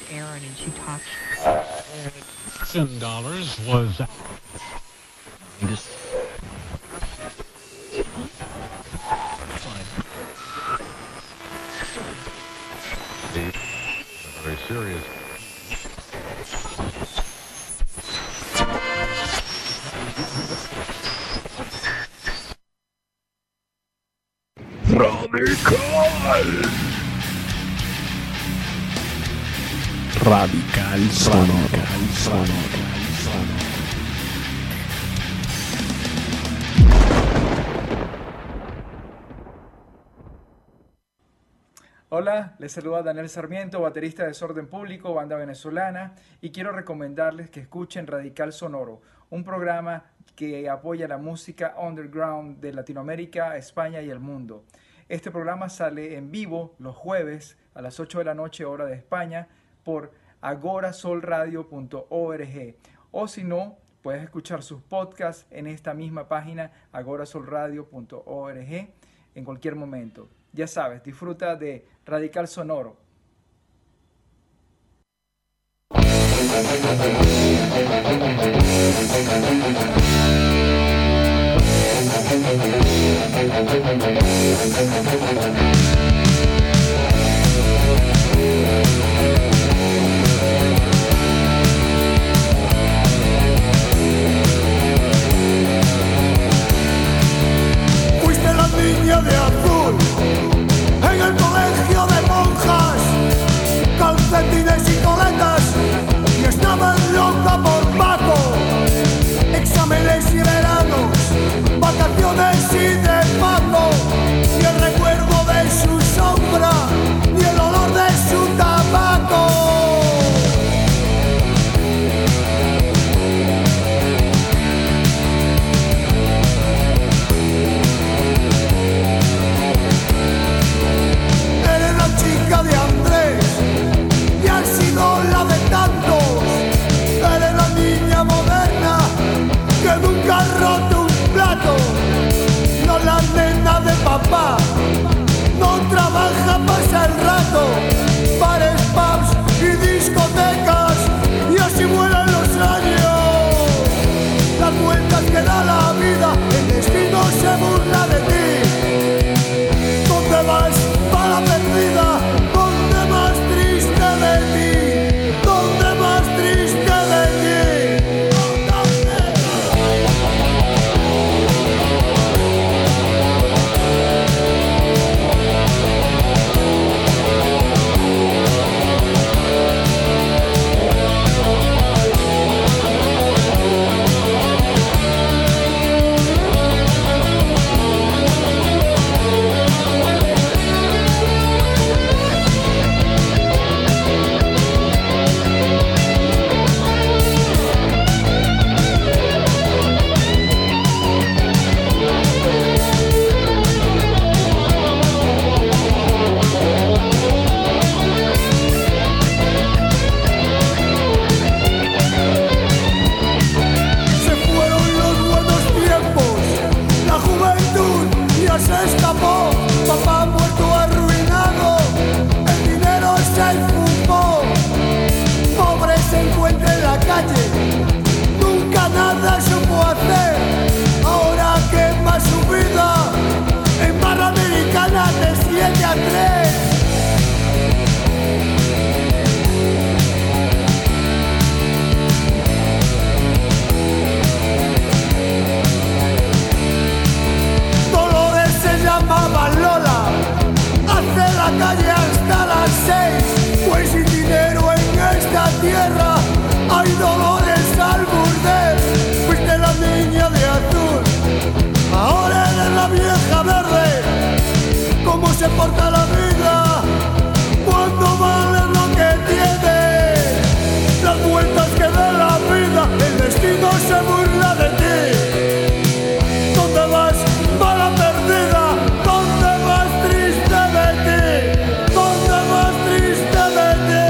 Aaron and she talks. $10 was. Very serious. Radical Sonoro. Hola, les saluda Daniel Sarmiento, baterista de Desorden Público, banda venezolana, y quiero recomendarles que escuchen Radical Sonoro, un programa que apoya la música underground de Latinoamérica, España y el mundo. Este programa sale en vivo los jueves a las 8 de la noche, hora de España, por agorasolradio.org. O si no, puedes escuchar sus podcasts en esta misma página, agorasolradio.org, en cualquier momento. Ya sabes, disfruta de Radical Sonoro. Fuiste la niña de azul en el colegio de monjas, calcetines y coletas, y estaba loca por Paco. Exámenes y veranos, vacaciones y de Paco, y el recuerdo de su sombra y el olor de su tabaco. Eres la chica de Andrés y has sido la de tantos. Eres la niña moderna que nunca ha roto un plato. No la nena de papá, no trabaja, pasa el rato. Bares, pubs y discotecas, y así vuelan los años. Las vueltas que da la vida, el destino se burla de ti. ¿Dónde vas, bala perdida? ¿Dónde más triste de ti? ¿Dónde más triste de ti? Se fueron los buenos tiempos, la juventud ya se escapó. Papá muerto arruinado, el dinero se fumó. Pobre se encuentra en la calle, nunca nada supo hacer. Ahora quema su vida en barra americana de 7 a 3. Dolores se llamaba Lola, hace la calle hasta las 6. Pues sin dinero en esta tierra hay dolores al burdel. Fuiste la niña de azul, ahora eres la vieja verde. ¿Cómo se porta la vida? ¿Cuánto vale lo que tiene? Las vueltas que da la vida, el destino se burla de ti. ¿Dónde vas, bala perdida? ¿Dónde vas, triste de ti? ¿Dónde vas, triste de ti?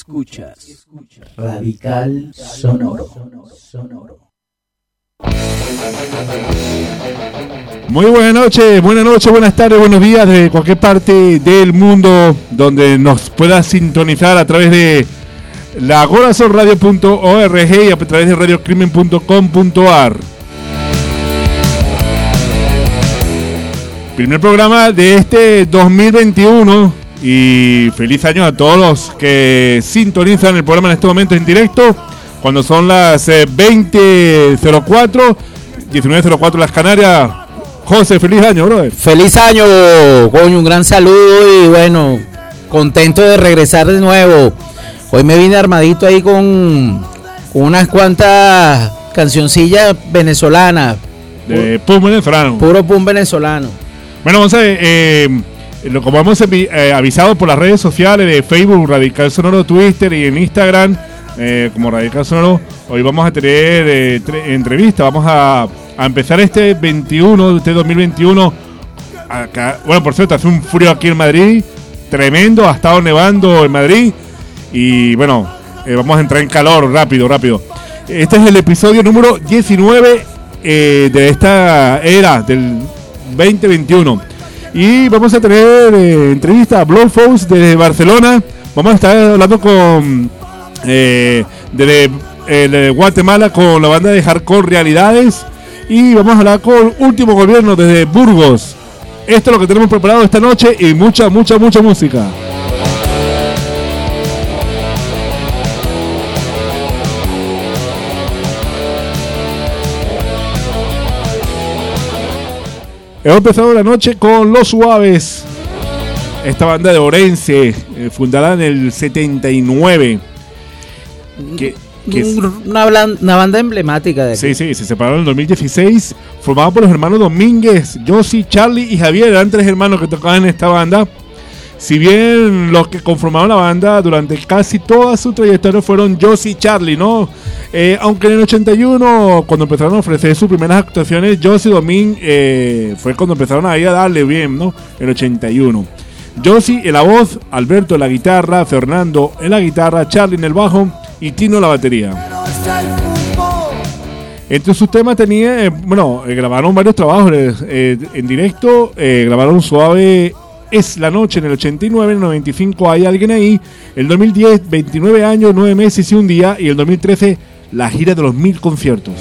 Escuchas Radical Sonoro. Muy buenas noches, buenas tardes, buenos días de cualquier parte del mundo donde nos pueda sintonizar a través de la agorasonradio.org y a través de radiocrimen.com.ar. Primer programa de este 2021 y feliz año a todos los que sintonizan el programa en este momento en directo cuando son las 20:04, 19:04 las Canarias. José, feliz año, brother. Feliz año, coño, un gran saludo y bueno, contento de regresar de nuevo. Hoy me vine armadito ahí con unas cuantas cancioncillas venezolanas. De pum venezolano. Puro pum venezolano. Bueno, vamos a como hemos avisado por las redes sociales de Facebook, Radical Sonoro, Twitter y en Instagram, como Radical Sonoro, hoy vamos a tener entrevista. Vamos a empezar este 2021 acá. Bueno, por cierto, hace un frío aquí en Madrid tremendo, ha estado nevando en Madrid y bueno, vamos a entrar en calor rápido. Este es el episodio número 19 de esta era del 2021 y vamos a tener entrevista a Blowfox desde Barcelona. Vamos a estar hablando con desde Guatemala con la banda de hardcore Realidades y vamos a hablar con Último Gobierno desde Burgos. Esto es lo que tenemos preparado esta noche y mucha música. Hemos empezado la noche con Los Suaves, esta banda de Orense, fundada en el 79. Una banda emblemática de aquí. Sí, se separaron en el 2016, formada por los hermanos Domínguez, Josie, Charlie y Javier. Eran 3 hermanos que tocaban en esta banda. Si bien los que conformaron la banda durante casi toda su trayectoria fueron Josie y Charlie, ¿no? Aunque en el 81, cuando empezaron a ofrecer sus primeras actuaciones, Josie y Domín fue cuando empezaron a darle bien, ¿no? En el 81. Josie en la voz, Alberto en la guitarra, Fernando en la guitarra, Charlie en el bajo y Tino en la batería. Entre sus temas grabaron varios trabajos en directo, grabaron Suave es la noche en el 89, en el 95 Hay alguien ahí, el 2010 29 años, 9 meses y un día y el 2013 la gira de los 1000 conciertos.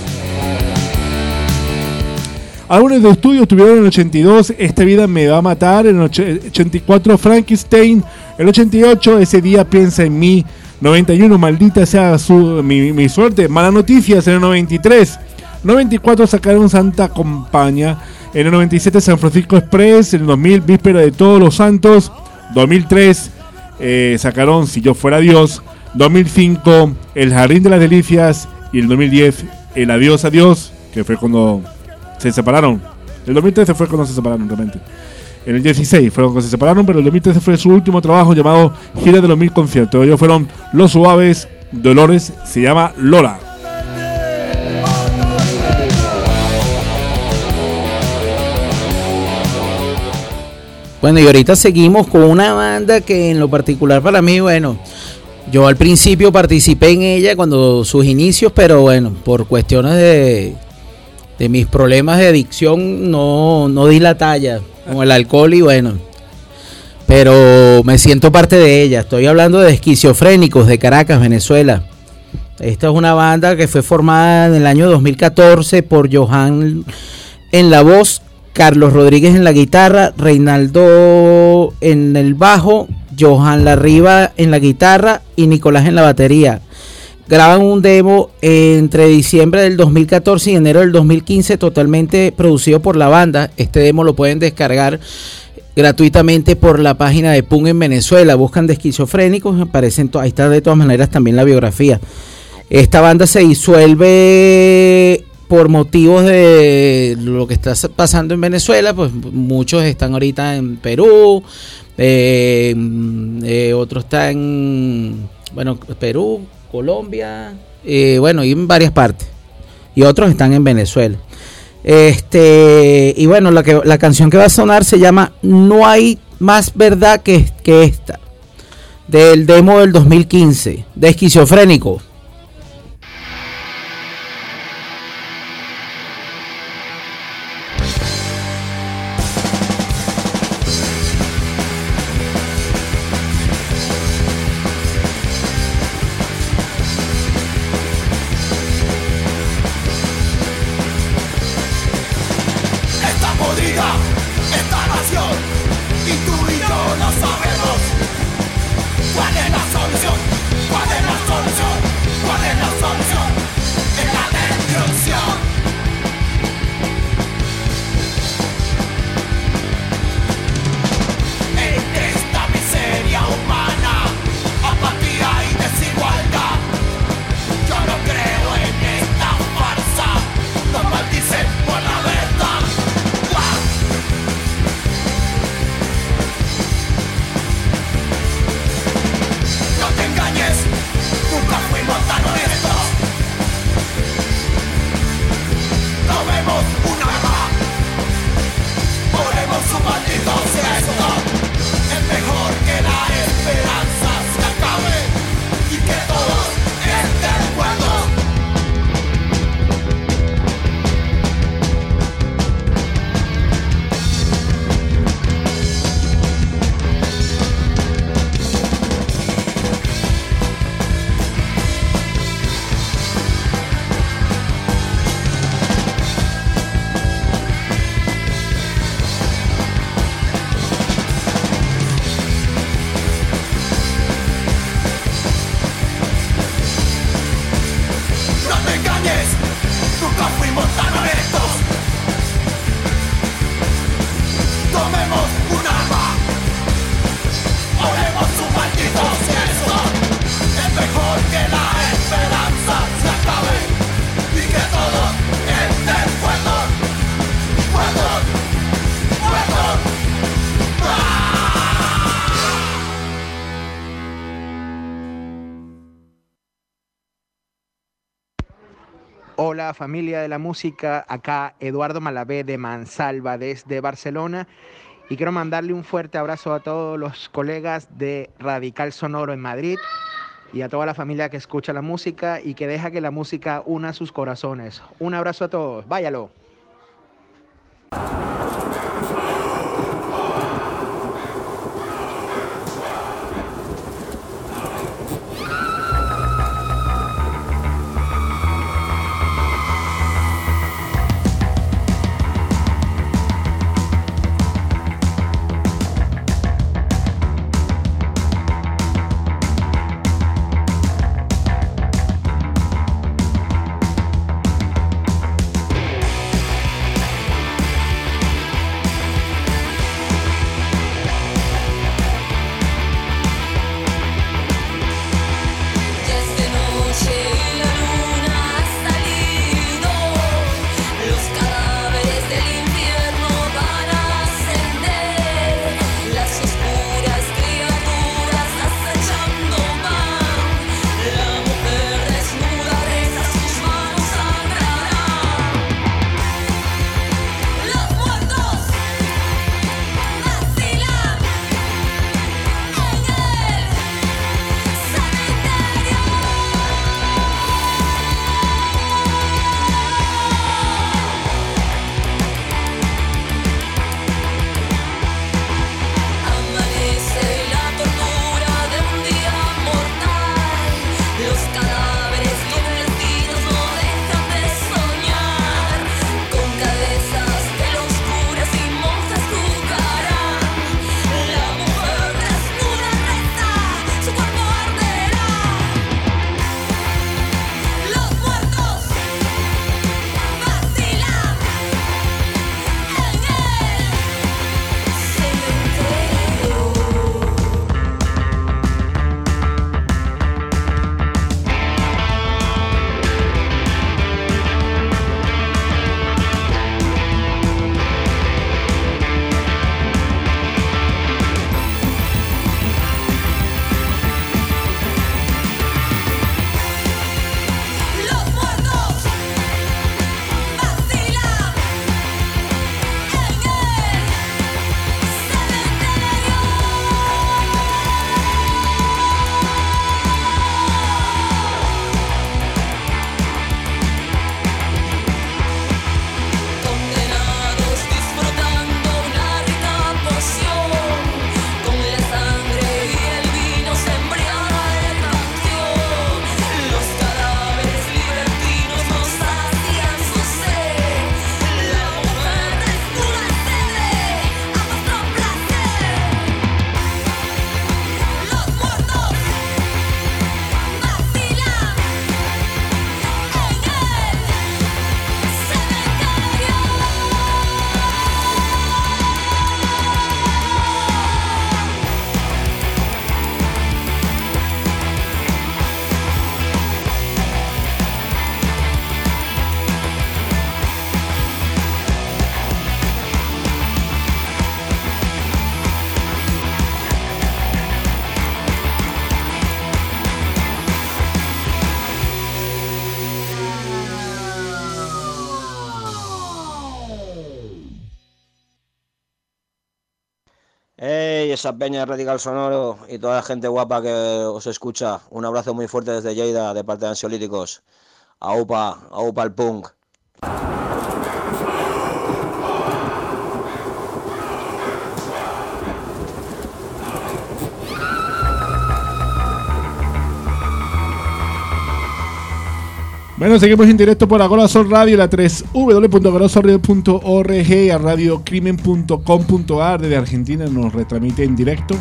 Álbumes de estudio estuvieron en el 82, Esta vida me va a matar, en el 84 Frankenstein, el 88 Ese día piensa en mí, 91 Maldita sea mi suerte, Malas noticias en el 93, 94 sacaron Santa Compañía, en el 97 San Francisco Express, en el 2000 Víspera de Todos los Santos, 2003 sacaron Si yo fuera Dios, 2005 El Jardín de las Delicias y el 2010 El Adiós Adiós, que fue cuando se separaron. El 2013 fue cuando se separaron realmente. En el 16 fue cuando se separaron, pero el 2013 fue su último trabajo llamado Gira de los 1000 conciertos. Ellos fueron Los Suaves, Dolores se llama Lola. Bueno, y ahorita seguimos con una banda que en lo particular para mí, bueno, yo al principio participé en ella cuando sus inicios, pero bueno, por cuestiones de mis problemas de adicción no di la talla con el alcohol y bueno, pero me siento parte de ella. Estoy hablando de Esquizofrénicos de Caracas, Venezuela. Esta es una banda que fue formada en el año 2014 por Johan en la voz, Carlos Rodríguez en la guitarra, Reinaldo en el bajo, Johan Larriba en la guitarra y Nicolás en la batería. Graban un demo entre diciembre del 2014 y enero del 2015 totalmente producido por la banda. Este demo lo pueden descargar gratuitamente por la página de Punk en Venezuela. Buscan de Esquizofrénicos, aparecen ahí está de todas maneras también la biografía. Esta banda se disuelve por motivos de lo que está pasando en Venezuela, pues muchos están ahorita en Perú, otros están en Perú, Colombia, y en varias partes, y otros están en Venezuela. Y bueno, la canción que va a sonar se llama No hay más verdad que esta. del demo del 2015 de Esquizofrénico. Está podrida esta nación y tú y yo no sabemos cuál es la solución, cuál es la solución, cuál es la solución. Es la destrucción. En esta miseria humana, apatía y desigualdad, yo no creo en esta farsa. Nos maldicen por la verdad. No te engañes, nunca fuimos tan honestos. Tomemos un arma, oremos su maldito gesto. Es mejor que la esperanza se acabe y que todos estén muertos. No te engañes, nunca fuimos tan honestos. Tomemos un arma, oremos su maldito gesto. Es mejor que la esperanza se acabe y que todos estén muertos, muertos, muertos. Hola familia de la música, acá Eduardo Malavé de Mansalva desde Barcelona y quiero mandarle un fuerte abrazo a todos los colegas de Radical Sonoro en Madrid y a toda la familia que escucha la música y que deja que la música una sus corazones. Un abrazo a todos, váyalo. Hey, esa peña de Radical Sonoro y toda la gente guapa que os escucha. Un abrazo muy fuerte desde Lleida, de parte de Ansiolíticos. Aupa el punk. Bueno, seguimos en directo por Agora Sol Radio, la 3w.agorasol.org, a radiocrimen.com.ar. Desde Argentina nos retransmite en directo.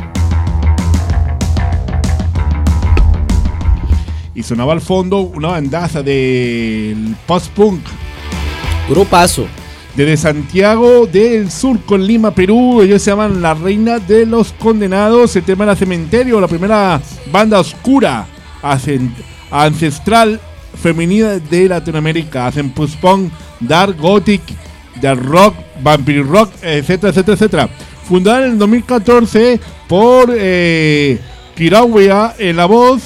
Y sonaba al fondo una bandaza del post-punk. Grupazo. Desde Santiago del Sur con Lima, Perú. Ellos se llaman La Reina de los Condenados. El tema era Cementerio, la primera banda oscura, ancestral, femenina de Latinoamérica. Hacen post-punk, dark, gothic, dark rock, vampire rock, etcétera, etcétera, etcétera. Fundada en el 2014 por Kirawea en la voz,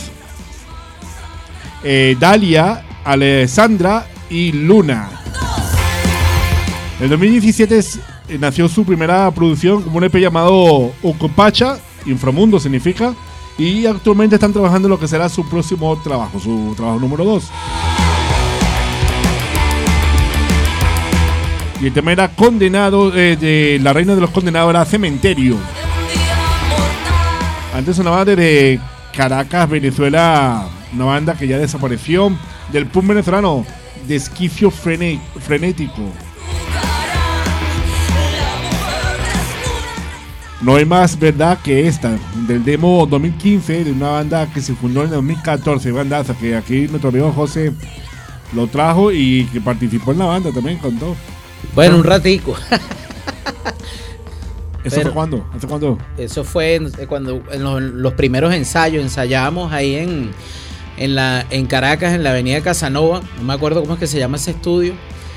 Dalia, Alessandra y Luna. En el 2017 nació su primera producción como un EP llamado Ocupacha, Inframundo significa, y actualmente están trabajando en lo que será su próximo trabajo, su trabajo número 2. Y el tema era Condenado, de La Reina de los Condenados era Cementerio. Antes sonaba desde Caracas, Venezuela, una banda que ya desapareció, del punk venezolano, Desquicio Frenético. No hay más verdad que esta, del demo 2015 de una banda que se fundó en el 2014, bandaza que aquí nuestro amigo José lo trajo y que participó en la banda también, contó. Bueno, un ratico. ¿Eso fue cuándo? ¿Hace cuándo? Eso fue cuando en los primeros ensayos ensayábamos ahí en Caracas, en la avenida Casanova. No me acuerdo cómo es que se llama ese estudio.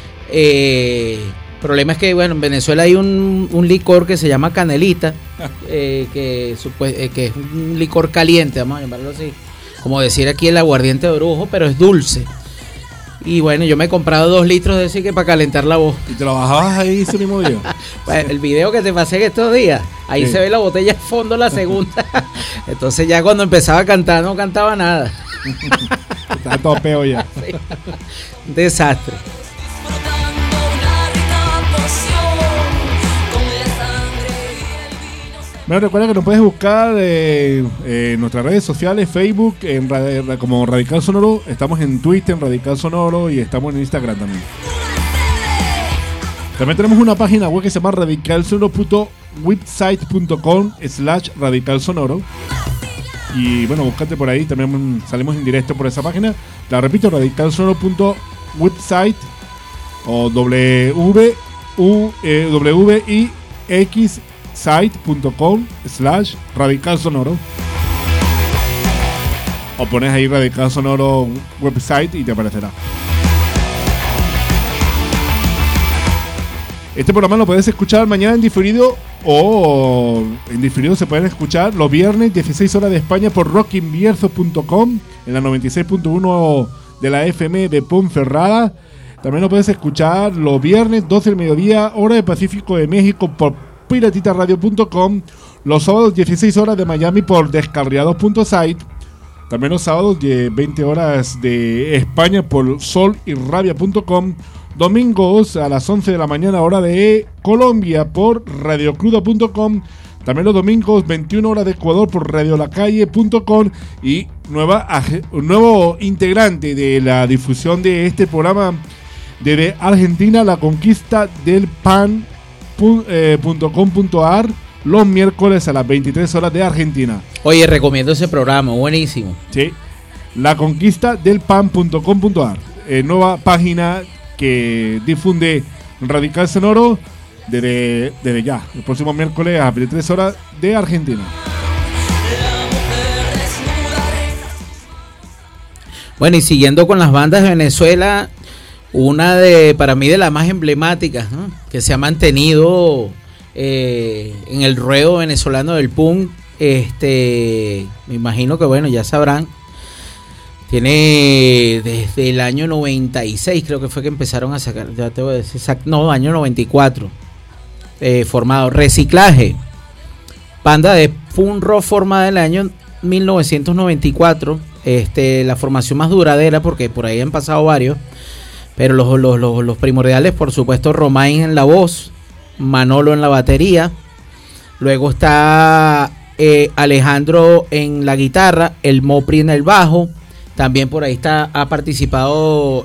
El problema es que, bueno, en Venezuela hay un licor que se llama Canelita, que es un licor caliente, vamos a llamarlo así. Como decir aquí el aguardiente de Orujo, pero es dulce. Y bueno, yo me he comprado 2 litros de ese que para calentar la voz. ¿Y trabajabas ahí ese mismo día? Bueno, el video que te pasé en estos días, ahí se ve la botella al fondo, la segunda. Entonces ya cuando empezaba a cantar no cantaba nada. Estaba todo peo ya. Sí. Un desastre. Bueno, recuerda que nos puedes buscar en nuestras redes sociales, Facebook como Radical Sonoro, estamos en Twitter en Radical Sonoro y estamos en Instagram también. También tenemos una página web que se llama radicalsonoro.website.com/radicalsonoro. Y bueno, búscate por ahí, también salimos en directo por esa página. La repito, radicalsonoro.website o www.site.com/radicalsonoro. O pones ahí Radical Sonoro website y te aparecerá. Este programa lo puedes escuchar mañana en diferido, o en diferido se pueden escuchar los viernes 16 horas de España por rockinvierzo.com en la 96.1 de la FM de Ponferrada. También lo puedes escuchar los viernes 12 del mediodía hora de Pacífico de México por piratitaradio.com, los sábados 16 horas de Miami por descarriados.site, también los sábados de 20 horas de España por solirrabia.com, domingos a las 11 de la mañana hora de Colombia por radiocruda.com, también los domingos 21 horas de Ecuador por radiolacalle.com y un nuevo integrante de la difusión de este programa desde Argentina, La Conquista del Pan .com.ar los miércoles a las 23 horas de Argentina. Oye, recomiendo ese programa, buenísimo. Sí, La Conquista del Pan.com.ar, nueva página que difunde Radical Sonoro desde ya, el próximo miércoles a las 23 horas de Argentina. Bueno, y siguiendo con las bandas de Venezuela, una para mí de las más emblemáticas, ¿no?, que se ha mantenido en el ruedo venezolano del punk, me imagino que bueno, ya sabrán, tiene desde el año 96, creo que fue que empezaron a sacar, ya te voy a decir, año 94, formado Reciclaje. Banda de punk rock formada en el año 1994. La formación más duradera, porque por ahí han pasado varios. Pero los primordiales, por supuesto, Romain en la voz, Manolo en la batería. Luego está Alejandro en la guitarra, el Mopri en el bajo. También por ahí ha participado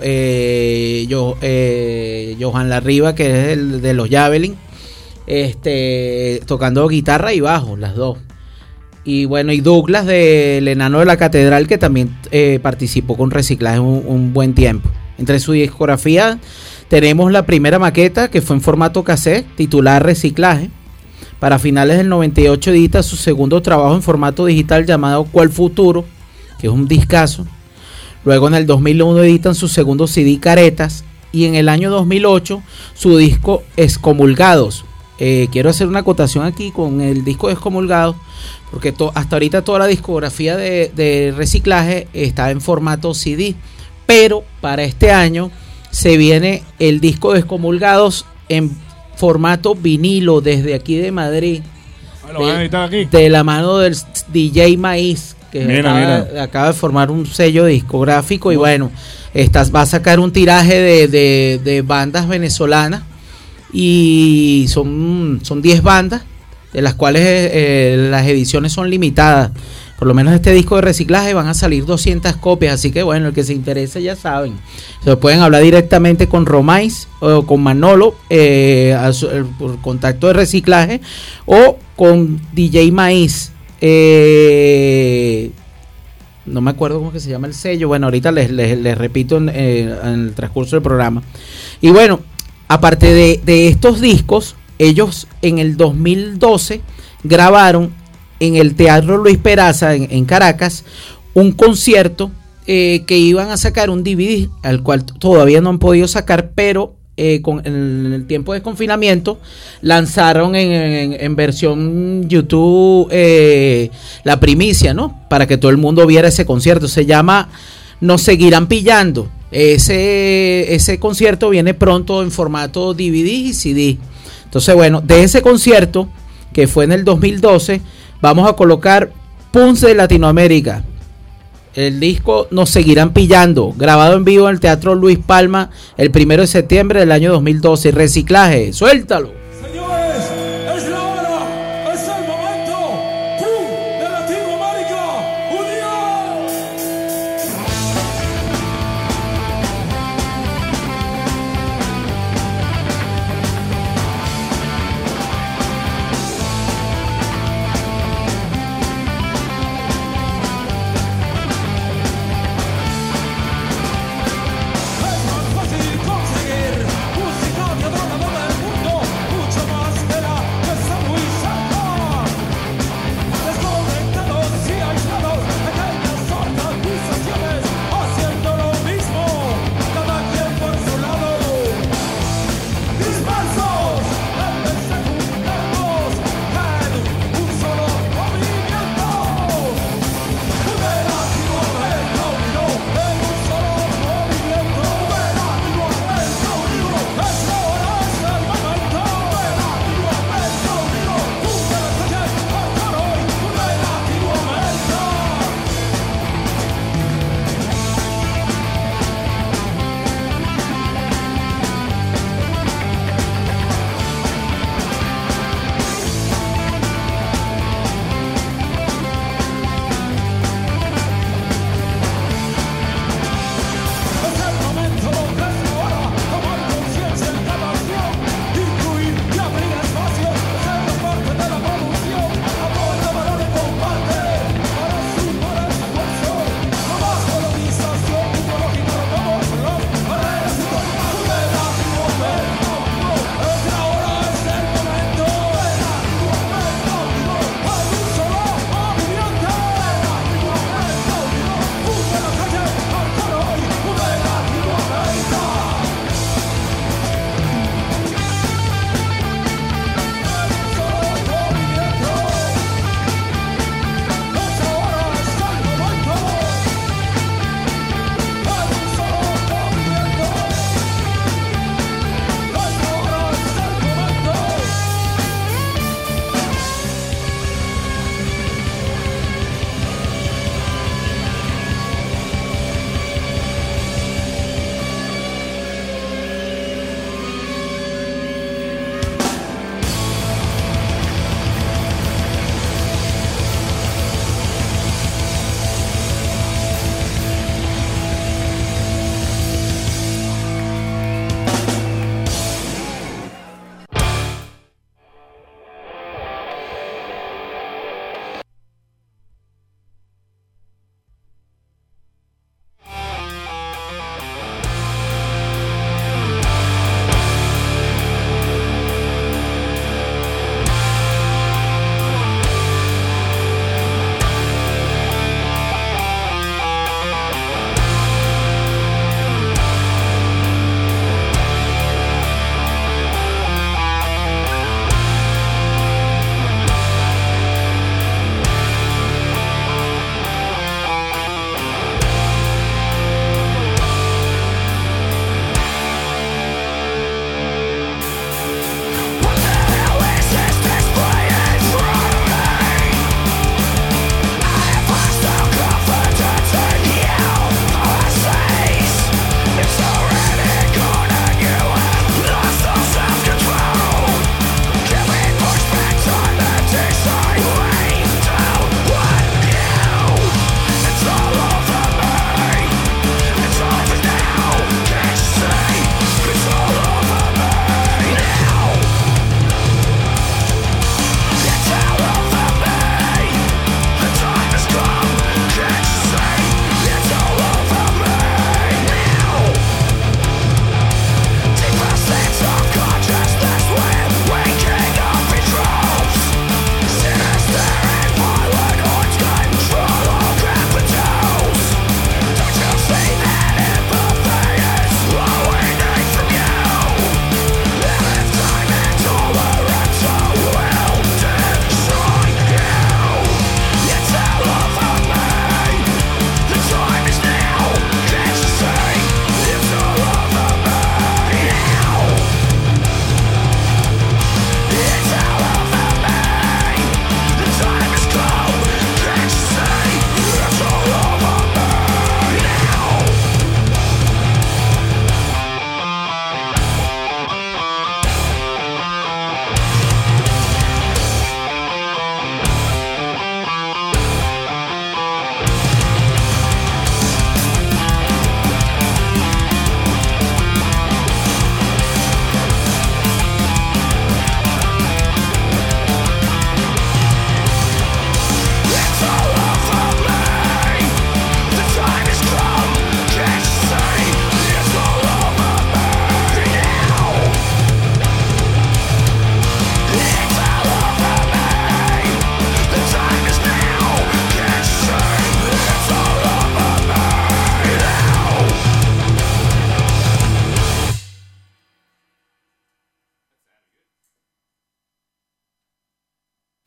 Johan Larriba, que es el de los Javelin, tocando guitarra y bajo, las dos. Y bueno, y Douglas del Enano de la Catedral, que también participó con Reciclaje un buen tiempo. Entre su discografía tenemos la primera maqueta, que fue en formato cassette, titulada Reciclaje. Para finales del 98 edita su segundo trabajo en formato digital llamado ¿Cuál Futuro?, que es un discazo. Luego en el 2001 editan su segundo CD Caretas, y en el año 2008 su disco Excomulgados. Quiero hacer una acotación aquí con el disco Excomulgados, porque hasta ahorita toda la discografía de Reciclaje está en formato CD, pero para este año se viene el disco Excomulgados en formato vinilo desde aquí de Madrid, de la mano del DJ Maíz, que acaba de formar un sello discográfico. Y bueno, va a sacar un tiraje de bandas venezolanas, y son 10 bandas, de las cuales las ediciones son limitadas. Por lo menos este disco de Reciclaje van a salir 200 copias, así que bueno, el que se interese ya saben. Se pueden hablar directamente con Romais o con Manolo por contacto de Reciclaje, o con DJ Maíz. No me acuerdo cómo que se llama el sello. Bueno, ahorita les repito en el transcurso del programa. Y bueno, aparte de estos discos, ellos en el 2012 grabaron en el Teatro Luis Peraza en Caracas un concierto que iban a sacar un DVD, al cual todavía no han podido sacar, pero en el tiempo de confinamiento lanzaron en versión YouTube la primicia, ¿no? Para que todo el mundo viera ese concierto. Se llama Nos Seguirán Pillando. Ese concierto viene pronto en formato DVD y CD. Entonces, bueno, de ese concierto, que fue en el 2012, vamos a colocar Punks de Latinoamérica. El disco Nos Seguirán Pillando, grabado en vivo en el Teatro Luis Palma el 1 de septiembre del año 2012. Reciclaje, suéltalo. Señores, es la hora, es el momento. ¡Pum! De Latinoamérica, unión. Es más fácil conseguir música que droga todo el mundo.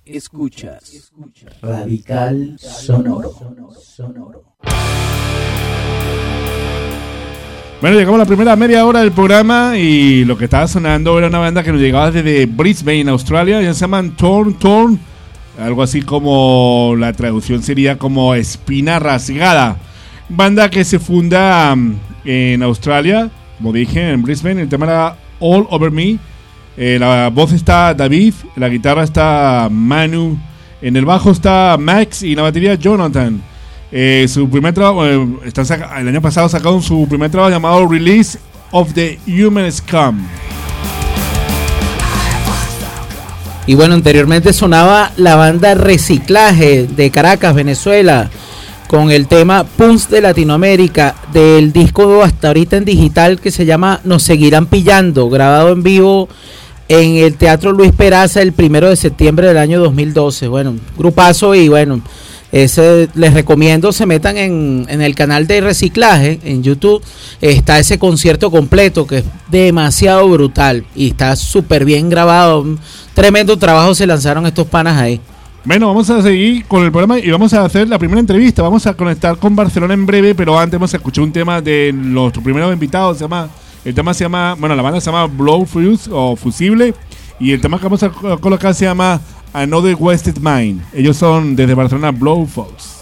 Escuchas Radical Sonoro. Bueno, llegamos a la primera media hora del programa y lo que estaba sonando era una banda que nos llegaba desde Brisbane, Australia. Ya se llaman Torn. Algo así como la traducción sería como espina rasgada. Banda que se funda en Australia, como dije, en Brisbane. El tema era All Over Me. La voz está David, la guitarra está Manu, en el bajo está Max y en la batería Jonathan. Su primer trabajo, el año pasado sacaron su primer trabajo llamado Release of the Human Scum. Y bueno, anteriormente sonaba la banda Reciclaje de Caracas, Venezuela, con el tema Punks de Latinoamérica, del disco hasta ahorita en digital que se llama Nos Seguirán Pillando, grabado en vivo en el Teatro Luis Peraza el 1 de septiembre del año 2012. Bueno, grupazo, y bueno, ese les recomiendo se metan en el canal de Reciclaje en YouTube. Está ese concierto completo que es demasiado brutal y está súper bien grabado. Un tremendo trabajo se lanzaron estos panas ahí. Bueno, vamos a seguir con el programa y vamos a hacer la primera entrevista. Vamos a conectar con Barcelona en breve, pero antes vamos a escuchar un tema de los primeros invitados. El tema se llama, bueno, la banda se llama Blow Fuse o Fusible, y el tema que vamos a colocar se llama Another Wasted Mind. Ellos son desde Barcelona, Blow Fuse.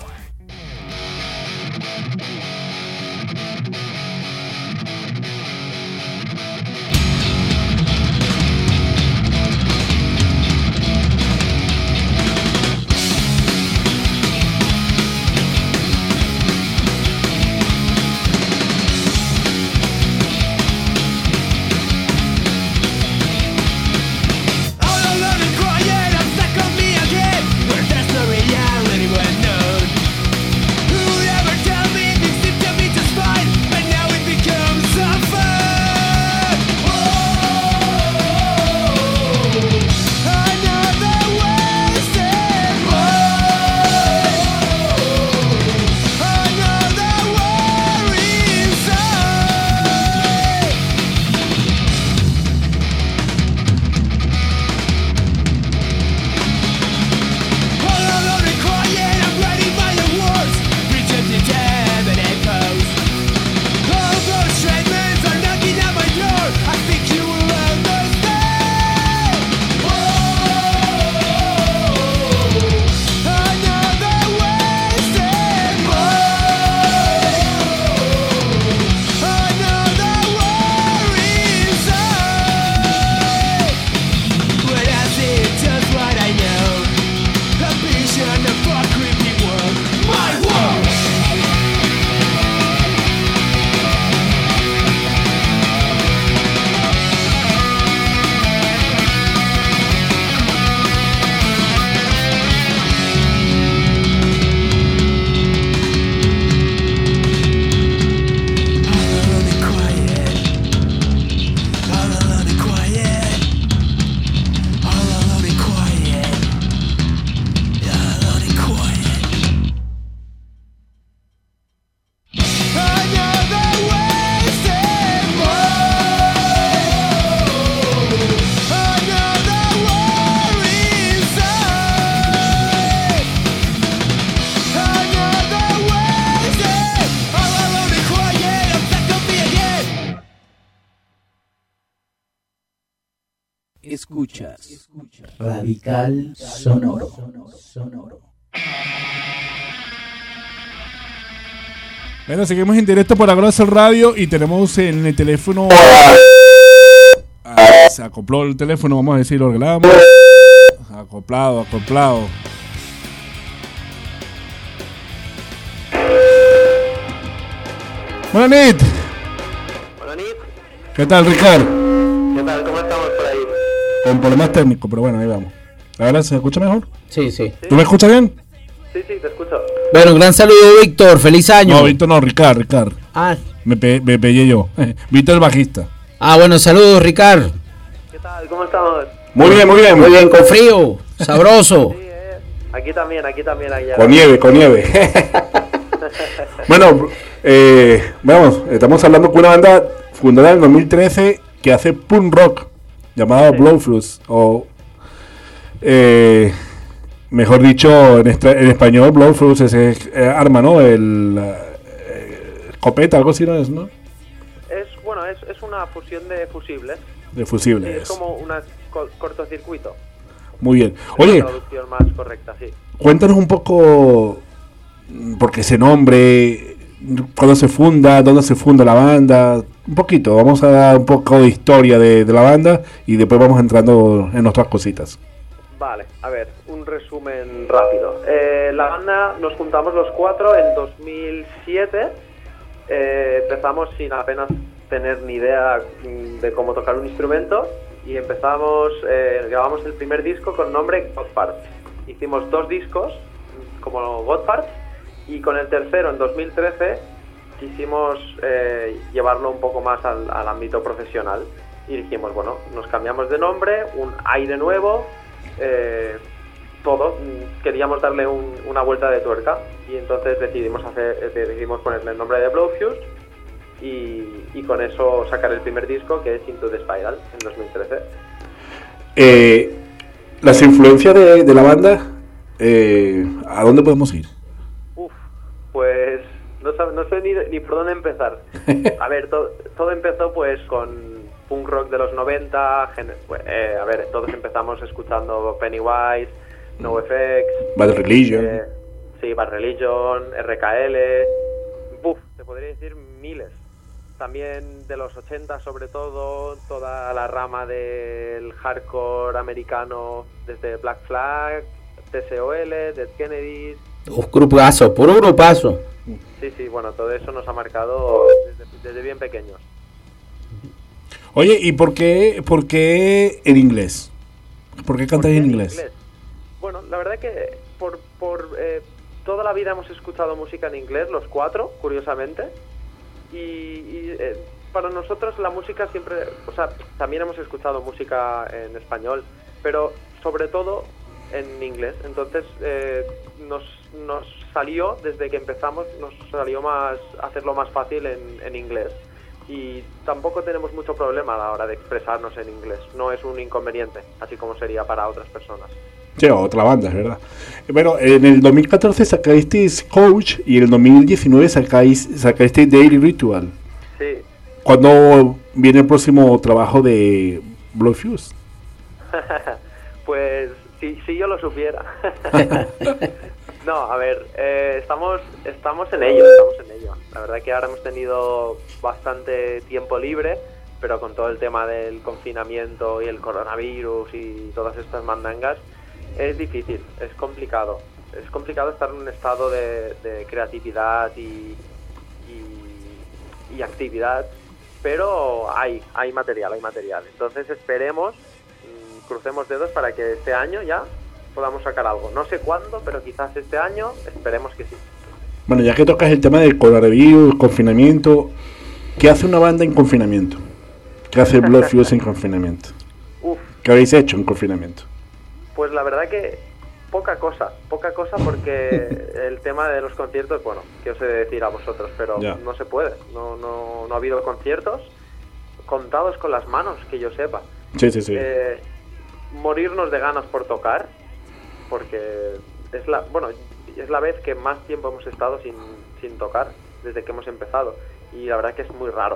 Escuchas Radical Sonoro. Bueno, seguimos en directo por Agroso Radio y tenemos en el teléfono. Se acopló el teléfono, vamos a decir, lo arreglamos. Acoplado. Buenas noches. ¿Qué tal, Ricardo? ¿Qué tal? ¿Cómo estamos por ahí? Con problemas técnicos, pero bueno, ahí vamos. ¿Ahora se escucha mejor? Sí. ¿Tú me escuchas bien? Sí, te escucho. Bueno, un gran saludo, Víctor. Feliz año. No, Víctor no, Ricardo. Ah. Me pellé yo. Víctor el bajista. Ah, bueno, saludos, Ricardo. ¿Qué tal? ¿Cómo estamos? Muy bien, con frío, sabroso. Sí, aquí también. Allá. Con nieve. Bueno, vamos, estamos hablando con una banda fundada en el 2013 que hace punk rock llamada Blow Fuse Mejor dicho, en español, Blowfish es arma, ¿no? Escopeta, algo así, ¿no es, no? Es una fusión de fusibles. De fusibles. Sí, es como un cortocircuito. Muy bien. Es Oye, la traducción más correcta, sí. cuéntanos un poco por qué ese nombre, cuándo se funda, dónde se funda la banda. Un poquito, vamos a dar un poco de historia de la banda y después vamos entrando en otras cositas. Vale, a ver, un resumen rápido. La banda nos juntamos los 4 en 2007. Empezamos sin apenas tener ni idea de cómo tocar un instrumento y grabamos el primer disco con nombre Godparts. Hicimos 2 discos como Godparts y con el tercero en 2013 quisimos llevarlo un poco más al ámbito profesional y dijimos, bueno, nos cambiamos de nombre, un aire nuevo, queríamos darle una vuelta de tuerca y entonces decidimos ponerle el nombre de Blowfish y con eso sacar el primer disco, que es Into the Spiral, en 2013. Las influencias de la banda, ¿a dónde podemos ir? Pues no sé ni por dónde empezar. A ver, todo empezó pues con punk rock de los 90, todos empezamos escuchando Pennywise, NoFX, Bad Religion. Sí, Bad Religion, RKL, te podría decir miles. También de los 80 sobre todo, toda la rama del hardcore americano, desde Black Flag, TSOL, Dead Kennedys. Grupazo, puro grupazo. Sí, bueno, todo eso nos ha marcado desde bien pequeños. Oye, ¿y por qué en inglés? ¿Por qué cantas en inglés? Bueno, la verdad que por toda la vida hemos escuchado música en inglés, los 4, curiosamente. Y para nosotros la música siempre, también hemos escuchado música en español, pero sobre todo en inglés. Entonces nos salió, desde que empezamos, nos salió hacerlo más fácil en inglés. Y tampoco tenemos mucho problema a la hora de expresarnos en inglés. No es un inconveniente, así como sería para otras personas. Sí, otra banda, es verdad. Bueno, en el 2014 sacasteis Coach y en el 2019 sacasteis Daily Ritual. Sí. ¿Cuándo viene el próximo trabajo de Blowfish? Pues si yo lo supiera. No, a ver, estamos en ello. La verdad que ahora hemos tenido bastante tiempo libre, pero con todo el tema del confinamiento y el coronavirus y todas estas mandangas, es difícil, es complicado. Es complicado estar en un estado de creatividad y actividad, pero hay material. Entonces esperemos, crucemos dedos para que este año ya podamos sacar algo. No sé cuándo, pero quizás este año, esperemos que sí. Bueno, ya que tocas el tema del coronavirus, confinamiento, ¿qué hace una banda en confinamiento? ¿Qué hace Blowfish en confinamiento? ¿Qué habéis hecho en confinamiento? Pues la verdad que poca cosa porque el tema de los conciertos, bueno, que os he de decir a vosotros, pero no se puede, no ha habido conciertos contados con las manos, que yo sepa. Sí. Morirnos de ganas por tocar, porque es la vez que más tiempo hemos estado sin tocar desde que hemos empezado, y la verdad que es muy raro.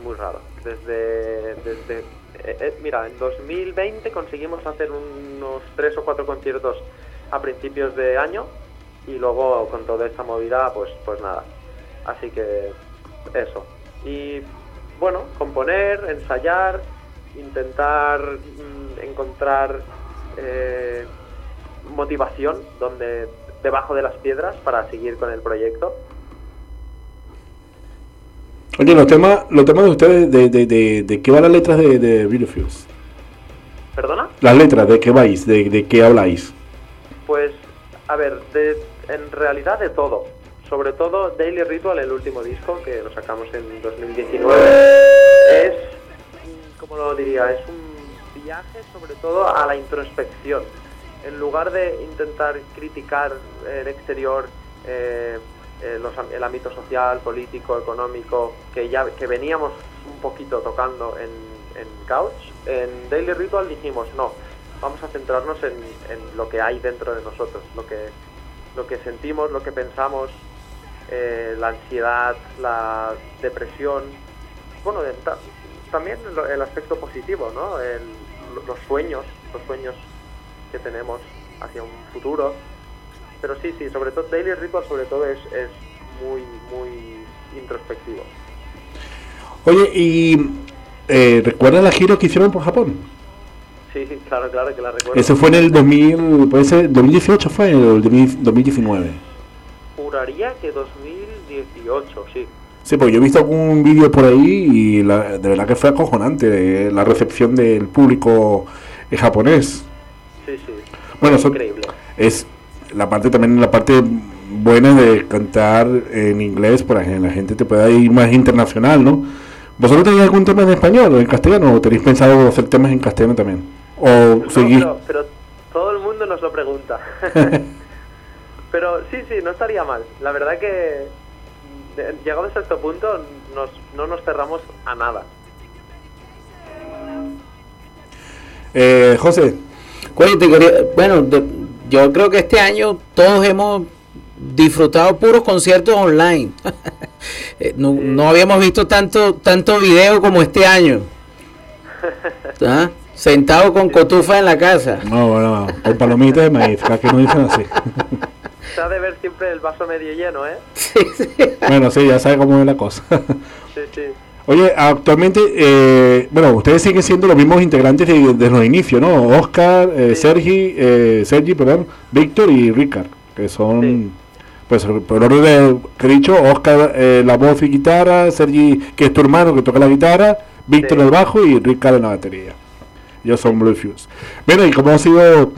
Mira, en 2020 conseguimos hacer unos 3 o 4 conciertos a principios de año y luego con toda esta movida pues nada, así que eso. Y bueno, componer, ensayar, intentar encontrar motivación debajo de las piedras para seguir con el proyecto. Oye, los temas de ustedes, ¿de qué van las letras de Blowfish? ¿Perdona? Las letras, ¿de qué vais? ¿De qué habláis? Pues, a ver, en realidad de todo. Sobre todo Daily Ritual, el último disco que lo sacamos en 2019, es, ¿cómo lo diría? Es un viaje sobre todo a la introspección. En lugar de intentar criticar el exterior, el ámbito social, político, económico, que veníamos un poquito tocando en Couch, en Daily Ritual dijimos, no, vamos a centrarnos en lo que hay dentro de nosotros, lo que sentimos, lo que pensamos, la ansiedad, la depresión, bueno, también el aspecto positivo, ¿no? Los sueños que tenemos hacia un futuro. Pero sí, sobre todo Daily Ritual sobre todo es muy, muy introspectivo. Oye, y ¿recuerdas la gira que hicieron por Japón? Sí, claro que la recuerdo. Ese fue en el 2000, puede ser 2018 fue o el 2019. Juraría que 2018, sí. Sí, porque yo he visto algún vídeo por ahí y de verdad que fue acojonante la recepción del público japonés. Sí. Bueno, increíble. Es la parte buena de cantar en inglés, para que la gente te pueda ir más internacional, ¿no? ¿Vosotros tenéis algún tema en español o en castellano? ¿O tenéis pensado hacer temas en castellano también? ¿O seguir? Pero todo el mundo nos lo pregunta. Pero sí, no estaría mal. La verdad que llegados a este punto no nos cerramos a nada. José. Bueno, yo creo que este año todos hemos disfrutado puros conciertos online. No habíamos visto tanto video como este año. ¿Ah? Sentado con cotufa en la casa. No, con palomitas de maíz, que no dicen así. Se ha de ver siempre el vaso medio lleno, ¿eh? Sí. Bueno, sí, ya sabe cómo es la cosa. Sí. Oye, actualmente, ustedes siguen siendo los mismos integrantes desde los inicios, ¿no? Oscar, Sergi, Víctor y Ricard, que son, pues, por orden que he dicho, Oscar la voz y guitarra, Sergi, que es tu hermano, que toca la guitarra, Víctor el bajo y Ricard en la batería. Ellos son Bluefuse. Bueno, ¿y cómo ha sido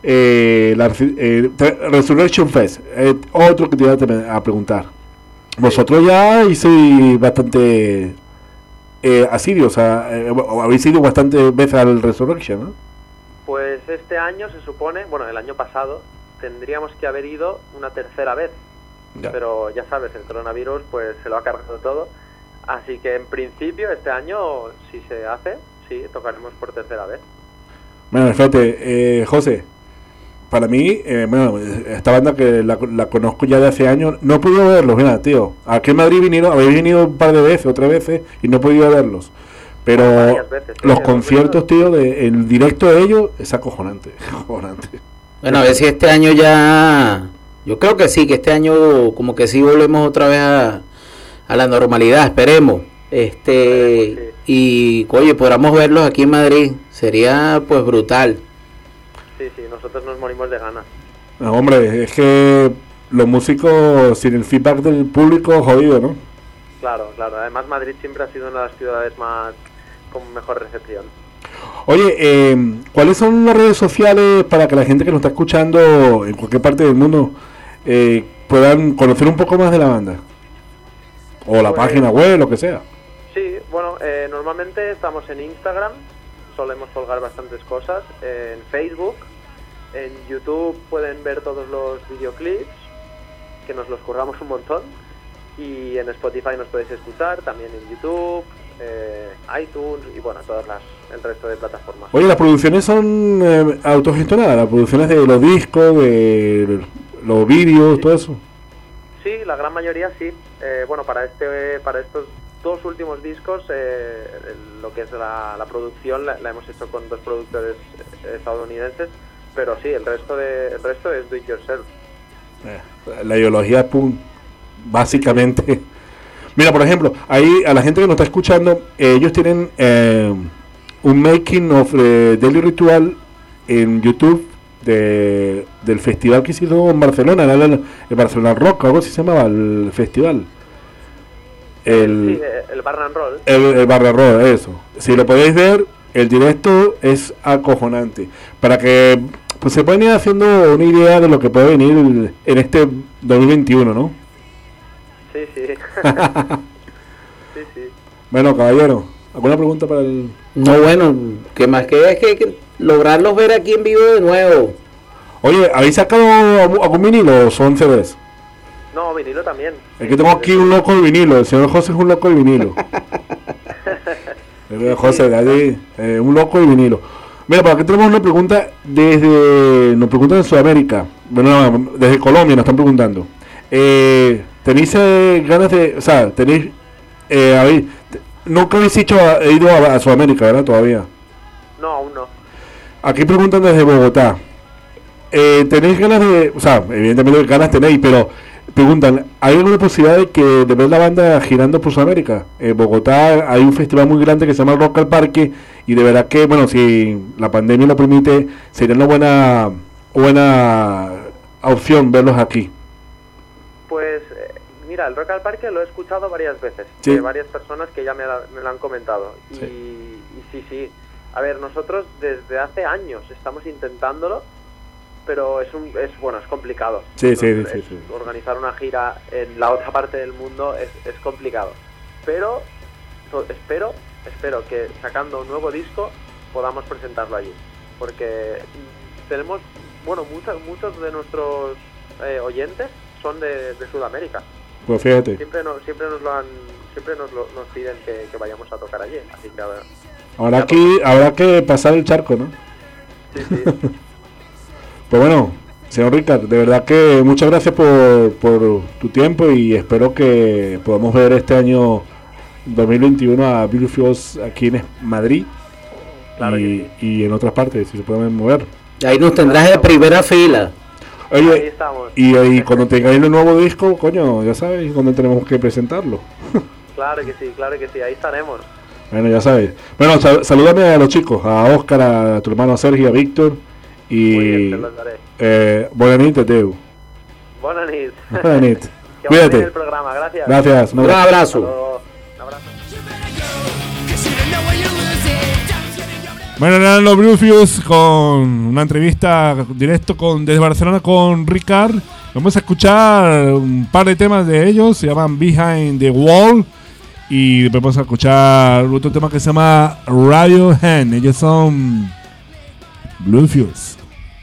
Resurrection Fest? Otro que te iba a preguntar. Vosotros ya hice bastante asiduos, habéis ido bastantes veces al Resurrection, ¿no? Pues este año se supone, el año pasado tendríamos que haber ido una tercera vez, pero ya sabes, el coronavirus pues se lo ha cargado todo, así que en principio este año si se hace, sí, tocaremos por tercera vez. Bueno, fíjate, José, para mí, esta banda que la conozco ya de hace años, no he podido verlos, mira, tío. Aquí en Madrid habéis venido un par de veces, otras veces, y no he podido verlos. Pero veces, los conciertos, tío, el directo de ellos es acojonante. Bueno, a ver si este año ya... Yo creo que sí, que este año como que sí volvemos otra vez a la normalidad, esperemos. Y, oye, podamos verlos aquí en Madrid. Sería, pues, brutal. Sí, nosotros nos morimos de ganas. No, hombre, es que los músicos sin el feedback del público, jodido, ¿no? Claro. Además, Madrid siempre ha sido una de las ciudades con mejor recepción. Oye, ¿cuáles son las redes sociales para que la gente que nos está escuchando en cualquier parte del mundo puedan conocer un poco más de la banda? O la página web, lo que sea. Sí, normalmente estamos en Instagram, solemos colgar bastantes cosas, en Facebook, en YouTube pueden ver todos los videoclips, que nos los curramos un montón, y en Spotify nos podéis escuchar, también en YouTube, iTunes y el resto de plataformas. Oye, ¿las producciones son autogestionadas? ¿Las producciones de los discos, de los vídeos, todo eso? Sí, la gran mayoría sí. Para estos dos últimos discos, lo que es la producción la hemos hecho con dos productores estadounidenses, pero sí, el resto es do it yourself. La ideología básicamente. Mira, por ejemplo, ahí a la gente que nos está escuchando, ellos tienen un making of Daily Ritual en YouTube del festival que hicieron en Barcelona, el Barcelona Rock, algo así se llamaba el festival. El Bar and Roll. El Bar and Roll, eso. Si lo podéis ver, el directo es acojonante. Para que pues se puedan ir haciendo una idea de lo que puede venir en este 2021, ¿no? Sí. Sí. Bueno, caballero, ¿alguna pregunta para el...? No, bueno, que más que es que hay que lograrlos ver aquí en vivo de nuevo. Oye, ¿habéis sacado algún vinilo o son CDs? No, vinilo también. Es que tengo aquí un loco de vinilo, el señor José es un loco de vinilo. José, de allí, un loco de vinilo. Mira, por aquí tenemos una pregunta nos preguntan en Sudamérica, bueno, desde Colombia nos están preguntando. ¿Tenéis ganas de, o sea, nunca habéis ido a Sudamérica, ¿verdad? Todavía. No, aún no. Aquí preguntan desde Bogotá. ¿Tenéis ganas de, o sea, evidentemente ganas tenéis, pero preguntan, ¿hay alguna posibilidad de ver la banda girando por Sudamérica? En Bogotá hay un festival muy grande que se llama Rock al Parque y de verdad que, bueno, si la pandemia lo permite, sería una buena opción verlos aquí. Pues mira, el Rock al Parque lo he escuchado varias veces, ¿Sí? de varias personas que ya me lo han comentado. Sí. Y sí. A ver, nosotros desde hace años estamos intentándolo, pero es complicado. Sí. Organizar una gira en la otra parte del mundo es complicado. Pero espero que sacando un nuevo disco podamos presentarlo allí. Porque tenemos, bueno, muchos de nuestros oyentes son de Sudamérica. Pues fíjate. Siempre nos piden que vayamos a tocar allí. Así que a ver. Habrá que pasar el charco, ¿no? Sí. Pues bueno, señor Ricard, de verdad que muchas gracias por tu tiempo y espero que podamos ver este año 2021 a Bluefields aquí en Madrid. Claro y en otras partes, si se pueden mover. Y ahí nos tendrás de primera fila. Ahí Oye, estamos. y cuando tengáis el nuevo disco, coño, ya sabéis dónde tenemos que presentarlo. Claro que sí, ahí estaremos. Bueno, ya sabéis. Bueno, salúdame a los chicos, a Óscar, a tu hermano Sergio, a Víctor. Y Muy bien, te los daré. buena nit, Teu. Buena nit. Buena nit. Que vaya Cuídate. bien el programa, gracias. Gracias. Un abrazo. Un abrazo. Bueno, eran los Bluefields con una entrevista directo desde Barcelona con Ricard. Vamos a escuchar un par de temas de ellos, se llaman Behind the Wall. Y después vamos a escuchar otro tema que se llama Radiohead. Ellos son Bluefields.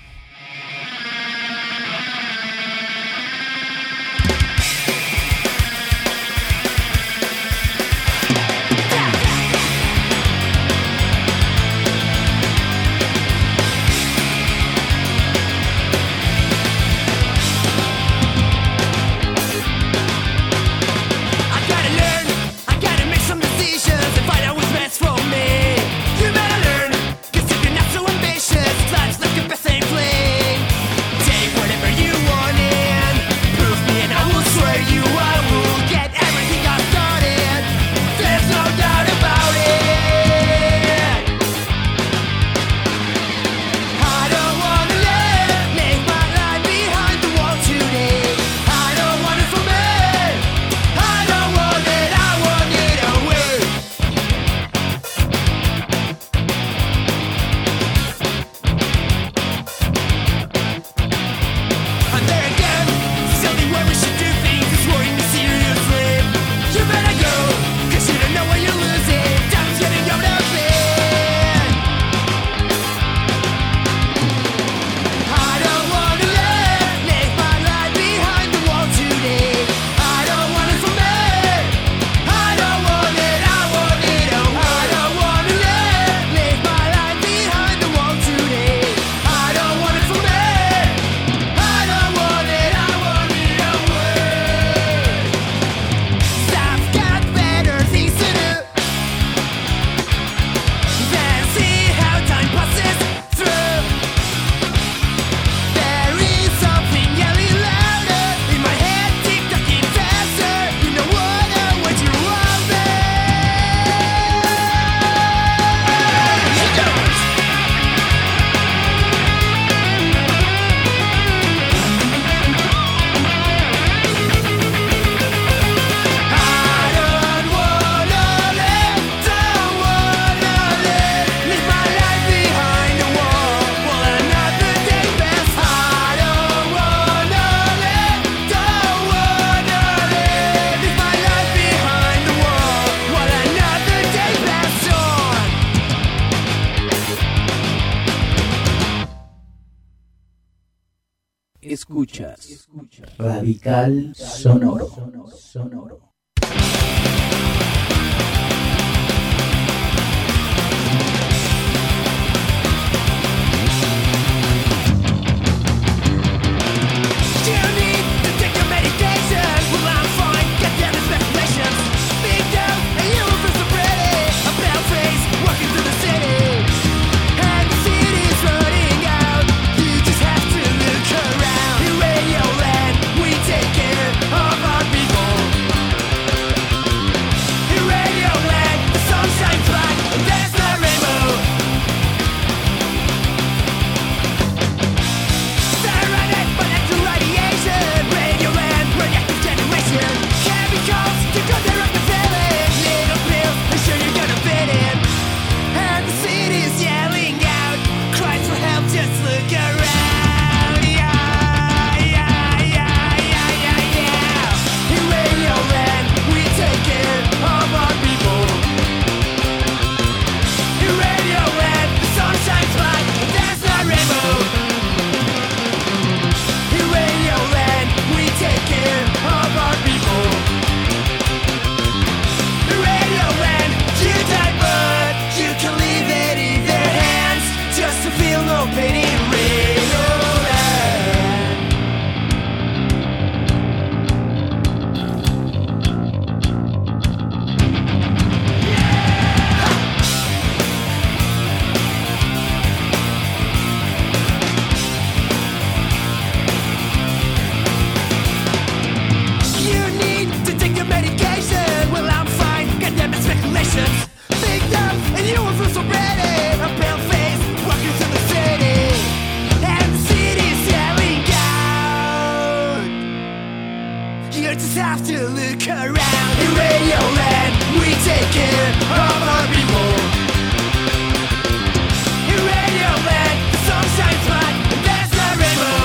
Escuchas Radical Sonoro. just have to look around. In Radioland, we take care of our people. In Radioland, the sun shines bright, and there's no rainbow.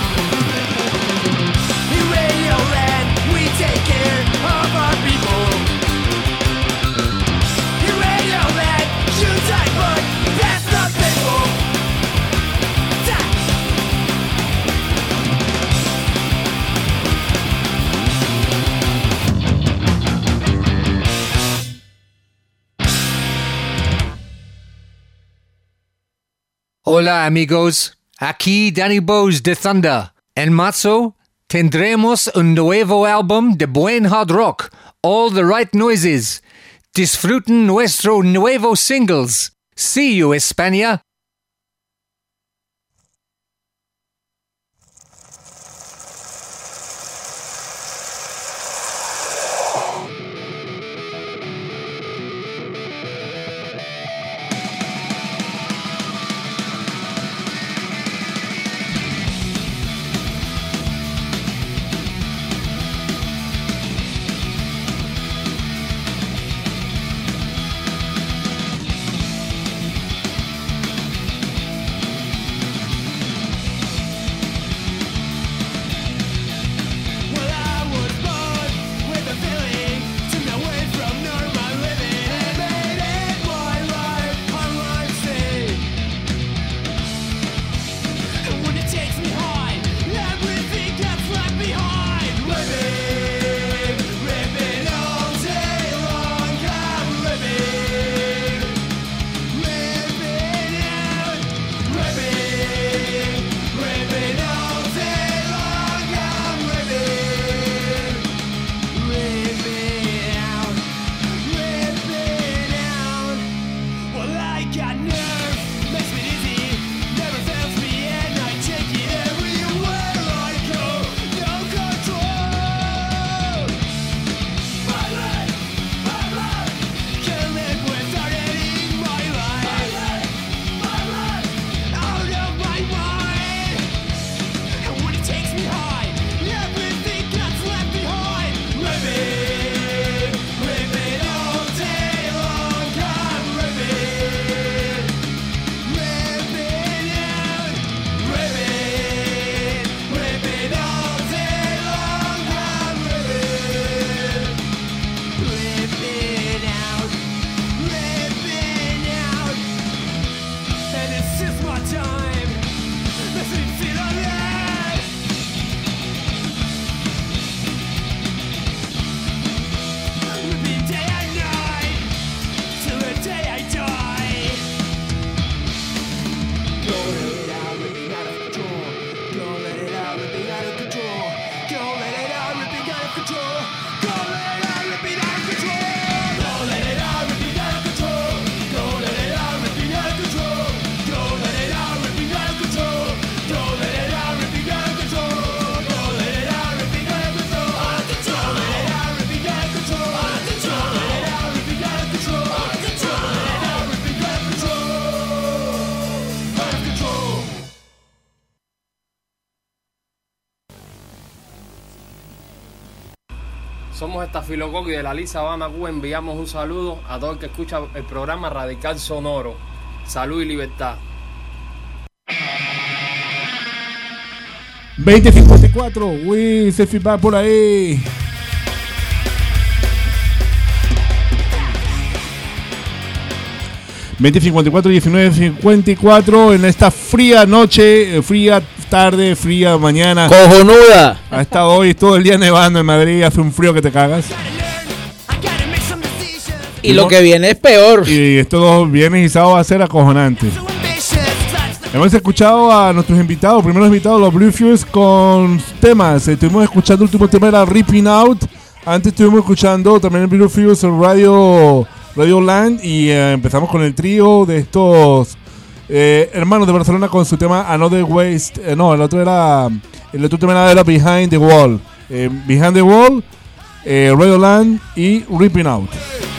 In Radioland, we take care of our people. In Radioland, you die, but that's not painful. Hola amigos, aquí Danny Bose de Thunder. En marzo tendremos un nuevo álbum de buen hard rock, All the Right Noises. Disfruten nuestros nuevos singles. See you, España. Somos Estafilococo y de la Lisa Habana, Cuba. Enviamos un saludo a todo el que escucha el programa Radical Sonoro. Salud y libertad. 2054, uy, se firma por ahí. $20.54, en esta fría noche, fría tarde, fría mañana. ¡Cojonuda! Ha estado hoy todo el día nevando en Madrid, hace un frío que te cagas. Y lo que viene es peor. Y estos viernes y sábado va a ser acojonante. Hemos escuchado a nuestros invitados, primeros invitados, los Blue Fuse, con temas. Estuvimos escuchando, el último tema era Ripping Out. Antes estuvimos escuchando también el Blue Fuse, el Radioland. Y empezamos con el trío de estos hermanos de Barcelona con su tema Another Waste. No, el otro tema era Behind the Wall. Behind the Wall, Radioland y Ripping Out.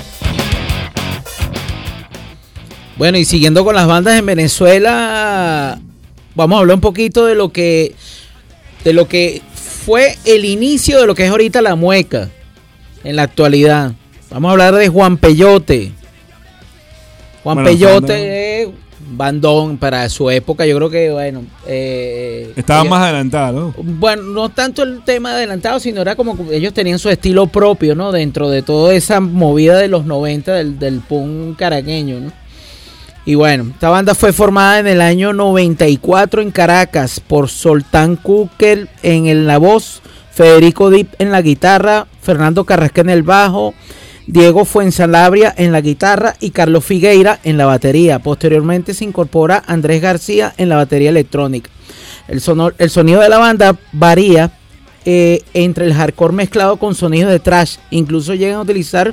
Bueno, y siguiendo con las bandas en Venezuela, vamos a hablar un poquito de lo que fue el inicio de lo que es ahorita la mueca en la actualidad. Vamos a hablar de Juan Peyote. Juan Peyote es bandón para su época, yo creo que, bueno... estaba más adelantado, ¿no? Bueno, no tanto el tema adelantado, sino era como ellos tenían su estilo propio, ¿no? Dentro de toda esa movida de los 90 del punk caraqueño, ¿no? Y bueno, esta banda fue formada en el año 94 en Caracas por Soltán Cúquer en la voz, Federico Dip en la guitarra, Fernando Carrasca en el bajo, Diego Fuensalabria en la guitarra y Carlos Figueira en la batería. Posteriormente se incorpora Andrés García en la batería electrónica. El sonido de la banda varía entre el hardcore mezclado con sonidos de thrash. Incluso llegan a utilizar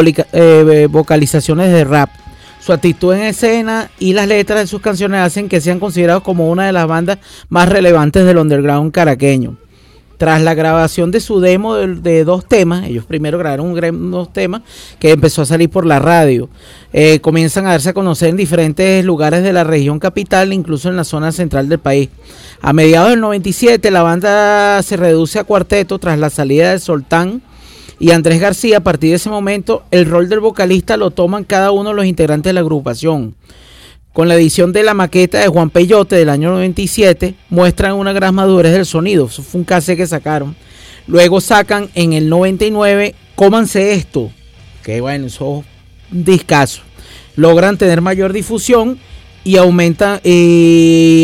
vocalizaciones de rap. Su actitud en escena y las letras de sus canciones hacen que sean considerados como una de las bandas más relevantes del underground caraqueño. Tras la grabación de su demo de 2 temas, ellos primero grabaron 2 temas que empezó a salir por la radio. Comienzan a darse a conocer en diferentes lugares de la región capital, incluso en la zona central del país. A mediados del 97 la banda se reduce a cuarteto tras la salida de Soltán y Andrés García. A partir de ese momento el rol del vocalista lo toman cada uno de los integrantes de la agrupación. Con la edición de la maqueta de Juan Peyote del año 97, muestran una gran madurez del sonido. Eso fue un cassette que sacaron. Luego sacan en el 99 Cómanse Esto, que bueno, eso es un discazo. Logran tener mayor difusión y aumentan y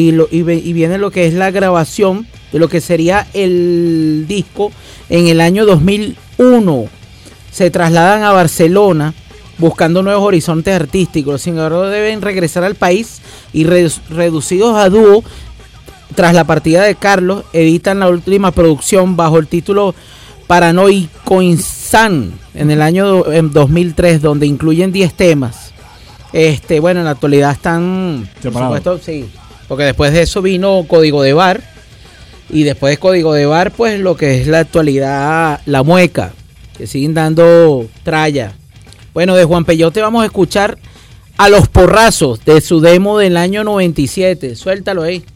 viene lo que es la grabación de lo que sería el disco en el año 2001. Se trasladan a Barcelona buscando nuevos horizontes artísticos. Sin embargo, deben regresar al país y reducidos a dúo tras la partida de Carlos, editan la última producción bajo el título Paranoico Insan en el año 2003, donde incluyen 10 temas. Bueno, en la actualidad están separados. Por supuesto, sí, porque después de eso vino Código de Bar y después de Código de Bar, pues lo que es la actualidad, La Mueca, que siguen dando tralla. Bueno, de Juan Peyote vamos a escuchar A los Porrazos de su demo del año 97. Suéltalo ahí.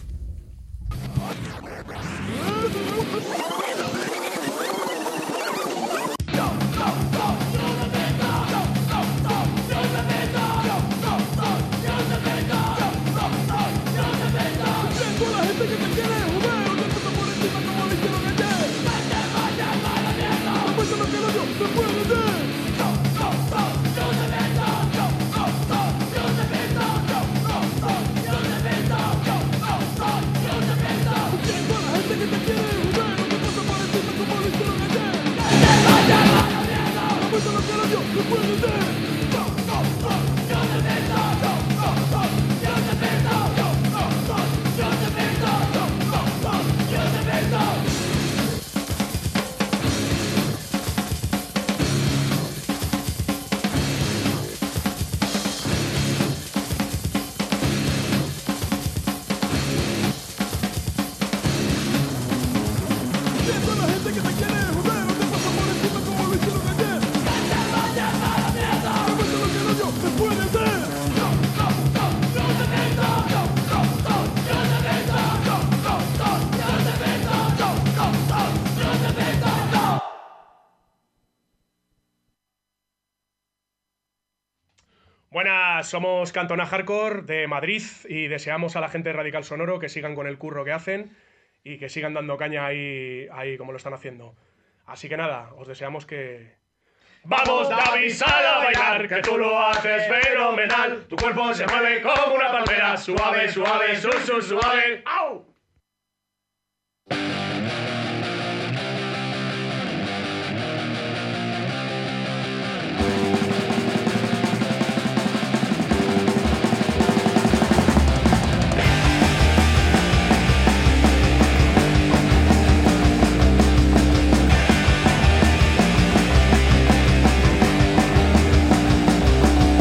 Buenas, somos Cantona Hardcore de Madrid y deseamos a la gente de Radical Sonoro que sigan con el curro que hacen y que sigan dando caña ahí como lo están haciendo. Así que nada, os deseamos que... ¡Vamos, David, sal a bailar, que tú lo haces fenomenal! Tu cuerpo se mueve como una palmera, suave, suave, suave. ¡Au!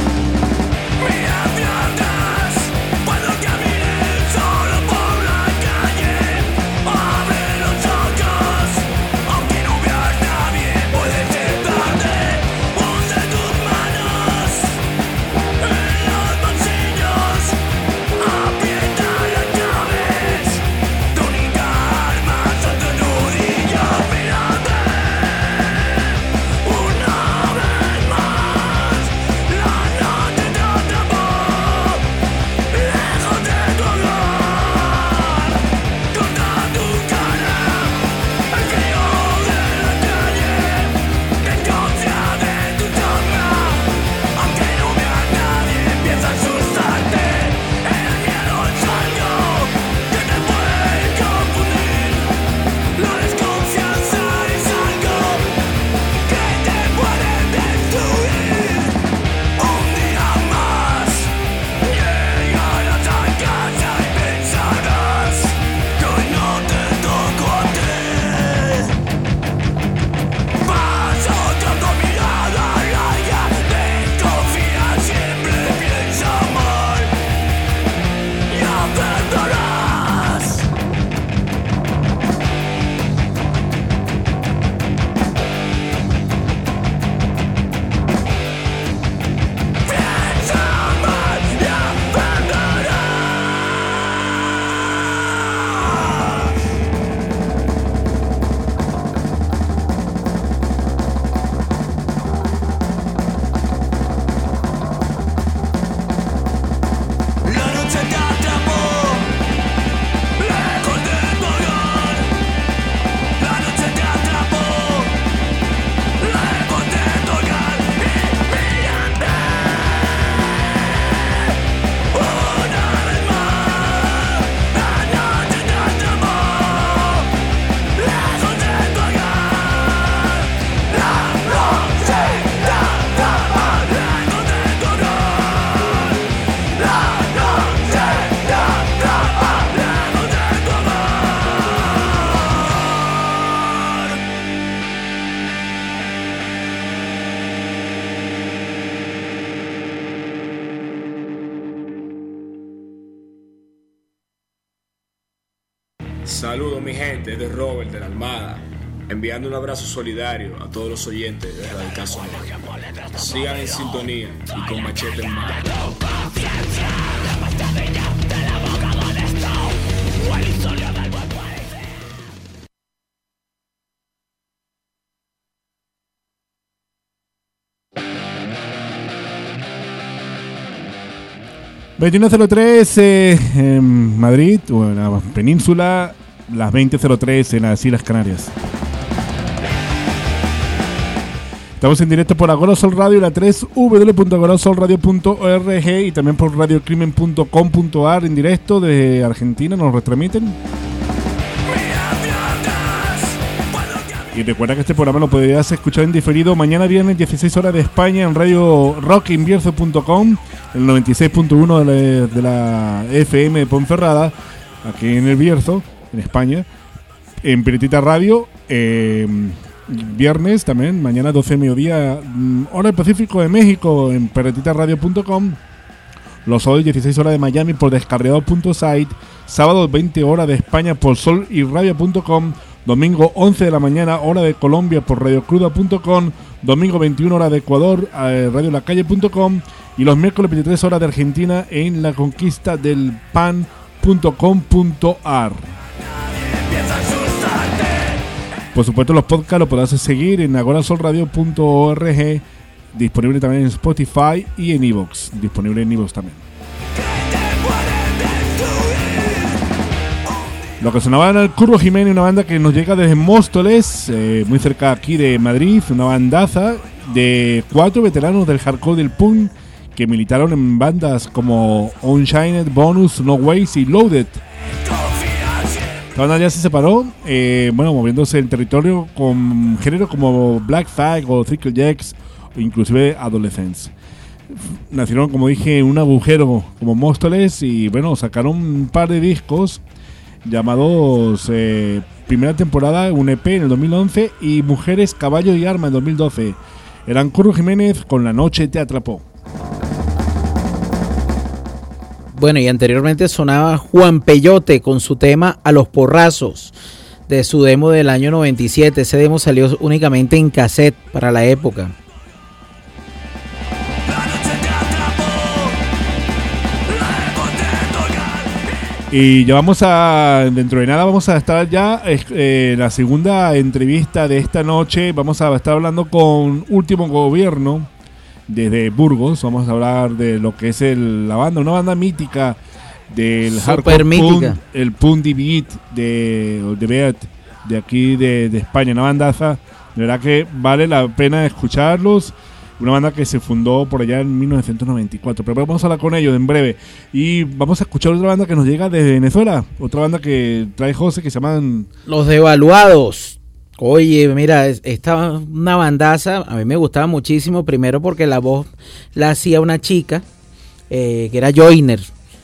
Cuando camines solo por la calle Saludos mi gente, de Robert de la Armada, enviando un abrazo solidario a todos los oyentes de Radical Sonoro. Sigan en sintonía y con machete en mano. 21:03 en Madrid, o en la península, las 20:03 en las Islas Canarias. Estamos en directo por Agora Sol Radio, la 3 www.agorasolradio.org y también por radiocrimen.com.ar en directo desde Argentina, nos retransmiten. Y recuerda que este programa lo podrías escuchar en diferido mañana viernes 16 horas de España en radio rockinbierzo.com, el 96.1 de la FM de Ponferrada, aquí en el Bierzo, en España, en Piretita Radio, viernes también, mañana 12 mediodía, hora del Pacífico de México, en piretitaradio.com, los sábados 16 horas de Miami por descarriador.site, sábado 20 horas de España por solirradio.com, domingo 11 de la mañana, hora de Colombia por radiocruda.com, domingo 21 horas de Ecuador, radiolacalle.com y los miércoles 23 horas de Argentina en laconquistadelpan.com.ar. Por supuesto, los podcasts los podrás seguir en agorasolradio.org, disponible también en Spotify y en iVoox, disponible en iVoox también. Lo que sonaba era el Curro Jiménez, una banda que nos llega desde Móstoles, muy cerca aquí de Madrid, una bandaza de 4 veteranos del hardcore del punk que militaron en bandas como Unshined, Bonus, No Ways y Loaded. La banda ya se separó, moviéndose en territorio con géneros como Black Flag o Trickle Jacks o inclusive Adolescents. Nacieron, como dije, en un agujero como Móstoles y sacaron un par de discos llamados Primera Temporada, un EP en el 2011 y Mujeres, Caballo y Arma en 2012. Eran Curro Jiménez con La Noche Te Atrapó. Bueno, y anteriormente sonaba Juan Peyote con su tema A los Porrazos, de su demo del año 97. Ese demo salió únicamente en cassette para la época. Y ya dentro de nada vamos a estar ya la segunda entrevista de esta noche. Vamos a estar hablando con Último Gobierno desde Burgos. Vamos a hablar de lo que es una banda mítica del hardcore punk, el punk beat de aquí de España, una bandaza. De verdad que vale la pena escucharlos. Una banda que se fundó por allá en 1994. Pero vamos a hablar con ellos en breve. Y vamos a escuchar otra banda que nos llega desde Venezuela. Otra banda que trae José que se llaman Los Devaluados. Oye, mira, esta una bandaza. A mí me gustaba muchísimo. Primero porque la voz la hacía una chica que era Joyner.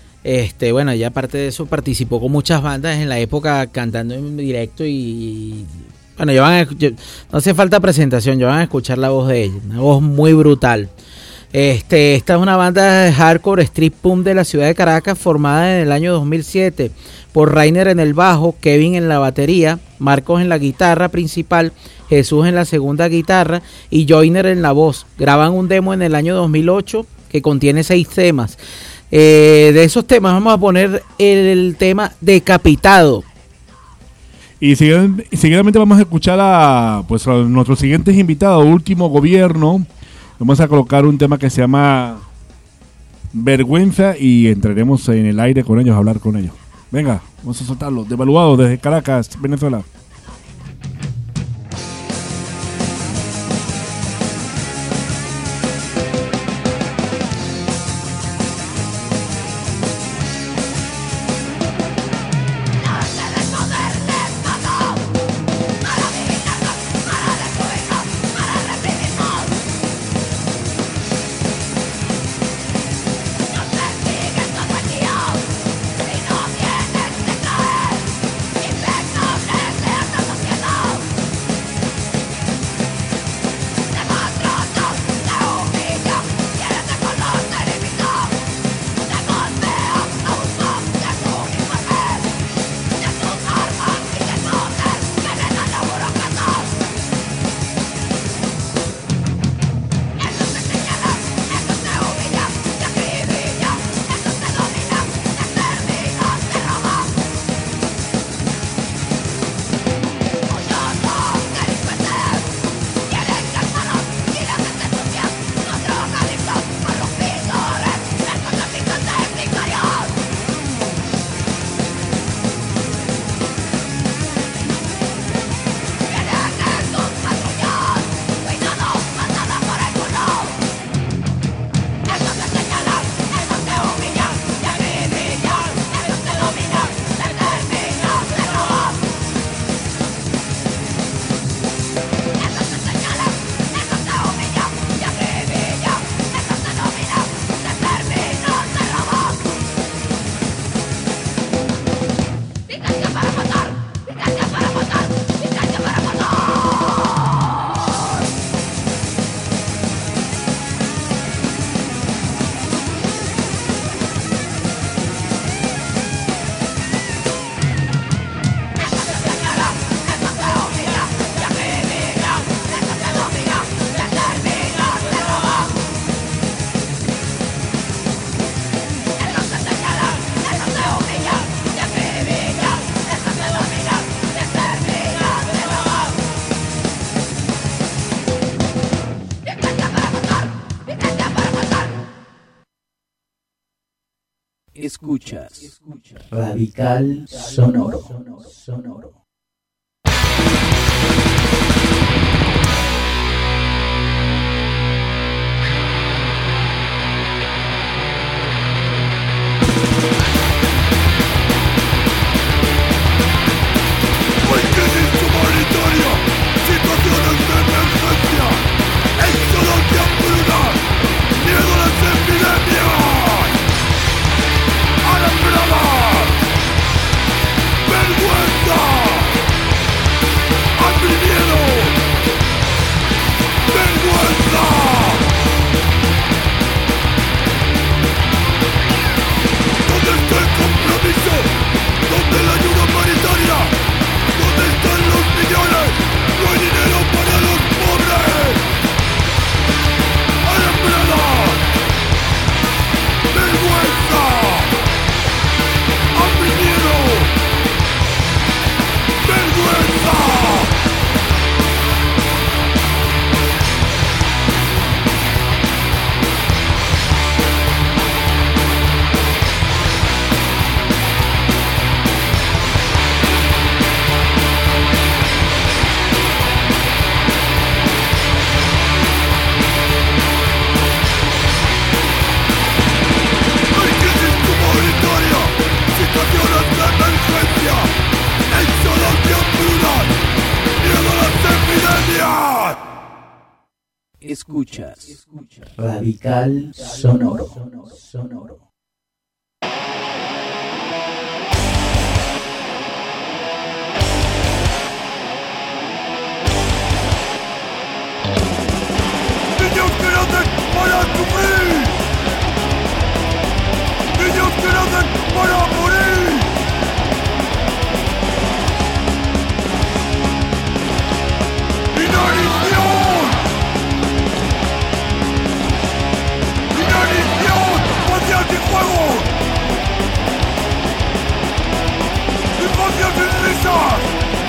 Ya aparte de eso participó con muchas bandas en la época cantando en directo y... Bueno, no hace falta presentación, ya van a escuchar la voz de ella, una voz muy brutal. Esta es una banda de hardcore street punk de la ciudad de Caracas, formada en el año 2007 por Rainer en el bajo, Kevin en la batería, Marcos en la guitarra principal, Jesús en la segunda guitarra y Joyner en la voz. Graban un demo en el año 2008 que contiene 6 temas. De esos temas vamos a poner el tema Decapitado. Y seguidamente vamos a escuchar a nuestros siguientes invitados, Último Gobierno. Vamos a colocar un tema que se llama Vergüenza y entraremos en el aire con ellos, a hablar con ellos. Venga, vamos a soltarlo. Devaluado desde Caracas, Venezuela. No tienes que creer, impecable. Escuchas Radical Sonoro. Hay crisis humanitaria, situaciones de emergencia, éxodo de hambruna, miedo a las epidemias, a la enfermedad, vergüenza, hambre y miedo, vergüenza. ¿Dónde está el compromiso? ¿Dónde la ayuda humanitaria? ¿Dónde están los millones? No hay dinero para los pobres. ¡A la enfermedad! ¡Vergüenza! ¡Hambre y miedo! ¡Vergüenza! Situaciones de emergencia, éxodo de hambruna, miedo a las epidemias. Escuchas Radical Sonoro. Niños que nacen para sufrir, niños que nacen para morir. Inanición, inanición, infancia sin juego, infancia sin risas.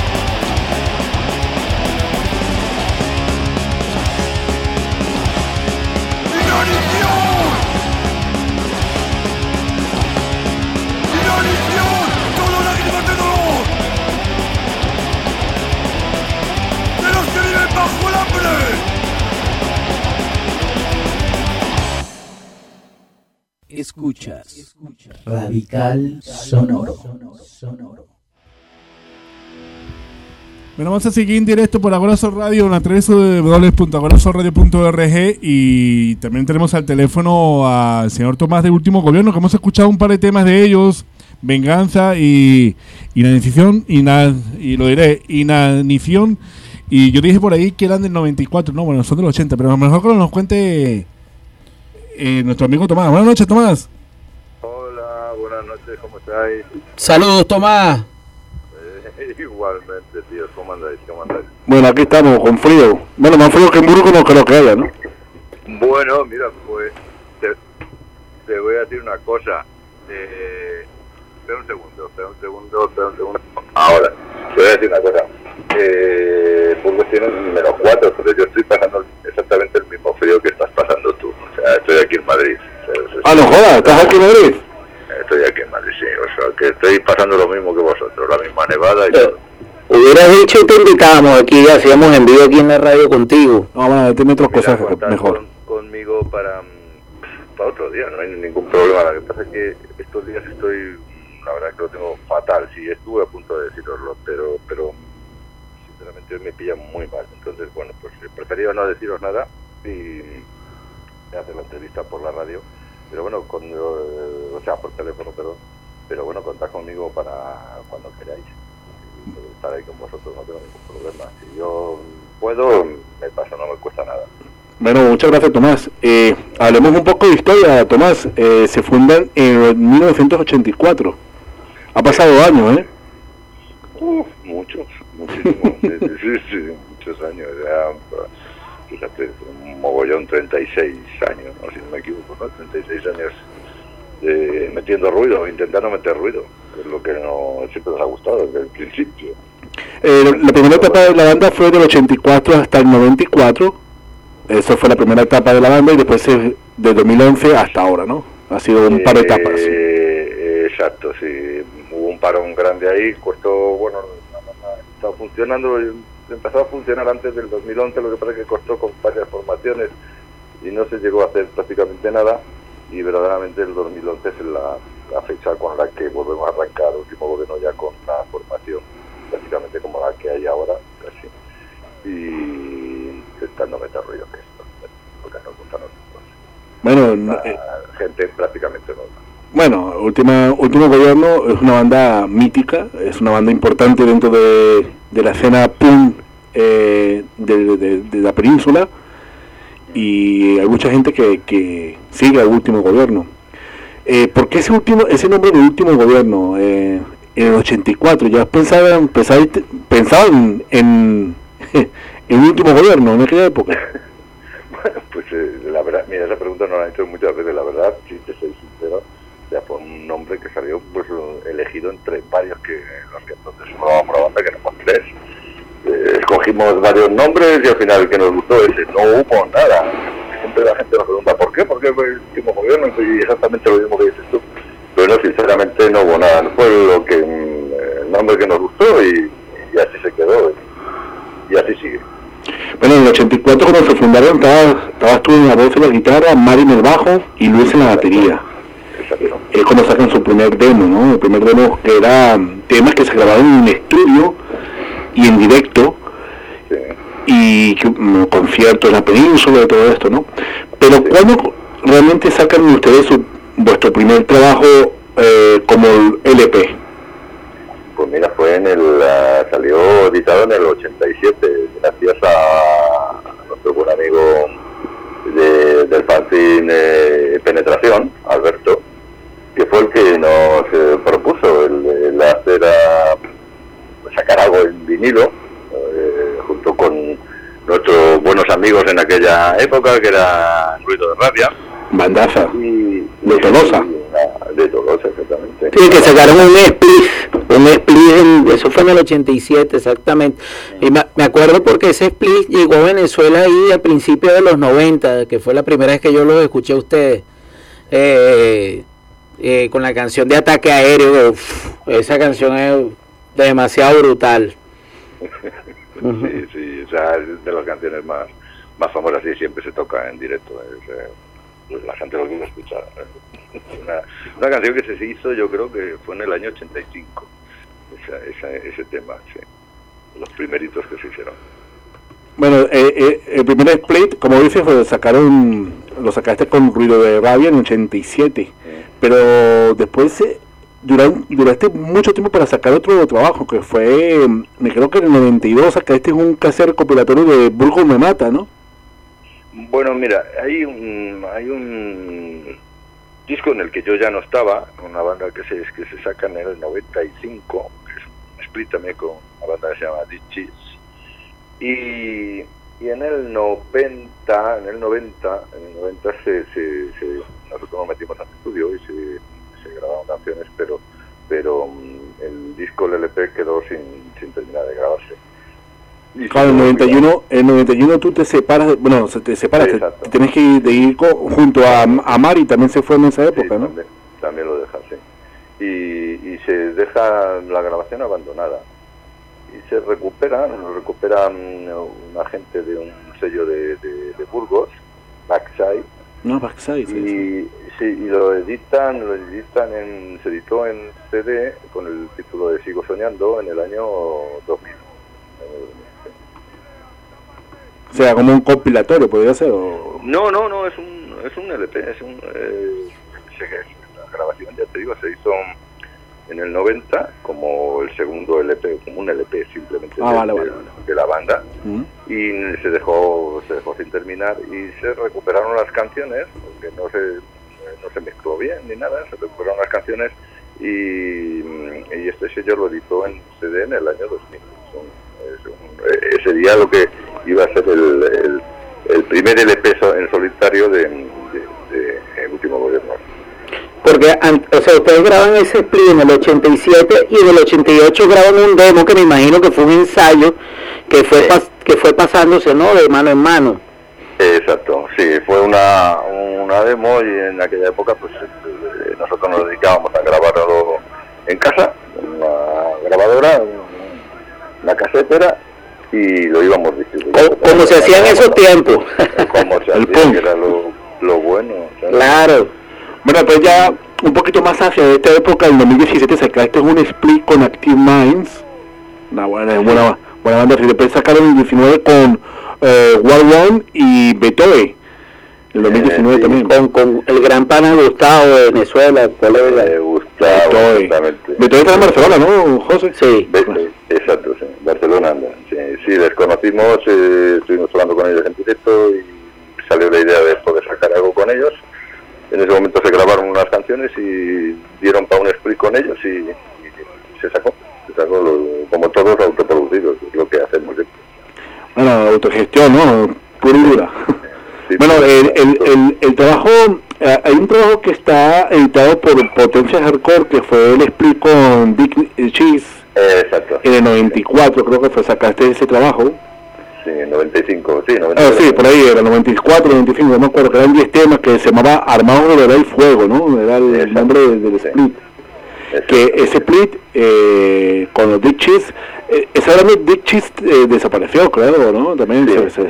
Inanición, inanición, solo lágrimas de dolor, de los que viven bajo el hambre. Escuchas Radical Sonoro. Bueno, vamos a seguir en directo por Agorazo Radio en la www.agorazoradio.org y también tenemos al teléfono al señor Tomás de Último Gobierno, que hemos escuchado un par de temas de ellos, Venganza y Inanición, y lo diré, Inanición, y yo dije por ahí que eran del 94, no, bueno, son del 80, pero a lo mejor que nos cuente nuestro amigo Tomás. Buenas noches, Tomás. Hola, buenas noches, ¿cómo estáis? Saludos, Tomás. Igualmente, tío, ¿cómo andáis? Bueno, aquí estamos, con frío. Bueno, más frío que en Burgos no creo que haya, ¿no? Bueno, mira, pues te voy a decir una cosa. Espera un segundo. Ahora, te voy a decir una cosa. Burgos tiene -4, entonces yo estoy pasando exactamente el mismo frío que estás pasando tú. O sea, estoy aquí en Madrid. Ah, no jodas, ¿estás aquí en Madrid? Estoy aquí en Madrid, sí, o sea, que estoy pasando lo mismo que vosotros, la misma nevada y todo. Hubieras dicho y te invitábamos aquí, hacíamos en vivo aquí en la radio contigo. No, bueno, tiene otras cosas mejor. Conmigo para otro día, no hay ningún problema. Lo que pasa es que estos días estoy, la verdad que lo tengo fatal. Sí, estuve a punto de deciroslo, pero sinceramente me pilla muy mal. Entonces, bueno, pues he preferido no deciros nada y hacer la entrevista por la radio. Pero bueno, o sea, por teléfono, pero bueno, contad conmigo para cuando queráis. Puedo estar ahí con vosotros, no tengo ningún problema. Si yo puedo, me paso, no me cuesta nada. Bueno, muchas gracias, Tomás. Hablemos un poco de historia, Tomás. Se fundan en 1984. Ha pasado años, ¿eh? Muchísimos. Sí, muchos años. Ya, fíjate, un mogollón, 36 años, ¿no? Si no me equivoco, ¿no? 36 años metiendo ruido, intentando meter ruido, que es lo que no siempre nos ha gustado desde el principio. La primera etapa de la banda fue del 84 hasta el 94. Esa fue la primera etapa de la banda y después de 2011 hasta ahora, ¿no? Ha sido un par de etapas. Exacto, sí. Hubo un parón grande ahí, bueno, estaba funcionando, empezó a funcionar antes del 2011, lo que pasa es que costó con varias formaciones y no se llegó a hacer prácticamente nada, y verdaderamente el 2011 es la fecha con la que volvemos a arrancar el último gobierno ya con una formación prácticamente como la que hay ahora, casi, y intentando meter ruido que esto, porque nos gustan los Bueno, gente prácticamente normal. Bueno, Último Gobierno es una banda mítica, es una banda importante dentro de la escena punk de la península, y hay mucha gente que sigue al Último Gobierno. ¿Por qué ese nombre de Último Gobierno? En el 84 ya pensaban en Último Gobierno en aquella época. Bueno, pues la verdad, mira, esa pregunta nos la han hecho muchas veces, la verdad, si te soy sincero, ya fue un nombre que salió pues elegido entre varios los que entonces formábamos la banda, que éramos 3. Escogimos varios nombres y al final el que nos gustó ese. No hubo nada. Siempre la gente nos pregunta ¿por qué? ¿Por qué fue el Último Gobierno? Y exactamente lo mismo que dices tú. Pero no, sinceramente no hubo nada. Fue el nombre que nos gustó y así se quedó y así sigue. Bueno, en el 84 cuando se fundaron estabas tú en la voz y la guitarra, Mari en el bajo y Luis en la batería. Es cuando sacan su primer demo, ¿no? El primer demo que era temas que se grabaron en estudio y en directo, y conciertos en la península y todo esto, ¿no? Pero ¿cuándo realmente sacan ustedes vuestro primer trabajo como LP? Pues mira, fue salió editado en el 87, gracias a nuestro buen amigo del fanzine Penetración, Alberto, que fue el que nos propuso el hacer sacar algo en vinilo, junto con nuestros buenos amigos en aquella época, que era Ruido de Rabia. Bandaza. De Tolosa. De Tolosa, exactamente. Sí, que sacaron un split, eso fue en el 87 exactamente. Y me acuerdo porque ese split llegó a Venezuela ahí al principio de los 90, que fue la primera vez que yo los escuché a ustedes. Con la canción de Ataque Aéreo, esa canción es demasiado brutal. Sí, o sea, es de las canciones más famosas y siempre se toca en directo. Pues la gente lo quiere escuchar. Una canción que se hizo, yo creo que fue en el año 85, ese tema, sí. Los primeritos que se hicieron. Bueno, el primer split, como dices, lo sacaste con Ruido de Rabia en 87, pero después duraste mucho tiempo para sacar otro trabajo, que fue, me creo que en el 92 sacaste un cassette recopilatorio de Burgos Me Mata, ¿no? Bueno, mira, hay un disco en el que yo ya no estaba, una banda que se saca en el 95, que es un split también con una banda que se llama Deep Cheese. Y en el 90 nosotros nos metimos al estudio y se grabaron canciones, pero el disco, el LP, quedó sin terminar de grabarse. Claro, en 91 tú te separas, sí, te tienes que ir junto a Mari, también se fue en esa época, sí, ¿no? También lo dejas, sí. Y se deja la grabación abandonada. Y se recuperan una gente de un sello de Burgos, Backside. No, Backside, sí. Y lo editan, se editó en CD con el título de Sigo Soñando en el año 2000. O sea, como un compilatorio, ¿podría ser? ¿O? No, es un LP, la grabación, ya te digo, se hizo en el 90 como el segundo LP, como un LP simplemente de la banda, y se dejó sin terminar, y se recuperaron las canciones, porque no se mezcló bien ni nada, se recuperaron las canciones, y este sello lo editó en CD en el año 2000. Ese día lo que iba a ser el primer LP en solitario de Último Gobierno. Porque, o sea, ustedes graban ese split en el 87 y en el 88 graban un demo que me imagino que fue un ensayo que fue pasándose, ¿no?, de mano en mano. Exacto, sí, fue una demo, y en aquella época pues nosotros nos dedicábamos a grabarlo en casa, una grabadora, una casetera, y lo íbamos distribuyendo. Como se hacía en esos tiempos. Como se hacía, que era lo bueno. ¿sabes? Claro. Bueno, pues ya un poquito más hacia esta época, en 2017 sacaste un split con Active Minds, una buena banda, y después sacaron el 19 con War One y Beethoven, el 2019 sí, también. Con el gran pana Gustavo de Venezuela, colega. Gustavo, exactamente. Beethoven está en Barcelona, ¿no, José? Sí. Exacto, sí, Barcelona anda. Sí, les conocimos, estuvimos hablando con ellos en directo y salió la idea de poder sacar algo con ellos. En ese momento se grabaron unas canciones y dieron para un split con ellos y se sacó como todos autoproducidos, es lo que hacemos. Bueno, autogestión, ¿no? Pura y dura. Sí, bueno, el trabajo, hay un trabajo que está editado por Potencia Hardcore, que fue el split con Dick Cheese. Exacto. En el 94 creo que sacaste ese trabajo. Sí, en 95, sí, 95. Sí, por ahí era 94, 95, no me acuerdo, que eran 10 temas que se llamaba Armados de Verdad y Fuego, ¿no? Era el nombre del split. Que ese split con los Dick Cheese, esa grande Dick Cheese desapareció, claro, ¿no? También sí.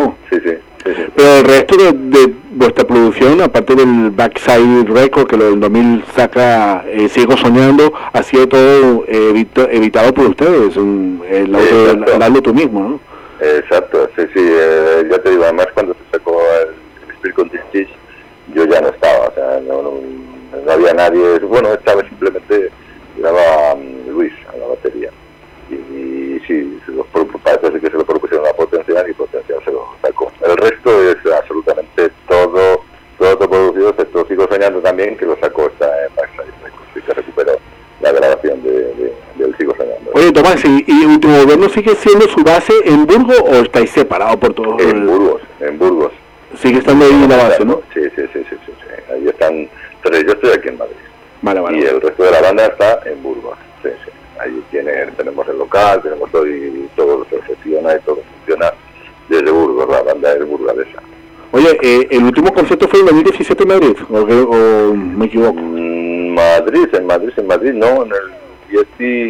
Pero el resto de vuestra producción, aparte del Backside Record, que lo del 2000 saca Sigo Soñando, ha sido todo evitado por ustedes, el audio tú mismo, ¿no? Exacto, sí, ya te digo, además cuando se sacó el split con Dick Cheese, yo ya no estaba, o sea, no había nadie, bueno, estaba simplemente, grababa Luis a la batería, y sí, parece que se lo propusieron a Potencial y Potencial se lo sacó. El resto es absolutamente todo producido, excepto Sigo Soñando también, que lo sacó esta Backside Records, y que recuperó la grabación del Sigo Soñando. Oye, Tomás, ¿y Último Gobierno sigue siendo su base en Burgos o estáis separados por todos? En Burgos. Sigue estando ahí la base, ¿no? Sí. Ahí están 3, yo estoy aquí en Madrid. Vale. Y el resto de la banda está en Burgos. Sí. Ahí tenemos el local, tenemos todo se gestiona y todo funciona desde Burgos, la banda es burgalesa. Oye, ¿el último concierto fue en 2017 en Madrid? ¿O me equivoco? En Madrid, no, en el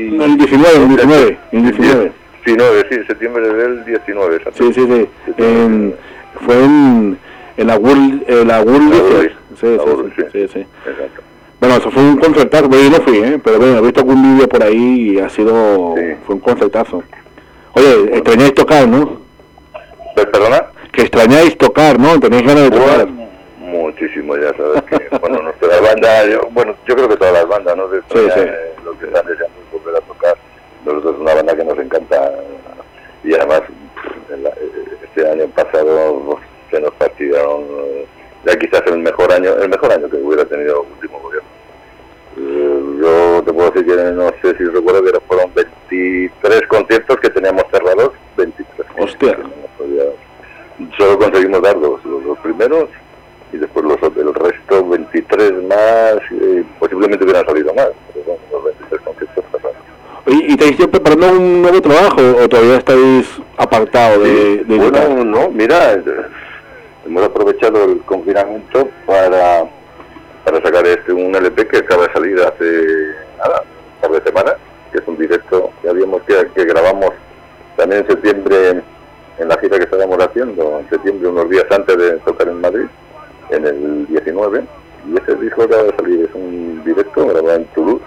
19. Sí, septiembre del 19. Sí. Fue en la World Sí. Exacto. Bueno, eso fue un concertazo, yo no fui, pero bueno, he visto algún vídeo por ahí y fue un concertazo. Oye, extrañáis tocar, ¿no? ¿Perdona? Que extrañáis tocar, ¿no? Tenéis ganas de tocar. Muchísimo, ya sabes que, bueno, nuestra banda, yo creo que todas las bandas, ¿no? Lo que están deseando es volver a tocar. Nosotros es una banda que nos encanta y además este año pasado se nos partieron, ya quizás el mejor año que hubiera tenido Último Gobierno. Yo te puedo decir que no sé si recuerdo que fueron 23 conciertos que teníamos cerrados, 23. Hostia. Solo conseguimos dar los primeros y después el resto 23 más, posiblemente hubieran salido más, pero bueno, los 23 conciertos cerrados. ¿Y estáis preparando un nuevo trabajo o todavía estáis apartados de bueno, no, mira, hemos aprovechado el confinamiento para sacar un LP que acaba de salir hace un par de semanas, que es un directo que grabamos también en septiembre en la gira que estábamos haciendo, en septiembre, unos días antes de tocar en Madrid, en el 19, y ese disco acaba de salir, es un directo grabado en Toulouse.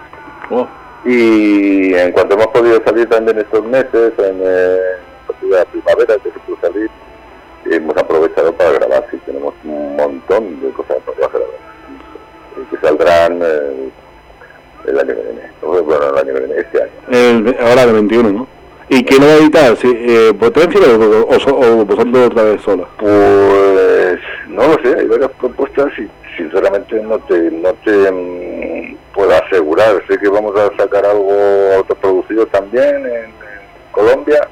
Y en cuanto hemos podido salir también estos meses, en la primavera que se pudo salir, hemos aprovechado para grabar, sí, tenemos un montón de cosas para grabar, que saldrán el año que viene, bueno, el año que viene, este año. Ahora el 21, ¿no? ¿Y quién lo va a editar? ¿Potencia o vosotros otra vez sola? Pues no lo sé, hay varias propuestas y sinceramente no te puedo asegurar. Sé que vamos a sacar algo autoproducido también en Colombia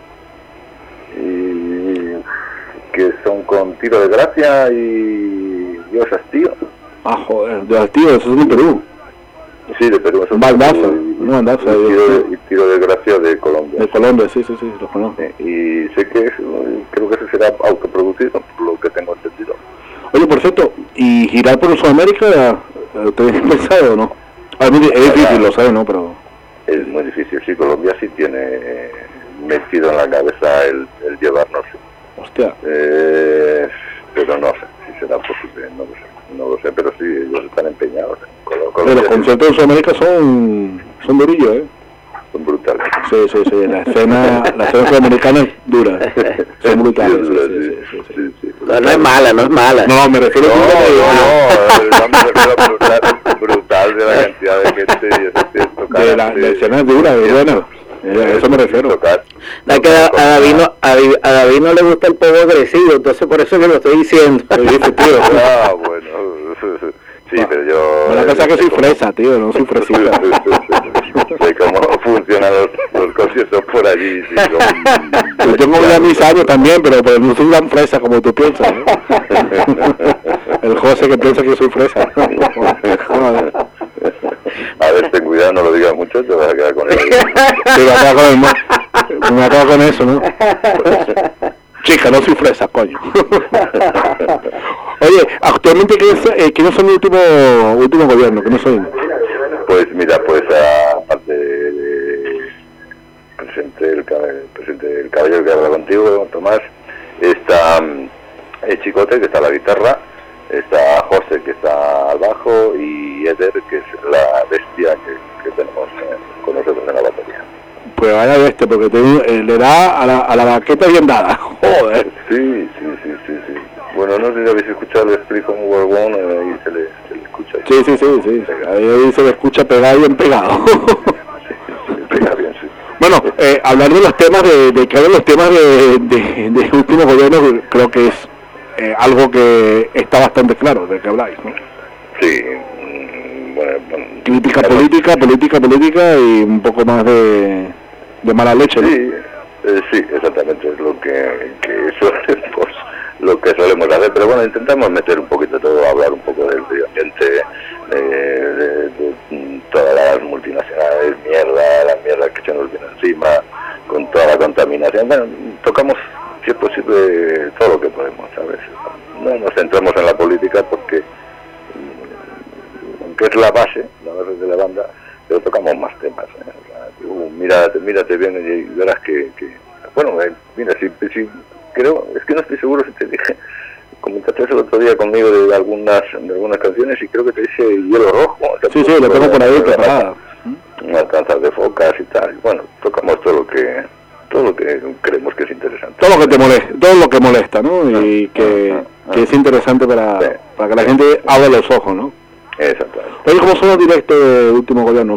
y que son con Tiro de Gracia y Dios Hastío. Ah, joder, Dios Hastío, eso es en Perú. Sí, de Perú. Un bandazo. Y Tiro de Gracia de Colombia. De Colombia, sí, los conozco. Y sé que creo que eso será autoproducido, por lo que tengo entendido. Oye, por cierto, ¿y girar por Sudamérica tenéis pensado o no? Es difícil, lo sé, ¿no? Pero es muy difícil. Sí, Colombia sí tiene metido en la cabeza el llevarnos. Hostia. Pero no sé si será posible, no lo sé, pero sí, ellos están empeñados. Los conciertos en Sudamérica son durillos, ¿eh? Son brutales. Sí, la escena sudamericana es dura. Son brutales. Sí. No es mala. No, me refiero a brutal de la cantidad de gente y la escena es dura, es buena. A eso me refiero. A David no le gusta el poco agresivo, entonces por eso que lo estoy diciendo. Bueno. Sí, pero yo... La cosa es que soy fresa, tío, no soy fresita. Sé cómo funcionan los conciertos por allí. Sí, yo tengo ya mis años también, pero no soy tan fresa como tú piensas, ¿no? El José que piensa que soy fresa. A ver, ten cuidado, no lo digas mucho, te vas a quedar con él. Sí, me acabo con eso, ¿no? Chica, no soy fresa, coño. Oye, actualmente, ¿quiénes son el último gobierno? ¿Quiénes son? Pues mira, aparte del presidente del caballero que habla contigo, Tomás, está el Chicote, que está a la guitarra, está José, que está al bajo, y Eder, que es la bestia que tenemos con nosotros en la batería. Pues vaya bestia, porque le da a la baqueta bien dada. Joder. Sí. Bueno, no sé si habéis escuchado el Split on World One, ahí se le escucha. Sí. Ahí se le escucha pegado y bien pegado. Sí, pega bien, sí. Bueno, hablar de los temas de últimos gobiernos, creo que es algo que está bastante claro de que habláis, ¿no? Sí. Bueno, crítica política y un poco más de mala leche, ¿no? Sí, exactamente, es lo que solemos hacer, pero bueno, intentamos meter un poquito todo, hablar un poco del medio ambiente, de todas las multinacionales, la mierda que se nos viene encima, con toda la contaminación. Bueno, tocamos, si es posible, todo lo que podemos, ¿sabes? No nos centramos en la política porque aunque es la base de la banda, pero tocamos más temas, ¿eh? O sea, mírate bien y verás que bueno, mira, si creo, es que no estoy seguro si te dije, comentaste el otro día conmigo de algunas canciones y creo que te dice Hielo Rojo. Sí, lo tengo por ahí preparada. Matanzas de focas y tal. Bueno, tocamos todo lo que creemos que es interesante. Todo lo que molesta, ¿no? Y que es interesante para que la gente abra los ojos, ¿no? Exactamente. Oye, ¿cómo son los directos de último gobierno?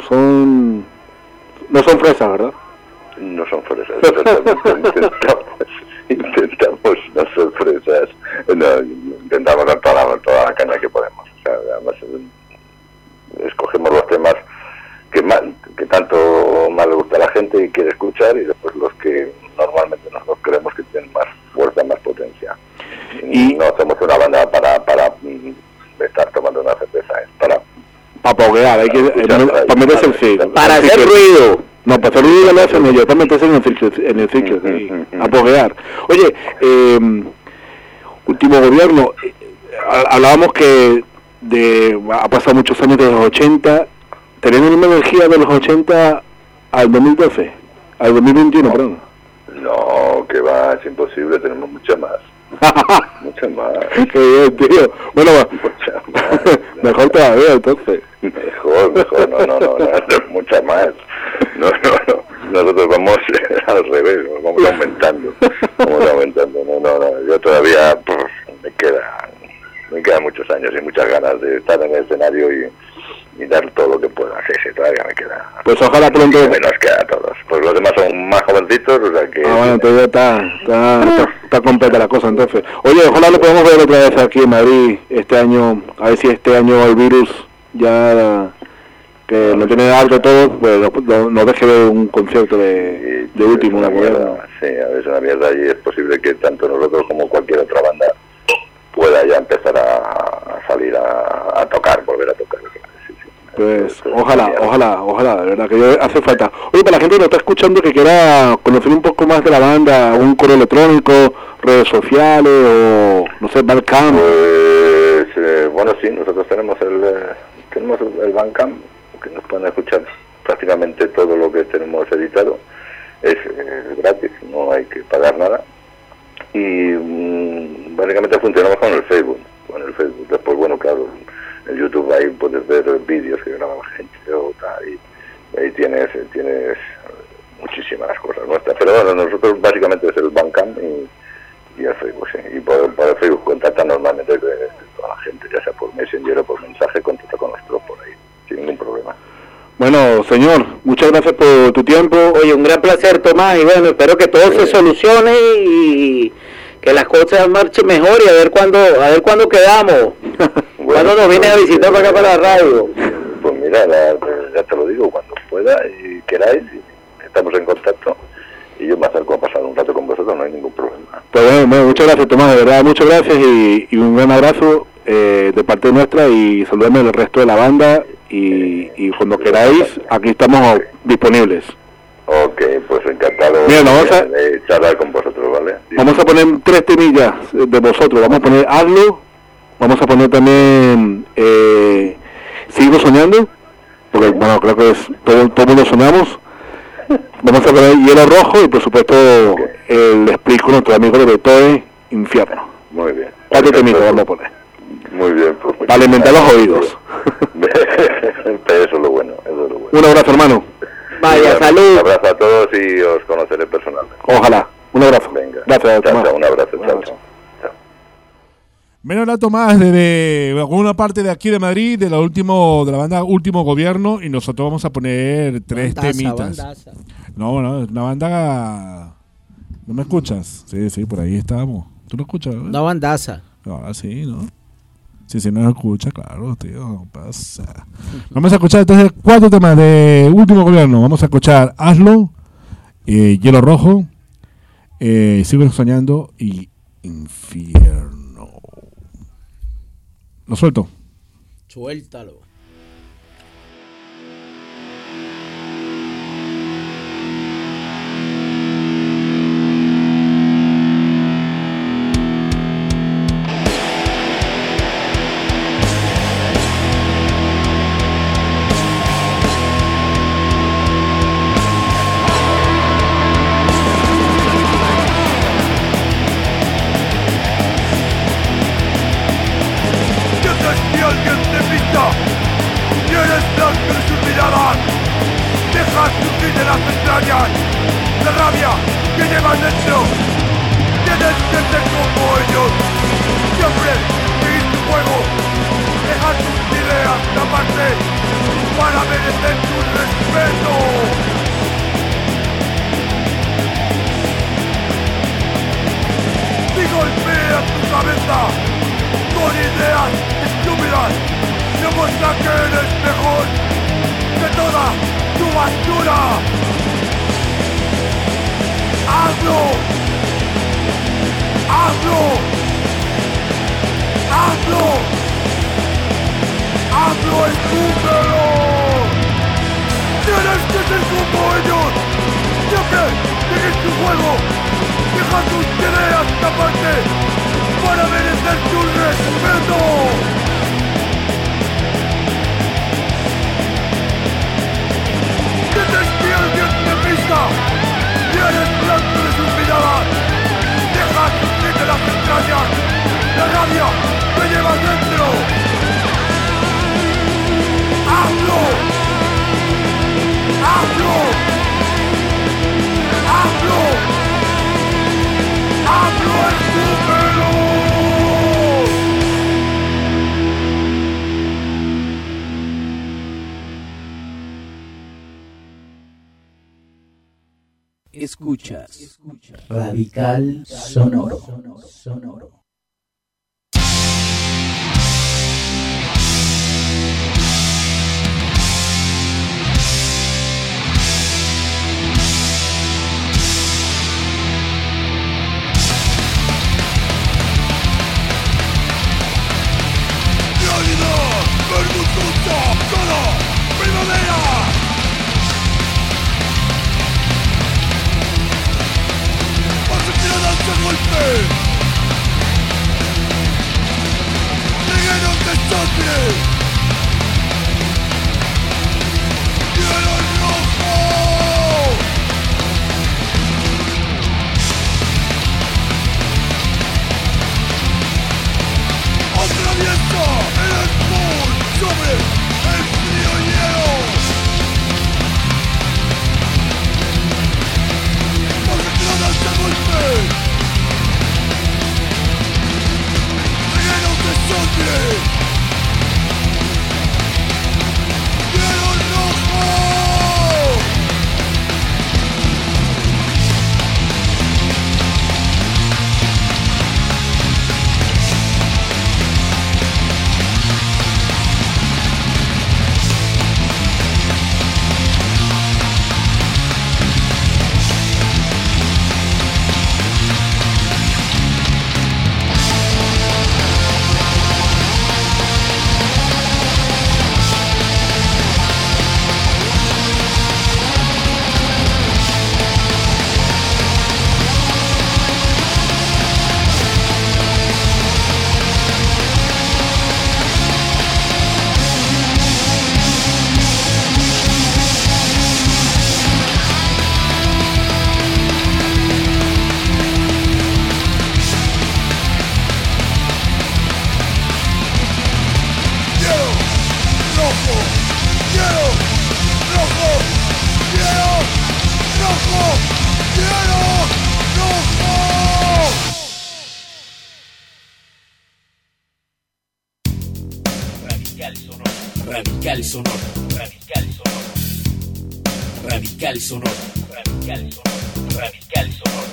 No son fresas, ¿verdad? No son fresas, exactamente. intentamos no ser fresas, intentamos dar toda la caña que podemos. O sea, además escogemos los temas que tanto más le gusta a la gente y quiere escuchar, y después los que normalmente nosotros creemos que tienen más fuerza, más potencia. Y no somos una banda para estar tomando una cerveza, es para poguear, hay que para meterse el ciclo. Para hacer ruido. No, para hacer ruido lo hacen ellos, para meterse en el ciclo, a poguear. Oye, último gobierno, hablábamos que ha pasado muchos años de los 80, ¿tenemos una energía de los 80 al 2012? Al 2021, perdón. No, que va, es imposible, tenemos mucha más. Mucha más. Qué bien, tío. Bueno, mejor todavía, entonces. Mejor, no, mucha más. No, nosotros vamos al revés, vamos aumentando. No, yo todavía me quedan muchos años y muchas ganas de estar en el escenario y dar todo lo que pueda. Sí, todavía me queda. Pues ojalá pronto. Nos queda a todos. Pues los demás son más jovencitos, o sea que. Bueno, entonces está completa la cosa, entonces. Oye, ojalá lo podamos ver otra vez aquí en Madrid este año. A ver si este año el virus ya que no tiene algo todo, pues nos deje ver un concierto de último una gobierno. Mierda, sí, a ver, es una mierda y es posible que tanto nosotros como cualquier otra banda pueda ya empezar a salir a tocar, volver a tocar. Pues ojalá, de verdad que hace falta. Oye, para la gente que nos está escuchando que quiera conocer un poco más de la banda, un correo electrónico, redes sociales o no sé, Bandcamp. Pues bueno, sí, nosotros tenemos el Bandcamp, que nos puedan escuchar prácticamente todo lo que tenemos editado. Es gratis, no hay que pagar nada. Y básicamente funcionamos con el Facebook. Después, bueno, claro, en YouTube ahí puedes ver vídeos que graba gente o tal, y ahí tienes muchísimas cosas nuestras. Pero bueno, nosotros básicamente es el Bandcamp y el Facebook, sí. Y por el Facebook contactan normalmente toda la gente, ya sea por Messenger o por mensaje, contacta con nosotros por ahí, sin ningún problema. Bueno, señor, muchas gracias por tu tiempo. Oye, un gran placer, Tomás, y bueno, espero que todo se solucione y que las cosas marchen mejor, y a ver cuándo quedamos. Cuando nos vienes a visitar para acá, para la radio. Pues mira, ya te lo digo, cuando pueda y queráis, estamos en contacto, y yo me acerco a pasar un rato con vosotros, no hay ningún problema. Pues bueno, muchas gracias, Tomás, de verdad, muchas gracias, y un gran abrazo de parte nuestra, y saludame al resto de la banda, y cuando queráis, aquí estamos disponibles. Ok, pues encantado. Mira, de charlar con vosotros, ¿vale? Sí. Vamos a poner 3 temillas de vosotros. Vamos a poner Hazlo. Vamos a poner también Sigo Soñando, porque bueno, creo que todo el mundo soñamos. Vamos a poner Hielo Rojo y por supuesto el explico nuestro amigo de Beethoven, Infierno. Muy bien. 4 temitas vamos a poner. Muy bien. Pues, para alimentar los oídos. Eso es lo bueno, Un abrazo, hermano. Vaya, salud. Un abrazo a todos y os conoceré personalmente. Ojalá. Un abrazo. Venga. Gracias, chao, un abrazo. Chao. Menos la Tomás desde alguna parte de aquí de Madrid, de la banda Último Gobierno, y nosotros vamos a poner 3 temitas. Bandaza. No, una banda... ¿No me escuchas? Sí, por ahí estábamos. ¿Tú no escuchas? Una bandaza. Ahora sí, ¿no? Sí, no escucha, claro, tío, no pasa. Vamos a escuchar entonces 4 temas de Último Gobierno. Vamos a escuchar Hazlo, Hielo Rojo, Sigo Soñando y Infierno. Lo suelto. Suéltalo. Escuchas Radical Sonoro. Radical Sonoro. Radical Sonoro. Radical Sonoro. Radical Sonoro. Radical Sonoro.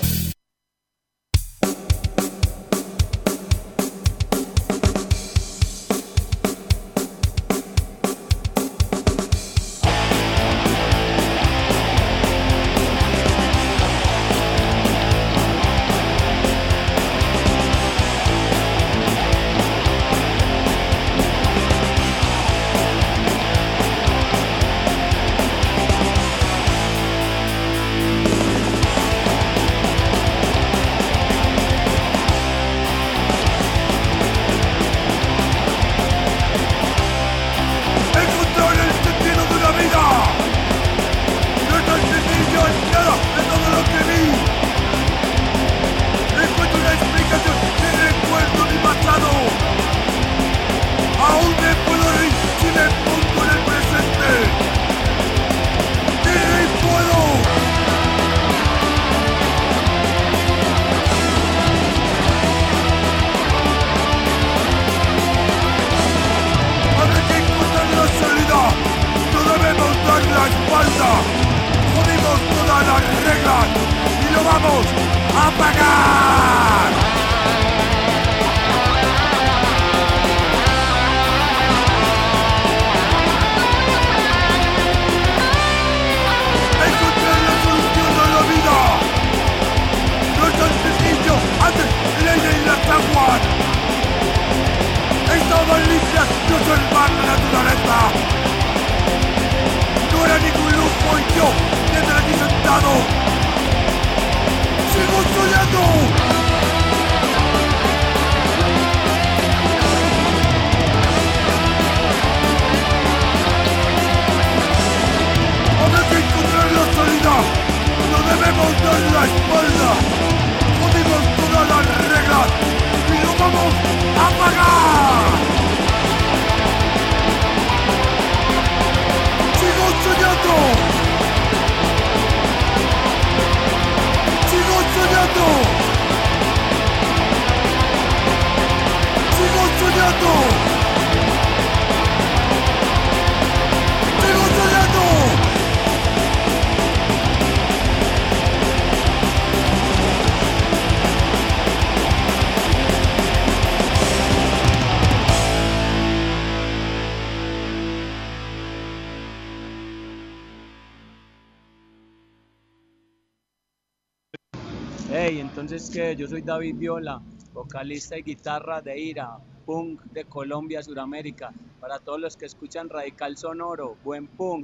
Hey, entonces que yo soy David Viola, vocalista y guitarra de Ira, punk de Colombia, Suramérica. Para todos los que escuchan Radical Sonoro, buen punk.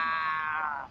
¡Ah!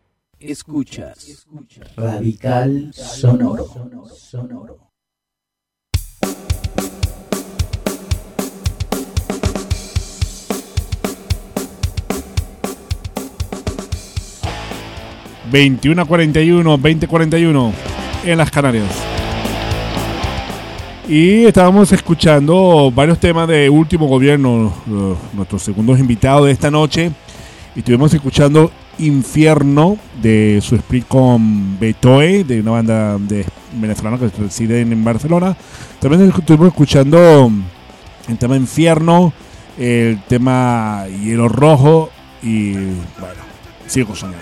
Escuchas Radical Sonoro. 21:41, 20:41 en las Canarias. Y estábamos escuchando varios temas de Último Gobierno, nuestros segundos invitados de esta noche. Y estuvimos escuchando Infierno de su split con Betoe, de una banda de venezolana que reside en Barcelona. También estuvimos escuchando el tema Infierno, el tema Hielo Rojo y bueno, sigo soñando.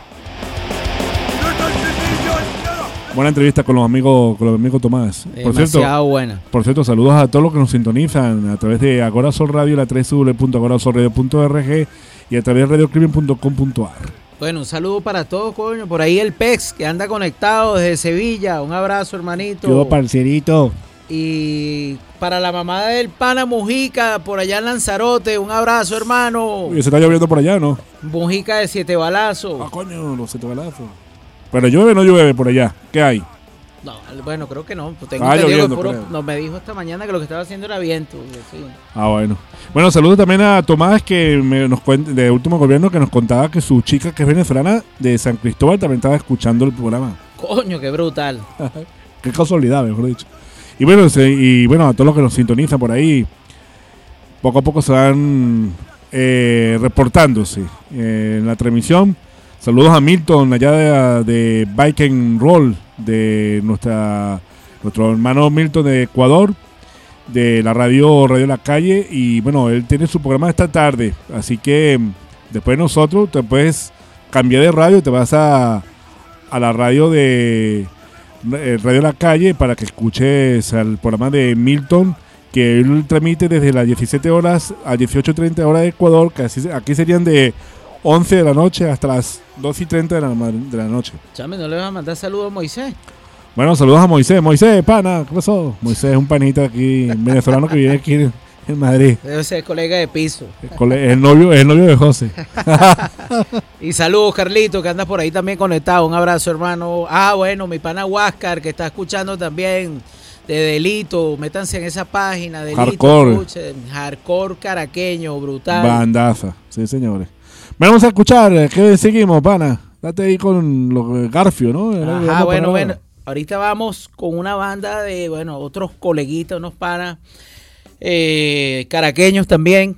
Buena entrevista con los amigos Tomás. Demasiado buena. Por cierto, saludos a todos los que nos sintonizan a través de Agora Sol Radio, la www.agorasolradio.org y a través de radiocrimen.com.ar. Bueno, un saludo para todos, coño. Por ahí el Pex, que anda conectado desde Sevilla. Un abrazo, hermanito. Yo, parcerito. Y para la mamá del pana Mujica, por allá en Lanzarote, un abrazo, hermano. Oye, se está lloviendo por allá, ¿no? Mujica de 7 balazos. Ah, coño, los 7 balazos. Pero llueve o no llueve por allá. ¿Qué hay? No, bueno, creo que no. Tengo entendido que nos me dijo esta mañana que lo que estaba haciendo era viento. Sí. Ah, bueno. Bueno, saludos también a Tomás, que nos cuenta, de Último Gobierno, que nos contaba que su chica, que es venezolana, de San Cristóbal, también estaba escuchando el programa. Coño, qué brutal. Qué casualidad, mejor dicho. Y bueno, a todos los que nos sintonizan por ahí, poco a poco se van reportándose en la transmisión. Saludos a Milton, allá de Bike and Roll, de nuestro hermano Milton de Ecuador, de la Radio La Calle. Y bueno, él tiene su programa esta tarde, así que después de nosotros te puedes cambiar de radio y te vas a la radio de Radio La Calle para que escuches el programa de Milton, que él transmite desde las 17 horas a 18:30 horas de Ecuador, que aquí serían de 11 de la noche hasta las 2:30 de la noche. Chame, ¿no le vas a mandar saludos a Moisés? Bueno, saludos a Moisés. Moisés, pana, ¿qué pasó? Moisés es un panita aquí, venezolano que vive aquí en Madrid. Debe ser colega de piso. Es el novio de José. Y saludos, Carlito, que andas por ahí también conectado. Un abrazo, hermano. Ah, bueno, mi pana Huáscar, que está escuchando también de Delito. Métanse en esa página. Delito, Hardcore. Escuchen. Hardcore caraqueño, brutal. Bandaza, sí, señores. Vamos a escuchar, ¿qué seguimos, pana? Date ahí con los Garfio, ¿no? Ajá, bueno. Ahorita vamos con una banda de, otros coleguitas, unos panas caraqueños también.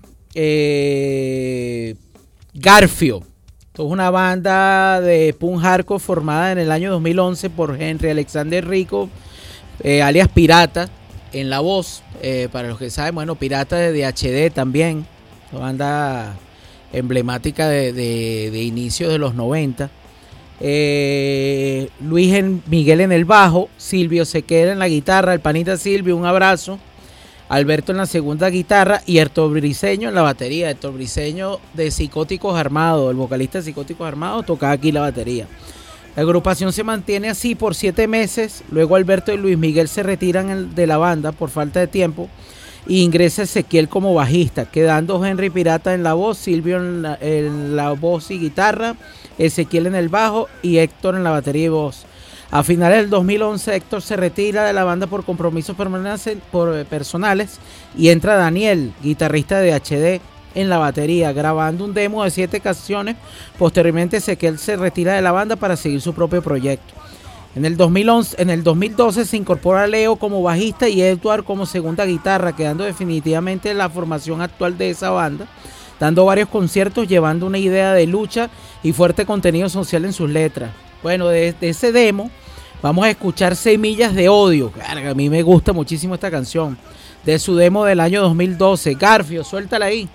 Garfio. Esto es una banda de punk hardcore formada en el año 2011 por Henry Alexander Rico, alias Pirata, en la voz. Para los que saben, Pirata de DHD también. Una banda emblemática de inicios de los 90. Luis Miguel en el bajo, Silvio Sequera en la guitarra, el panita Silvio, un abrazo. Alberto en la segunda guitarra y Héctor Briceño en la batería. Héctor Briceño de Psicóticos Armados, el vocalista de Psicóticos Armados, tocaba aquí la batería. La agrupación se mantiene así por 7 meses. Luego Alberto y Luis Miguel se retiran de la banda por falta de tiempo y ingresa Ezequiel como bajista, quedando Henry Pirata en la voz, Silvio en la voz y guitarra, Ezequiel en el bajo y Héctor en la batería y voz. A finales del 2011 Héctor se retira de la banda por compromisos personales y entra Daniel, guitarrista de HD, en la batería, grabando un demo de 7 canciones. Posteriormente Ezequiel se retira de la banda para seguir su propio proyecto. En el 2012 se incorpora Leo como bajista y Edward como segunda guitarra, quedando definitivamente en la formación actual de esa banda, dando varios conciertos, llevando una idea de lucha y fuerte contenido social en sus letras. Bueno, de ese demo vamos a escuchar Semillas de Odio. Carga, a mí me gusta muchísimo esta canción, de su demo del año 2012. Garfio, suéltala ahí.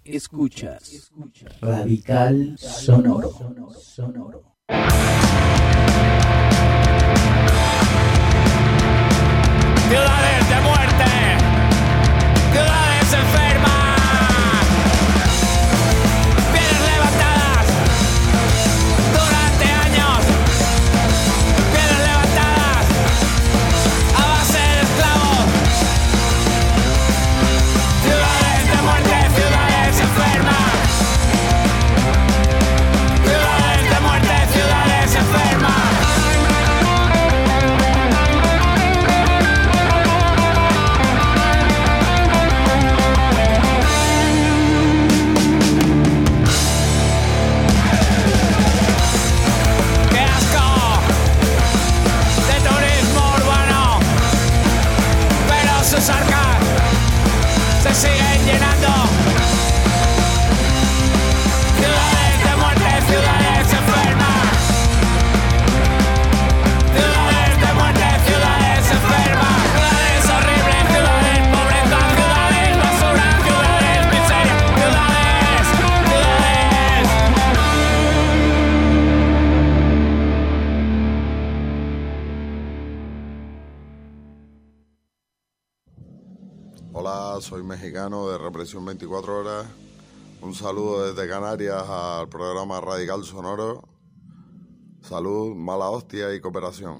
Escuchas Radical Sonoro. Ciudades de muerte, ciudades enfermas, pieles levantadas durante años, pieles levantadas a base de esclavos. Ciudades de muerte, ciudades enfermas, ciudades de muerte, ciudades enfermas. Sus arcas se siguen llenando. Ciudades de muerte, ciudades enfermas. Ciudades de muerte, ciudades enfermas. Ciudades horribles, ciudades pobreza, ciudades basura, ciudades miseria, ciudades. Hola, soy mexicano de Represión 24 Horas. Un saludo desde Canarias al programa Radical Sonoro. Salud, mala hostia y cooperación.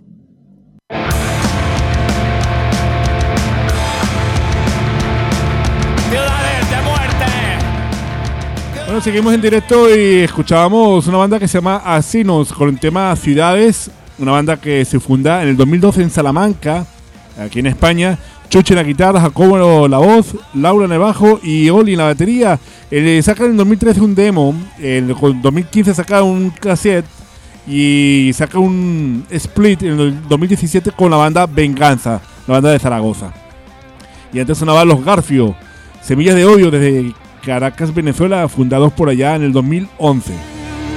Ciudades de muerte. Bueno, seguimos en directo y escuchábamos una banda que se llama Asinos con el tema Ciudades. Una banda que se funda en el 2012 en Salamanca, aquí en España. Chuchi en la guitarra, Jacobo en la voz, Laura en el bajo y Oli en la batería. Sacan en el 2013 un demo, en el 2015 saca un cassette y saca un split en el 2017 con la banda Venganza, la banda de Zaragoza. Y antes sonaban Los Garfio, Semillas de Odio desde Caracas, Venezuela, fundados por allá en el 2011.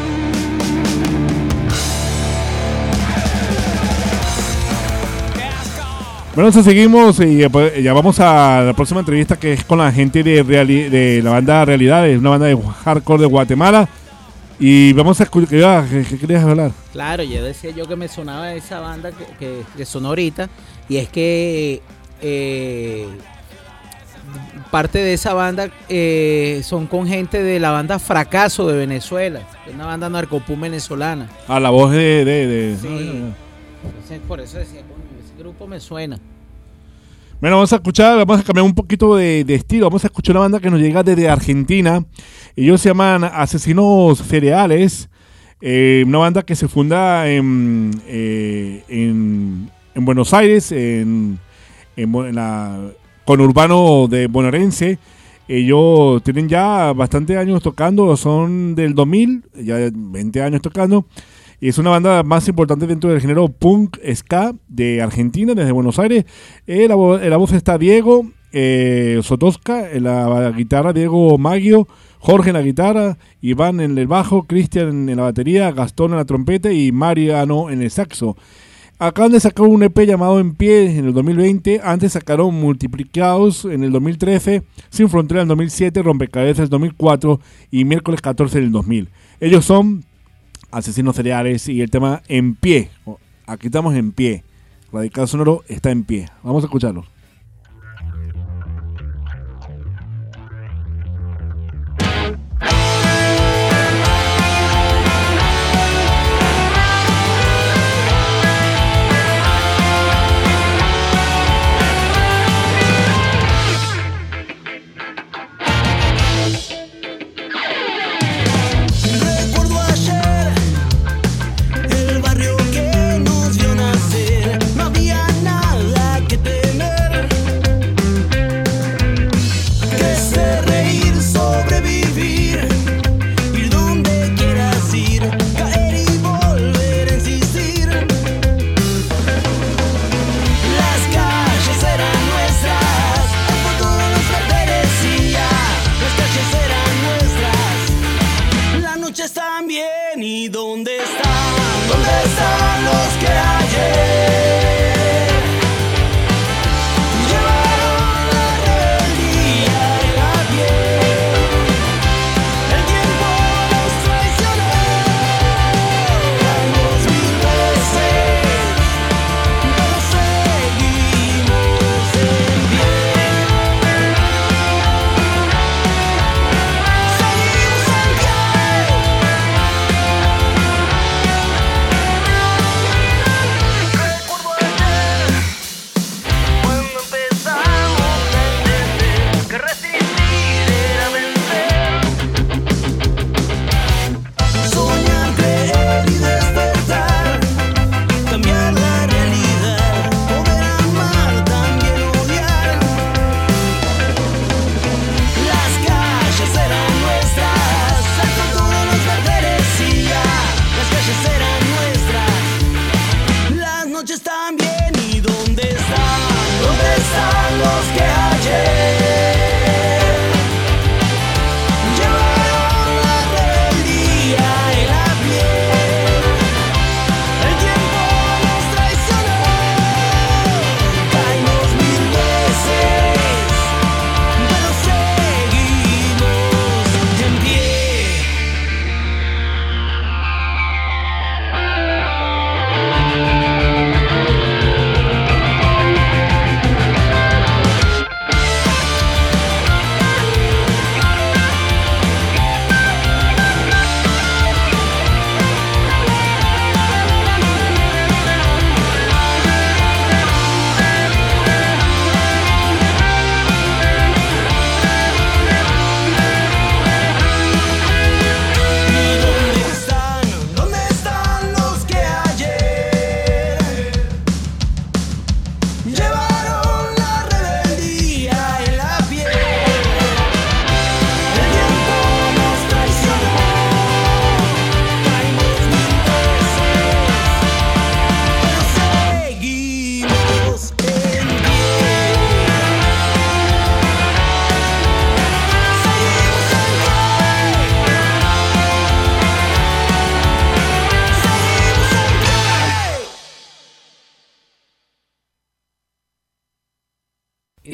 Bueno, entonces seguimos y ya vamos a la próxima entrevista, que es con la gente de la banda Realidades, una banda de hardcore de Guatemala. Y vamos a escuchar, ¿qué querías hablar? Claro, yo decía yo que me sonaba esa banda que sonó ahorita, y es que parte de esa banda son con gente de la banda Fracaso de Venezuela, que es una banda narcopunk venezolana. Ah, la voz de... Sí. Entonces, por eso decía, ese grupo me suena. Bueno, vamos a cambiar un poquito de estilo. Vamos a escuchar una banda que nos llega desde Argentina. Ellos se llaman Asesinos Cereales. Una banda que se funda en Buenos Aires, en la conurbano de bonaerense. Ellos tienen ya bastante años tocando, son del 2000, ya 20 años tocando. Y es una banda más importante dentro del género punk ska de Argentina, desde Buenos Aires. En la voz está Diego Sotosca, en la guitarra Diego Maggio, Jorge en la guitarra, Iván en el bajo, Cristian en la batería, Gastón en la trompeta y Mariano en el saxo. Acaban de sacar un EP llamado En Pie en el 2020, antes sacaron Multiplicados en el 2013, Sin Frontera en el 2007, Rompecabezas en el 2004 y Miércoles 14 en el 2000. Ellos son Asesinos Cereales y el tema En Pie. Aquí estamos en pie. Radical Sonoro está en pie. Vamos a escucharlo. El barrio que nos vio nacer, no había nada que temer.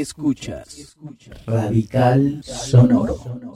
Escuchas Radical Sonoro.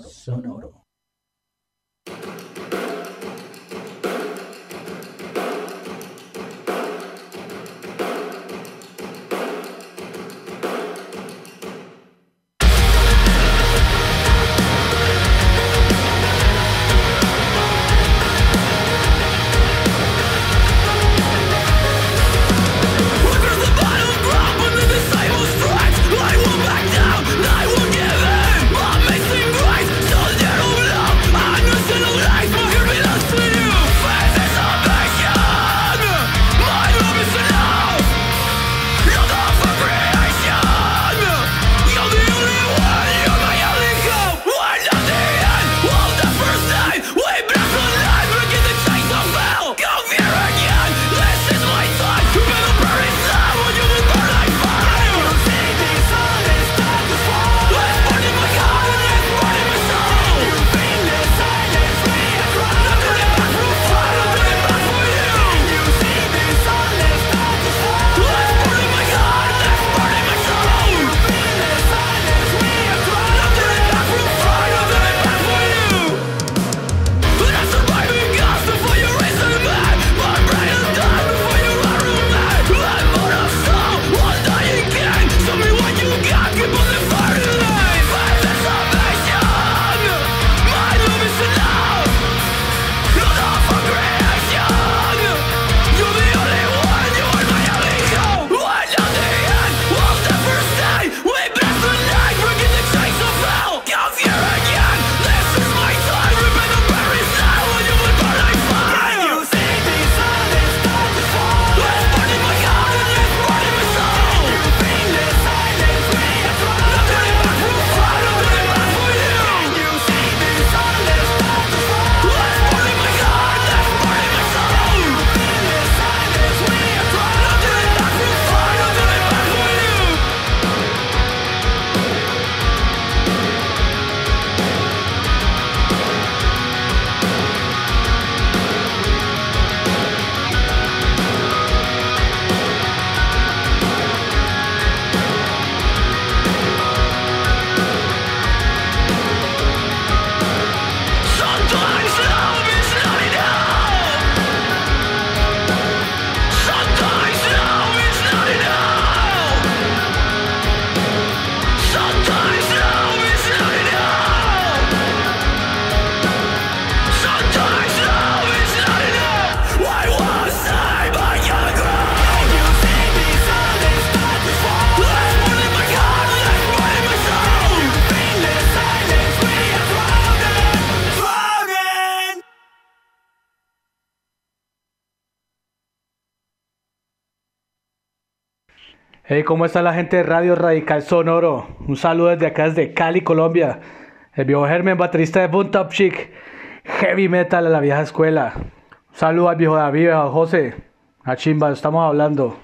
Hey, ¿cómo está la gente de Radio Radical Sonoro? Un saludo desde acá, desde Cali, Colombia. El viejo Germen, baterista de Boom Top Chic, heavy metal a la vieja escuela. Un saludo al viejo David, a José, a Chimba, estamos hablando.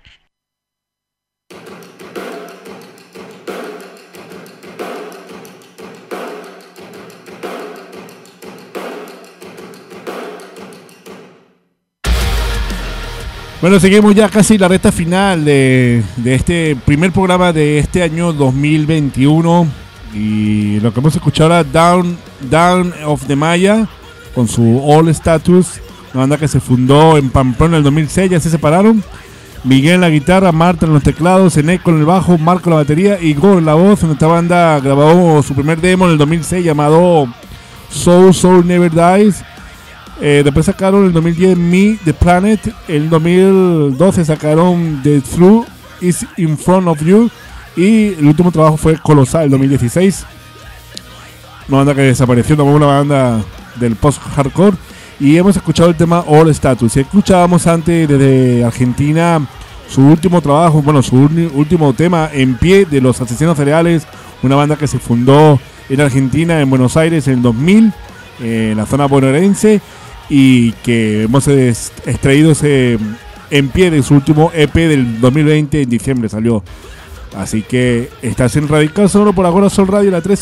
Bueno, seguimos ya casi la recta final de este primer programa de este año 2021. Y lo que hemos escuchado ahora, Down of the Maya, con su All Status, una banda que se fundó en Pamplona en el 2006, ya se separaron. Miguel en la guitarra, Marta en los teclados, Eneco en el bajo, Marco en la batería y Igor en la voz. Esta banda grabó su primer demo en el 2006 llamado Soul Never Dies. Después sacaron en el 2010 Me, The Planet. En el 2012 sacaron The Truth Is In Front of You. Y el último trabajo fue Colosal, el 2016. Una banda que desapareció, también una banda del post-hardcore. Y hemos escuchado el tema All Status. Y escuchábamos antes desde Argentina su último trabajo, bueno, su último tema, En Pie, de Los Asesinos Cereales. Una banda que se fundó en Argentina, en Buenos Aires, en el 2000, en la zona bonaerense. Y que hemos extraído ese En Pie de su último EP del 2020, en diciembre salió. Así que estás en Radical Sonoro por Agorasol Radio, la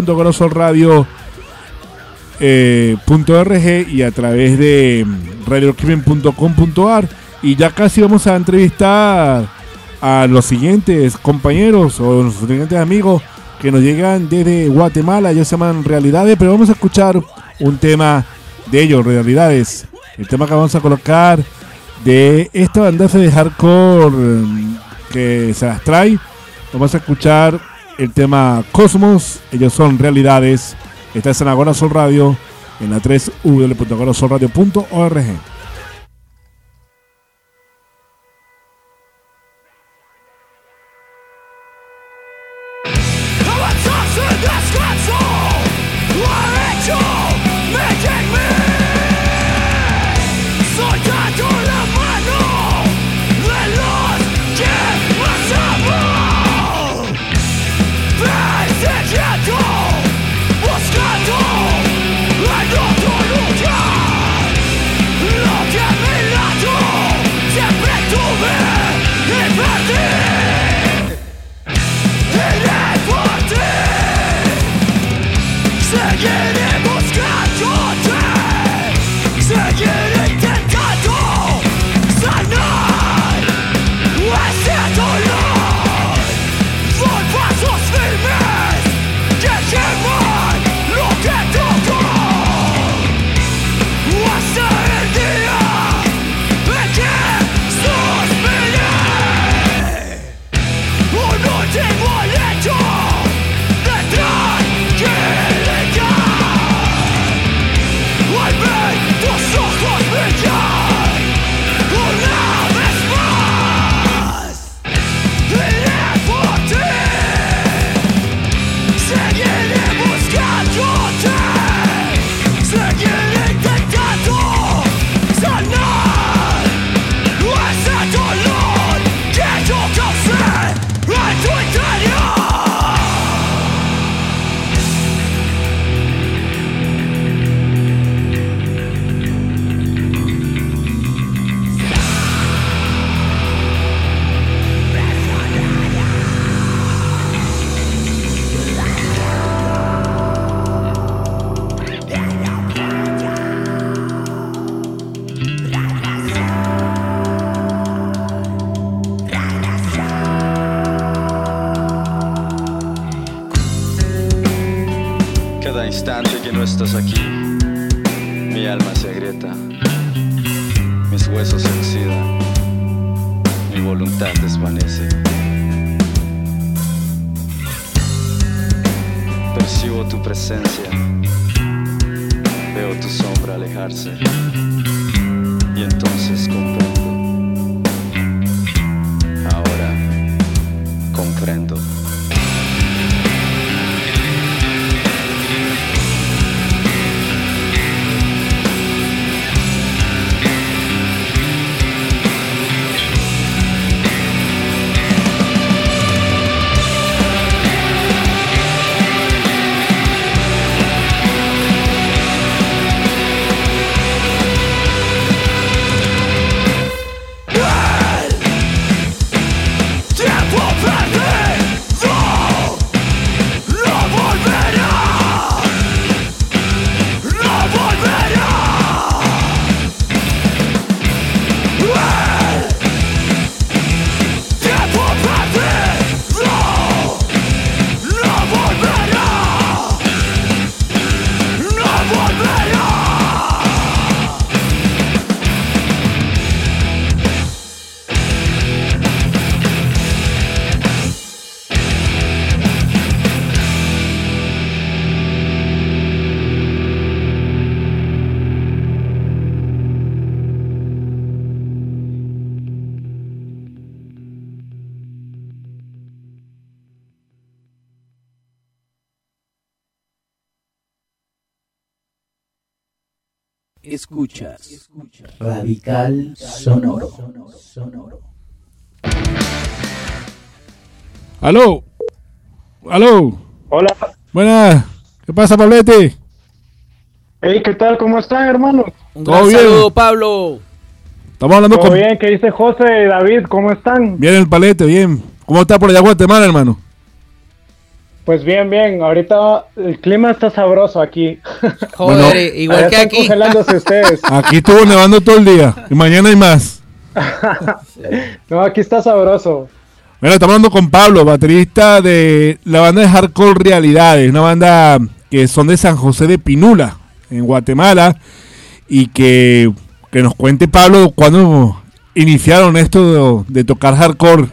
www.agorasolradio.org y a través de radiocrimen.com.ar. Y ya casi vamos a entrevistar a los siguientes compañeros o los siguientes amigos que nos llegan desde Guatemala. Ellos se llaman Realidades, pero vamos a escuchar un tema de ellos, Realidades. El tema que vamos a colocar de esta bandaza de hardcore que se las trae. Vamos a escuchar el tema Cosmos. Ellos son Realidades. Esta es en Agora Sol Radio, en la 3w.agorasolradio.org. Estás aquí, mi alma se agrieta, mis huesos se oxidan, mi voluntad desvanece. Percibo tu presencia, veo tu sombra alejarse y entonces comprendo. Ahora comprendo. Escuchas Radical Sonoro. ¡Aló! ¡Aló! Hola. Buenas. ¿Qué pasa, Pablete? Hey, ¿qué tal? ¿Cómo están, hermano? Un saludo, Pablo. Estamos hablando ¿Todo bien? ¿Qué dice José y David? ¿Cómo están? Bien, el Palete, bien. ¿Cómo está por allá Guatemala, hermano? Pues bien, bien. Ahorita el clima está sabroso aquí. Joder, bueno, igual que aquí. Congelándose ustedes. Aquí estuvo nevando todo el día y mañana hay más. No, aquí está sabroso. Bueno, estamos hablando con Pablo, baterista de la banda de hardcore Realidades, una banda que son de San José de Pinula, en Guatemala, y que nos cuente Pablo cuándo iniciaron esto de tocar hardcore.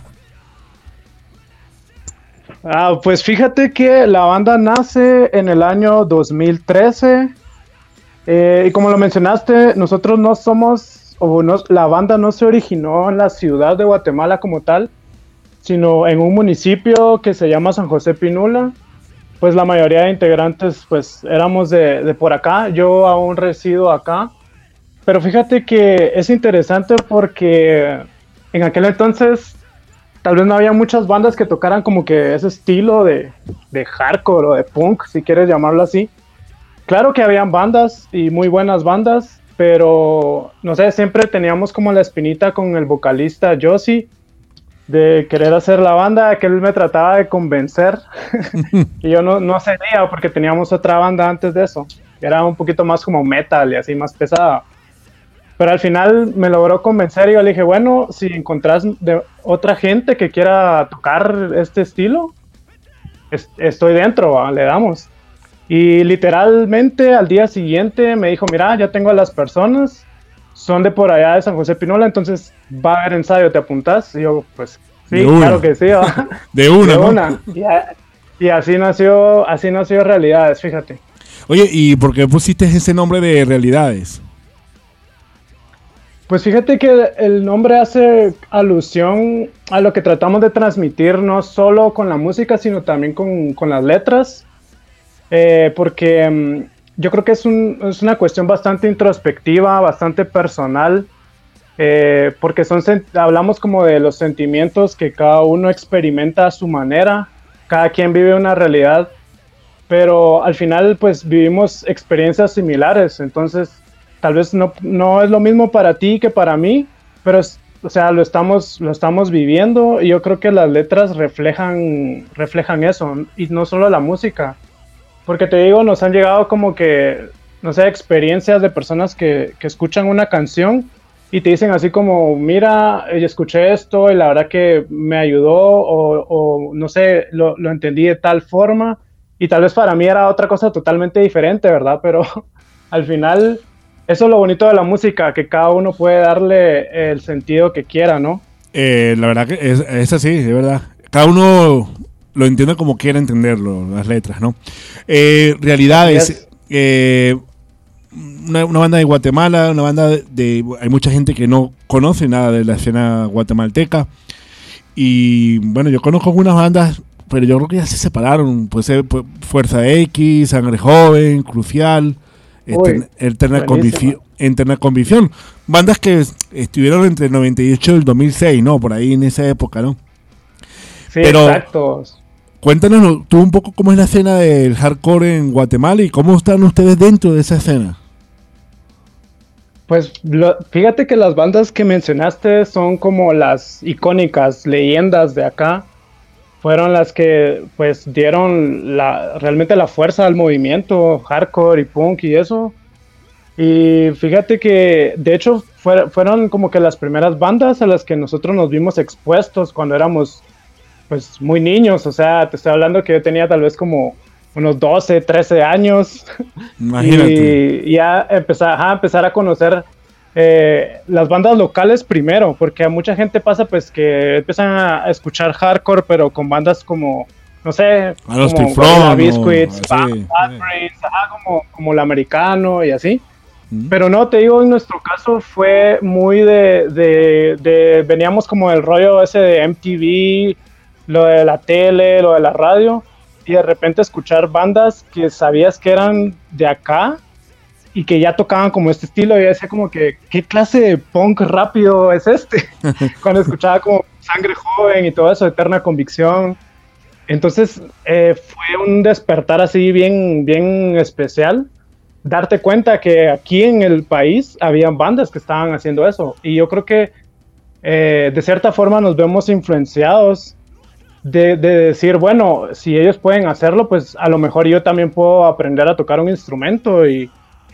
Pues fíjate que la banda nace en el año 2013 y como lo mencionaste, nosotros no somos, la banda no se originó en la ciudad de Guatemala como tal, sino en un municipio que se llama San José Pinula. Pues la mayoría de integrantes pues éramos de por acá, yo aún resido acá, pero fíjate que es interesante porque en aquel entonces tal vez no había muchas bandas que tocaran como que ese estilo de hardcore o de punk, si quieres llamarlo así. Claro que habían bandas y muy buenas bandas, pero no sé, siempre teníamos como la espinita con el vocalista Josie de querer hacer la banda, que él me trataba de convencer y yo no cedía porque teníamos otra banda antes de eso, que era un poquito más como metal y así más pesada. Pero al final me logró convencer y yo le dije, bueno, si encontrás de otra gente que quiera tocar este estilo, estoy dentro, ¿va? Le damos. Y literalmente al día siguiente me dijo, mira, ya tengo a las personas, son de por allá de San José Pinula, entonces va a haber ensayo, ¿te apuntás? Y yo, pues sí, claro que sí, ¿va? De una, ¿no? Y así nació Realidades, fíjate. Oye, ¿y por qué pusiste ese nombre de Realidades? Pues fíjate que el nombre hace alusión a lo que tratamos de transmitir, no solo con la música, sino también con las letras, porque yo creo que es una cuestión bastante introspectiva, bastante personal, porque hablamos como de los sentimientos que cada uno experimenta a su manera, cada quien vive una realidad, pero al final pues vivimos experiencias similares, entonces tal vez no es lo mismo para ti que para mí, pero o sea, lo estamos viviendo y yo creo que las letras reflejan eso, y no solo la música. Porque te digo, nos han llegado como que, no sé, experiencias de personas que escuchan una canción y te dicen así como, mira, escuché esto y la verdad que me ayudó o no sé, lo entendí de tal forma y tal vez para mí era otra cosa totalmente diferente, ¿verdad? Pero al final, eso es lo bonito de la música, que cada uno puede darle el sentido que quiera, ¿no? La verdad que es así, de verdad. Cada uno lo entiende como quiera entenderlo, las letras, ¿no? Realidades, una banda de Guatemala, una banda hay mucha gente que no conoce nada de la escena guatemalteca, y bueno, yo conozco algunas bandas, pero yo creo que ya se separaron, pues Fuerza X, Sangre Joven, Crucial, Eterna Convicción, bandas que estuvieron entre el 98 y el 2006, ¿no? Por ahí en esa época, ¿no? Sí, pero, exacto. Cuéntanos tú un poco cómo es la escena del hardcore en Guatemala y cómo están ustedes dentro de esa escena. Pues fíjate que las bandas que mencionaste son como las icónicas leyendas de acá. Fueron las que pues dieron realmente la fuerza al movimiento hardcore y punk y eso. Y fíjate que de hecho fueron como que las primeras bandas a las que nosotros nos vimos expuestos cuando éramos pues muy niños, o sea, te estoy hablando que yo tenía tal vez como unos 12, 13 años. Imagínate. Y ya empezar a conocer las bandas locales primero, porque a mucha gente pasa pues que empiezan a escuchar hardcore, pero con bandas como, no sé, como Gorilla Biscuits, Bad Brains, como el americano y así. Pero no, te digo, en nuestro caso fue muy veníamos como del rollo ese de MTV, lo de la tele, lo de la radio, y de repente escuchar bandas que sabías que eran de acá y que ya tocaban como este estilo, y yo decía como que, ¿qué clase de punk rápido es este? Cuando escuchaba como Sangre Joven y todo eso, Eterna Convicción. Entonces fue un despertar así bien, bien especial, darte cuenta que aquí en el país habían bandas que estaban haciendo eso, y yo creo que de cierta forma nos vemos influenciados de decir, bueno, si ellos pueden hacerlo, pues a lo mejor yo también puedo aprender a tocar un instrumento y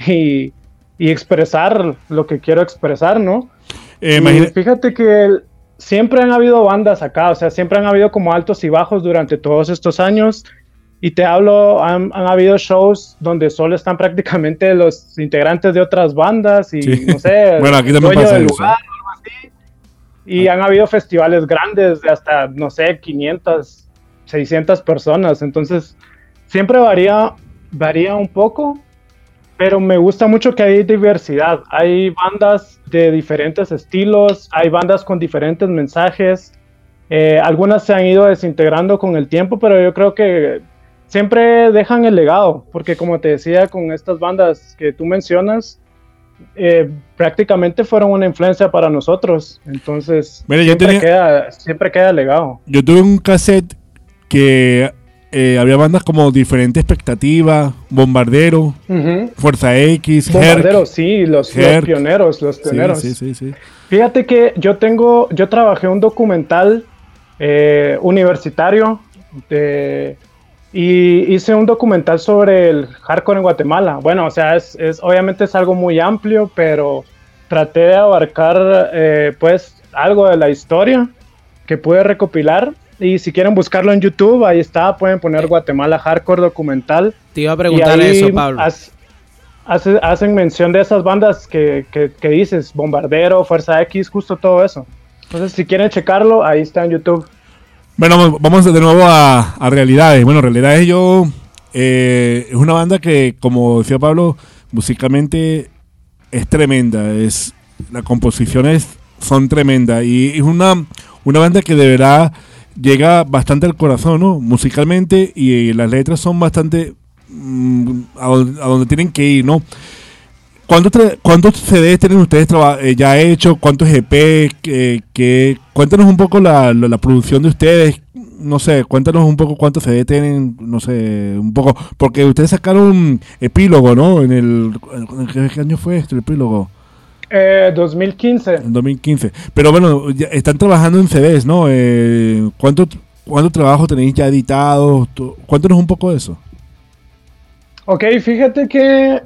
expresar lo que quiero expresar, ¿no? Fíjate que siempre han habido bandas acá, o sea, siempre han habido como altos y bajos durante todos estos años. Y te hablo, han habido shows donde solo están prácticamente los integrantes de otras bandas y Sí. no sé, Bueno, aquí el también dueño pasa del eso. lugar o algo así. Y han habido festivales grandes de hasta, no sé, 500, 600 personas. Entonces, siempre varía un poco, pero me gusta mucho que hay diversidad. Hay bandas de diferentes estilos, hay bandas con diferentes mensajes. Algunas se han ido desintegrando con el tiempo, pero yo creo que siempre dejan el legado, porque como te decía, con estas bandas que tú mencionas, prácticamente fueron una influencia para nosotros. Entonces, Mira, yo siempre queda el legado. Yo tuve un cassette que había bandas como Diferente Expectativa, Bombardero, Ujú. Fuerza X, Bombardero, Herc. sí, los Herc. pioneros. Sí. Fíjate que yo trabajé un documental universitario y hice un documental sobre el hardcore en Guatemala. Bueno, o sea, obviamente es algo muy amplio, pero traté de abarcar pues algo de la historia que pude recopilar. Y si quieren buscarlo en YouTube, ahí está, pueden poner Guatemala Hardcore Documental. Te iba a preguntar Y ahí eso, Pablo. Hacen mención de esas bandas que dices, Bombardero, Fuerza X, justo todo eso. Entonces, si quieren checarlo, ahí está en YouTube. Bueno, vamos de nuevo a Realidades. Bueno, Realidades es una banda que, como decía Pablo, musicalmente es tremenda. Las composiciones son tremendas y es una banda que de verdad llega bastante al corazón, ¿no? Musicalmente, y las letras son bastante a donde tienen que ir, ¿no? ¿Cuántos CDs tienen ustedes ya hechos? ¿Cuántos EP? Cuéntanos un poco la producción de ustedes. No sé, cuéntanos un poco cuántos CD tienen, no sé, un poco. Porque ustedes sacaron Epílogo, ¿no? ¿En qué año fue esto, el Epílogo? 2015. En 2015. Pero bueno, ya están trabajando en CDs, ¿no? ¿Cuánto trabajo tenéis ya editados? Cuéntanos un poco de eso. Ok, fíjate que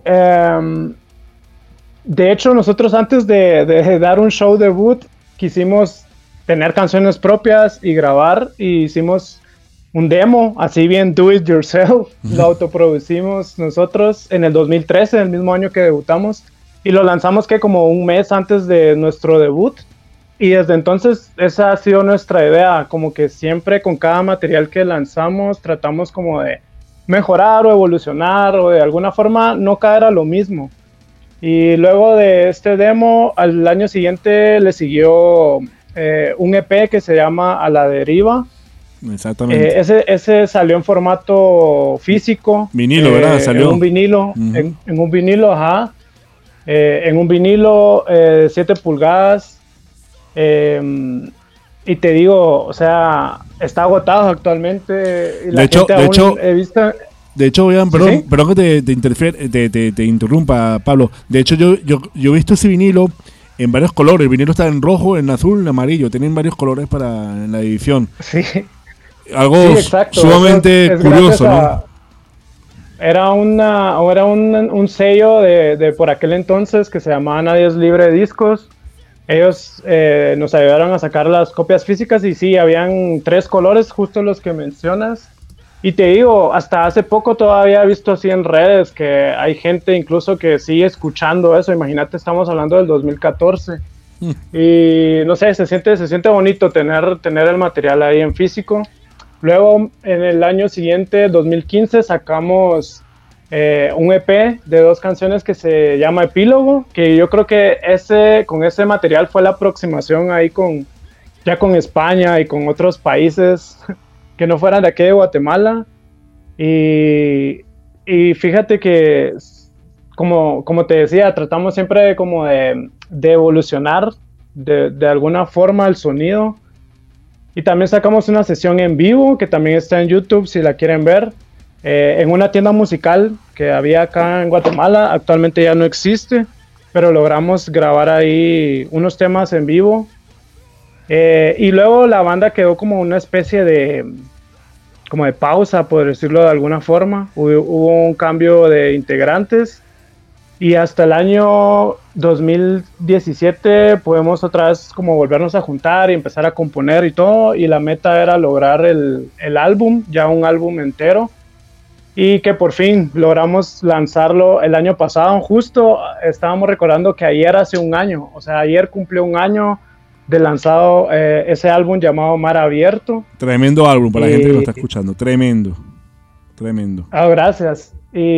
de hecho nosotros antes de dar un show debut quisimos tener canciones propias y grabar, y hicimos un demo, así bien do it yourself. Lo autoproducimos nosotros en el 2013, el mismo año que debutamos, y lo lanzamos que como un mes antes de nuestro debut. Y desde entonces esa ha sido nuestra idea, como que siempre con cada material que lanzamos tratamos como de mejorar o evolucionar o de alguna forma no caer a lo mismo. Y luego de este demo, al año siguiente le siguió un EP que se llama A la Deriva. Exactamente. Ese salió en formato físico. Vinilo, ¿verdad? Salió. En un vinilo, en un vinilo, ajá. En un vinilo 7 pulgadas. Y te digo, o sea, está agotado actualmente. Y De hecho, vean, perdón, ¿Sí? perdón que te interrumpa, Pablo. De hecho, yo he visto ese vinilo en varios colores. El vinilo está en rojo, en azul, en amarillo. Tienen varios colores en la edición. Sí. Algo Sí, exacto. sumamente Es curioso, gracias ¿no? Era un sello de por aquel entonces que se llamaba Nadie es Libre de Discos. Ellos nos ayudaron a sacar las copias físicas y sí, habían 3 colores, justo los que mencionas. Y te digo, hasta hace poco todavía he visto así en redes que hay gente incluso que sigue escuchando eso. Imagínate, estamos hablando del 2014. Y no sé, se siente bonito tener el material ahí en físico. Luego, en el año siguiente, 2015, sacamos un EP de 2 canciones que se llama Epílogo, que yo creo que con ese material fue la aproximación ahí con España y con otros países que no fueran de aquí de Guatemala. Y fíjate que, como te decía, tratamos siempre como de evolucionar de alguna forma el sonido. Y también sacamos una sesión en vivo que también está en YouTube si la quieren ver, en una tienda musical que había acá en Guatemala. Actualmente ya no existe, pero logramos grabar ahí unos temas en vivo. Y luego la banda quedó como una especie de pausa, por decirlo de alguna forma. Hubo un cambio de integrantes Y hasta el año 2017 podemos otra vez como volvernos a juntar y empezar a componer y todo. Y la meta era lograr el álbum, ya un álbum entero. Y que por fin logramos lanzarlo el año pasado. Justo estábamos recordando que ayer hace un año. O sea, ayer cumplió un año de lanzado ese álbum llamado Mar Abierto. Tremendo álbum para la gente que lo está escuchando. Tremendo. Tremendo. Ah, gracias.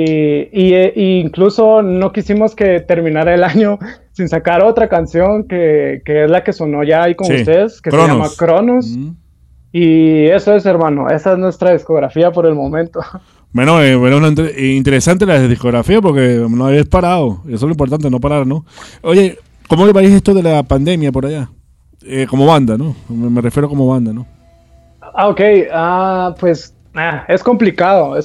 Y incluso no quisimos que terminara el año sin sacar otra canción que es la que sonó ya ahí con ustedes, que Cronos. se llama Cronos. Y eso es, hermano, esa es nuestra discografía por el momento. Bueno, interesante la discografía porque no habéis parado. Eso es lo importante, no parar, ¿no? Oye, ¿cómo le parece esto de la pandemia por allá? Como banda, ¿no? Me refiero como banda, ¿no? Ok, pues es complicado,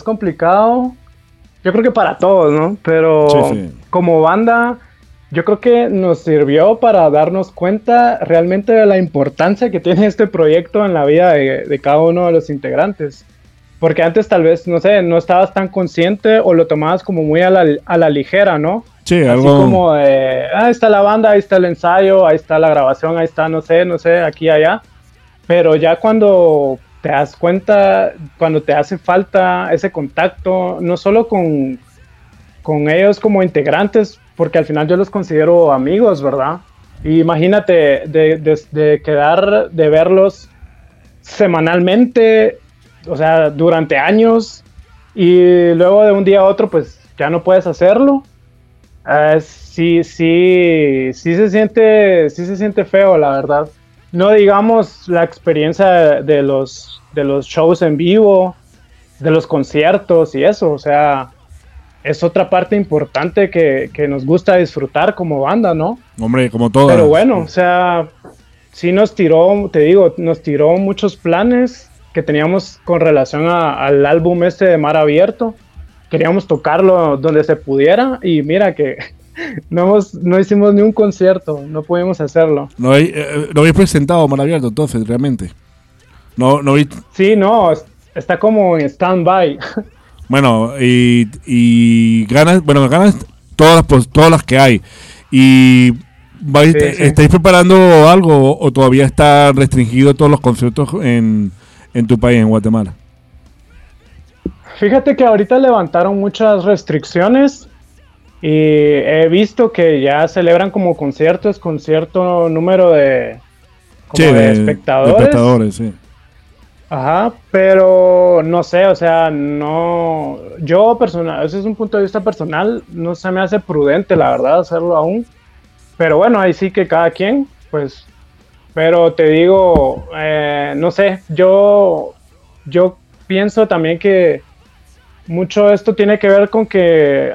yo creo que para todos, ¿no? Pero Sí. como banda, yo creo que nos sirvió para darnos cuenta realmente de la importancia que tiene este proyecto en la vida de cada uno de los integrantes. Porque antes tal vez, no sé, no estabas tan consciente o lo tomabas como muy a la ligera, ¿no? Sí, Así algo... como de, ahí está la banda, ahí está el ensayo, ahí está la grabación, ahí está, no sé, aquí, allá. Pero ya cuando te das cuenta, cuando te hace falta ese contacto, no solo con ellos como integrantes, porque al final yo los considero amigos, ¿verdad? Y imagínate de quedar, de verlos semanalmente, o sea, durante años, y luego de un día a otro, pues ya no puedes hacerlo. Sí se siente feo, la verdad. No digamos la experiencia de los shows en vivo, de los conciertos y eso, o sea, es otra parte importante que nos gusta disfrutar como banda, ¿no? Hombre, como todo. Pero bueno, o sea, sí nos tiró muchos planes que teníamos con relación al álbum de Mar Abierto. Queríamos tocarlo donde se pudiera y mira que no hicimos ni un concierto, no pudimos hacerlo. ¿No habéis presentado Mar Abierto entonces, realmente? Sí, no, está como en stand-by. Bueno, y ganas todas las que hay. ¿Y estáis preparando algo o todavía está restringido todos los conciertos en tu país, en Guatemala? Fíjate que ahorita levantaron muchas restricciones y he visto que ya celebran como conciertos con cierto número de espectadores. De espectadores, sí. Ajá, pero no sé, o sea, no, yo personal, ese es un punto de vista personal, no se me hace prudente, la verdad, hacerlo aún, pero bueno, ahí sí que cada quien, pues, pero te digo, no sé, yo pienso también que mucho esto tiene que ver con que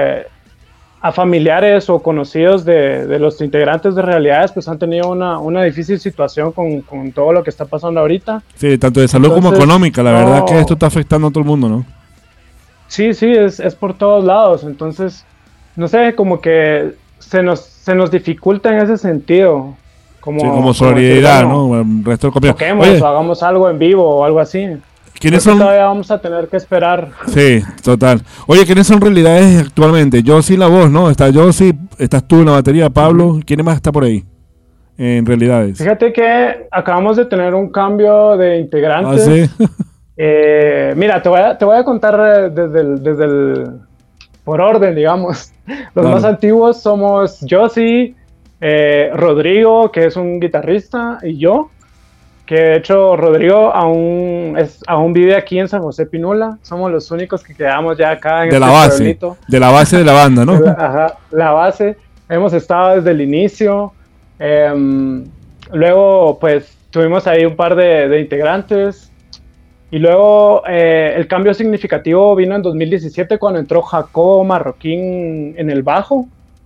a familiares o conocidos de los integrantes de Realidades pues han tenido una difícil situación con todo lo que está pasando ahorita. Sí, tanto de salud como económica, la verdad que esto está afectando a todo el mundo, ¿no? Sí, es por todos lados, entonces, no sé, como que se nos dificulta en ese sentido. Como solidaridad, decir, bueno, ¿no? El resto del copiado. Toquemos o hagamos algo en vivo o algo así. ¿Quiénes son? Todavía vamos a tener que esperar. Sí, total. Oye, ¿quiénes son Realidades actualmente? Josie la voz, ¿no? Está Josie, estás tú en la batería, Pablo. ¿Quién más está por ahí en Realidades? Fíjate que acabamos de tener un cambio de integrantes. ¿Ah, sí? Mira, te voy a contar desde el por orden, digamos. Los más antiguos somos Josie, Rodrigo, que es un guitarrista, y yo. Que de hecho Rodrigo aún vive aquí en San José Pinula. Somos los únicos que quedamos ya acá en pueblito. De la base de la banda, ¿no? Ajá, la base. Hemos estado desde el inicio. Luego, pues, tuvimos ahí un par de integrantes. Y luego el cambio significativo vino en 2017 cuando entró Jacobo Marroquín en el bajo.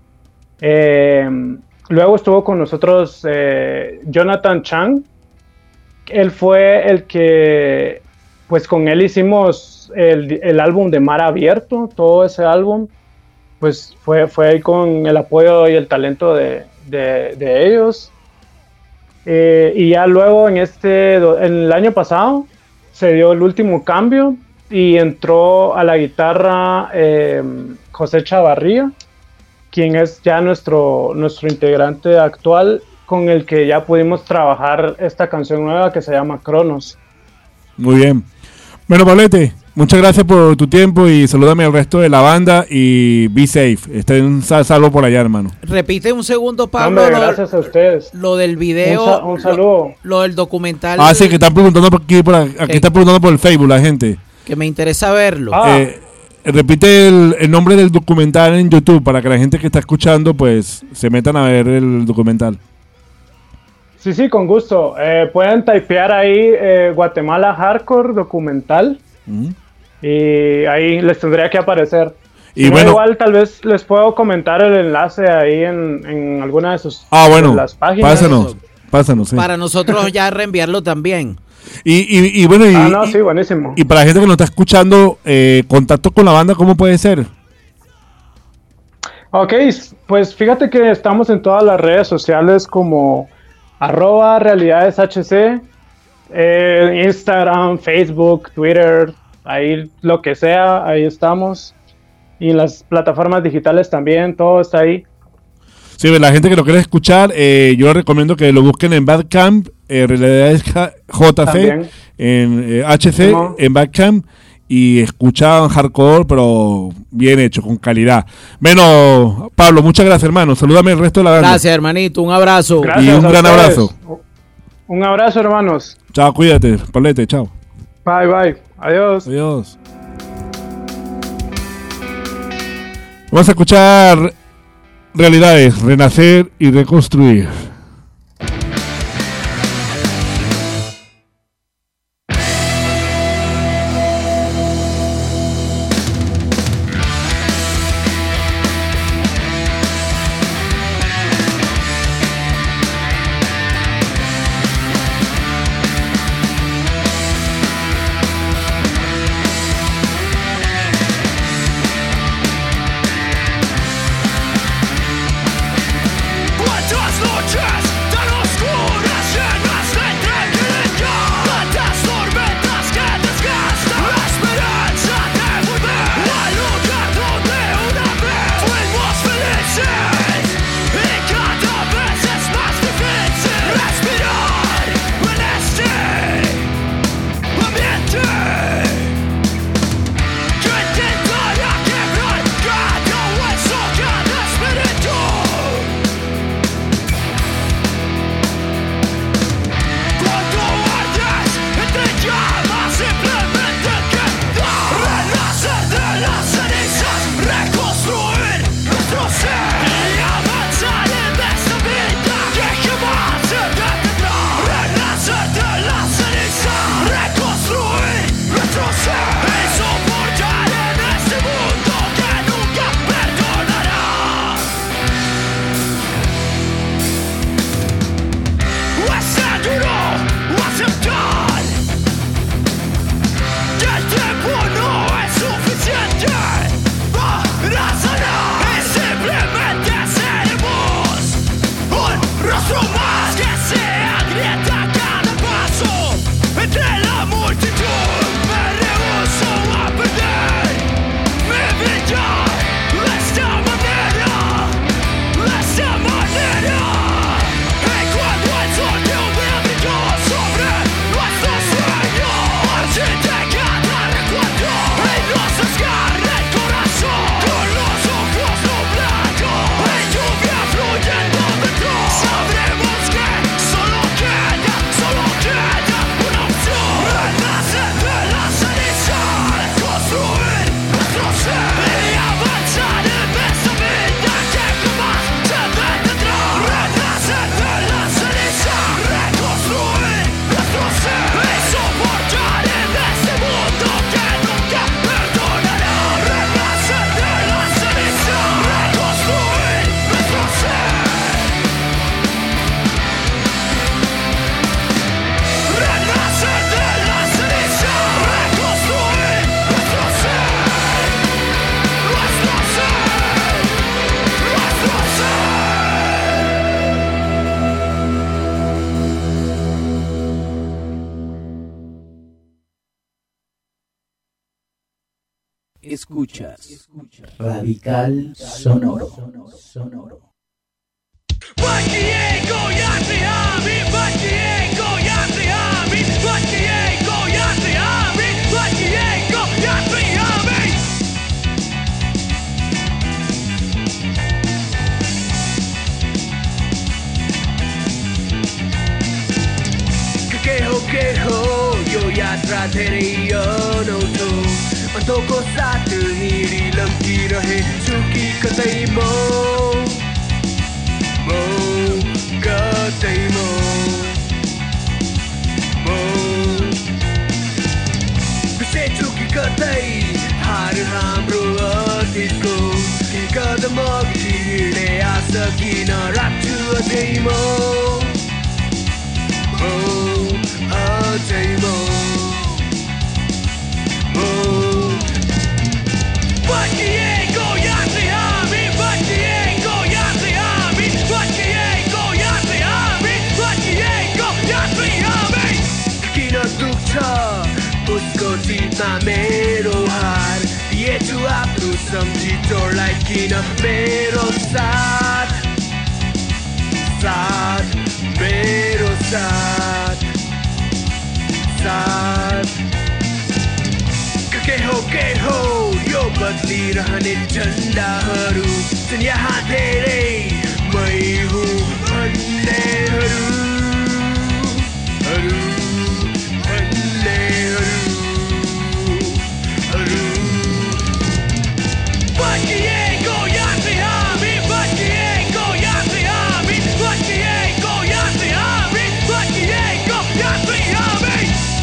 Luego estuvo con nosotros Jonathan Chang. Él fue el que, pues con él hicimos el álbum de Mar Abierto, todo ese álbum, pues fue ahí con el apoyo y el talento de ellos. Y ya luego en el año pasado se dio el último cambio y entró a la guitarra José Chavarría, quien es ya nuestro integrante actual, con el que ya pudimos trabajar esta canción nueva que se llama Cronos. Muy bien. Bueno, Pablete, muchas gracias por tu tiempo y salúdame al resto de la banda y be safe. Estén salvo por allá, hermano. Repite un segundo, Pablo. Hombre, gracias a ustedes. Lo del video. Un saludo. Lo del documental. Ah, sí, que están preguntando aquí están preguntando por el Facebook la gente. Que me interesa verlo. Repite el nombre del documental en YouTube para que la gente que está escuchando pues se metan a ver el documental. Sí, con gusto. Pueden typear ahí Guatemala Hardcore documental y ahí les tendría que aparecer. Y bueno, igual tal vez les puedo comentar el enlace ahí en alguna de sus de las páginas. Pásanos. Sí. Para nosotros ya reenviarlo también. Y bueno, sí, buenísimo. Y para la gente que nos está escuchando, contacto con la banda, ¿cómo puede ser? Ok, pues fíjate que estamos en todas las redes sociales como @realidadeshc, Instagram, Facebook, Twitter, ahí lo que sea, ahí estamos. Y en las plataformas digitales también, todo está ahí. Sí, la gente que lo quiere escuchar, yo les recomiendo que lo busquen en Bandcamp, Realidades JC, en HC, en Bandcamp, y escuchan hardcore, pero bien hecho, con calidad. Bueno, Pablo, muchas gracias, hermano. Salúdame al resto de la banda. Gracias, hermanito. Un abrazo. Gracias, y un gran abrazo. Un abrazo, hermanos. Chao, cuídate, Pablete, chao. Bye. Adiós. Adiós. Vamos a escuchar Realidades, renacer y reconstruir. Let us not Escuchas Radical Sonoro. Yo यात्रा धेरै अनौठो अन्तको साथ हिँडी लम्किरहे छु कि कतै म कतै म बिर्सेछु कि कतै हार हाम्रो अतीतको कदम अघि हिँडे आशा किन राख्छु अझै म अझै म भत्किएको यात्री हामी भत्किएको यात्री हामी भत्किएको यात्री हामी भत्किएको यात्री हामी किन दुख्छ उसको चितमा मेरो हार दिएछु आफ्नो सम्झी चोरलाई किन मेरो साथ मेरो साथ के हो यो बदलिरहने झन्डाहरू छन् यहाँ धेरै मै हुँ भन्नेहरू भत्किएको यात्री हामी भत्किएको यात्री हामी भत्किएको यात्री हामी भत्किएको यात्री हामी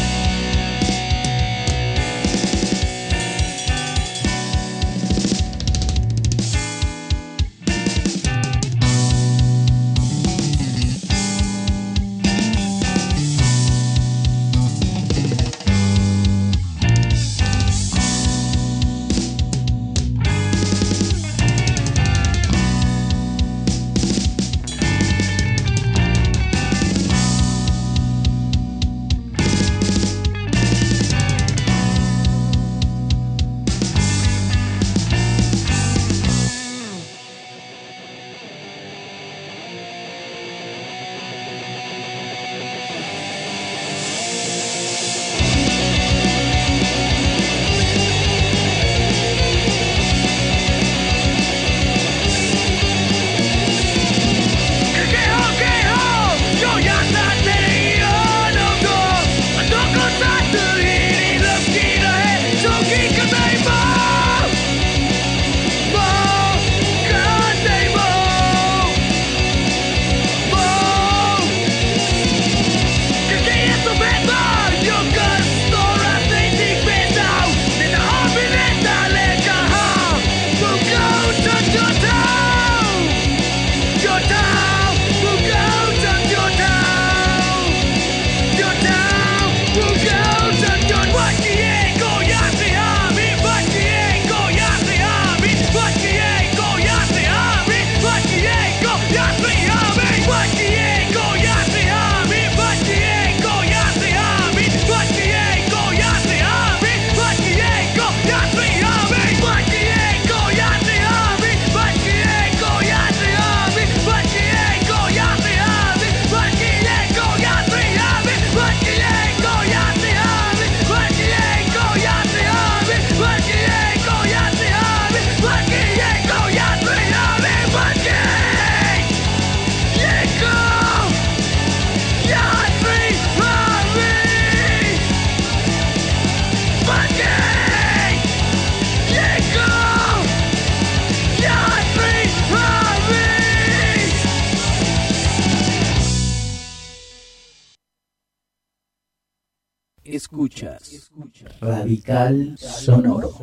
Escuchas Radical Sonoro.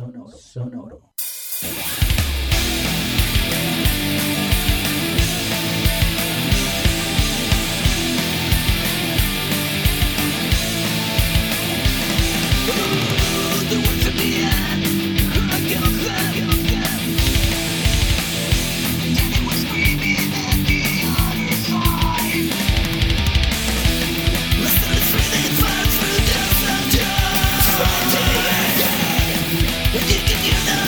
You can hear them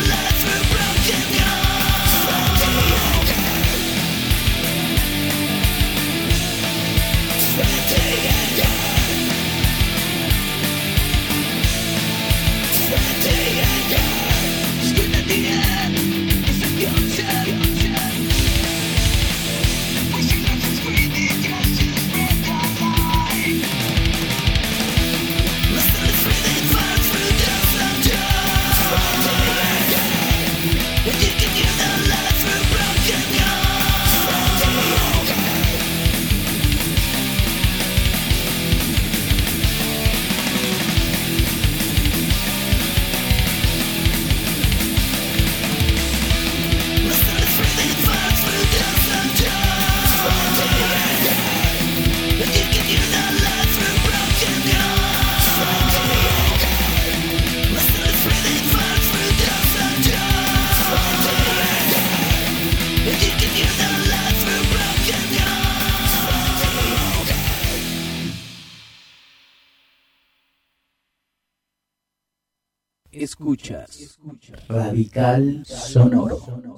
Escuchas Radical Sonoro.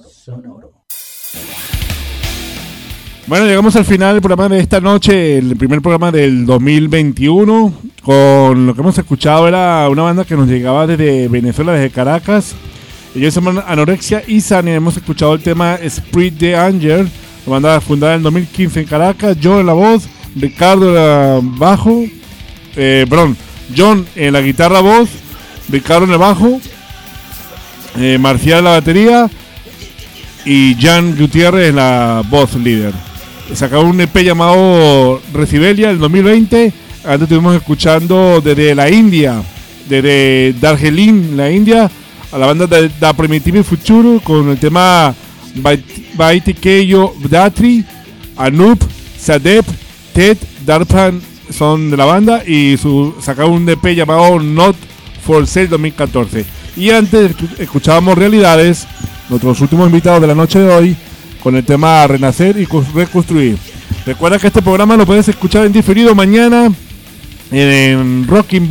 Bueno, llegamos al final del programa de esta noche, el primer programa del 2021. Con lo que hemos escuchado era una banda que nos llegaba desde Venezuela, desde Caracas. Ellos se llaman Anorexia Isania. Hemos escuchado el tema Spirit the Angel, la banda fundada en el 2015 en Caracas. Yo en la voz, Ricardo en la bajo, John en la guitarra voz, Ricardo en el bajo, Marcial en la batería y Jan Gutiérrez en la voz líder. Sacaron un EP llamado Recibelia en el 2020. Antes estuvimos escuchando desde la India, desde Darjeeling, la India, a la banda de Da Primitive Futuro con el tema Baitikeyo Datri, Anup, Sadep, Ted, Darpan son de la banda y sacaron un EP llamado Not For Sale 2014. Y antes escuchábamos Realidades, nuestros últimos invitados de la noche de hoy, con el tema Renacer y Reconstruir. Recuerda que este programa lo puedes escuchar en diferido mañana en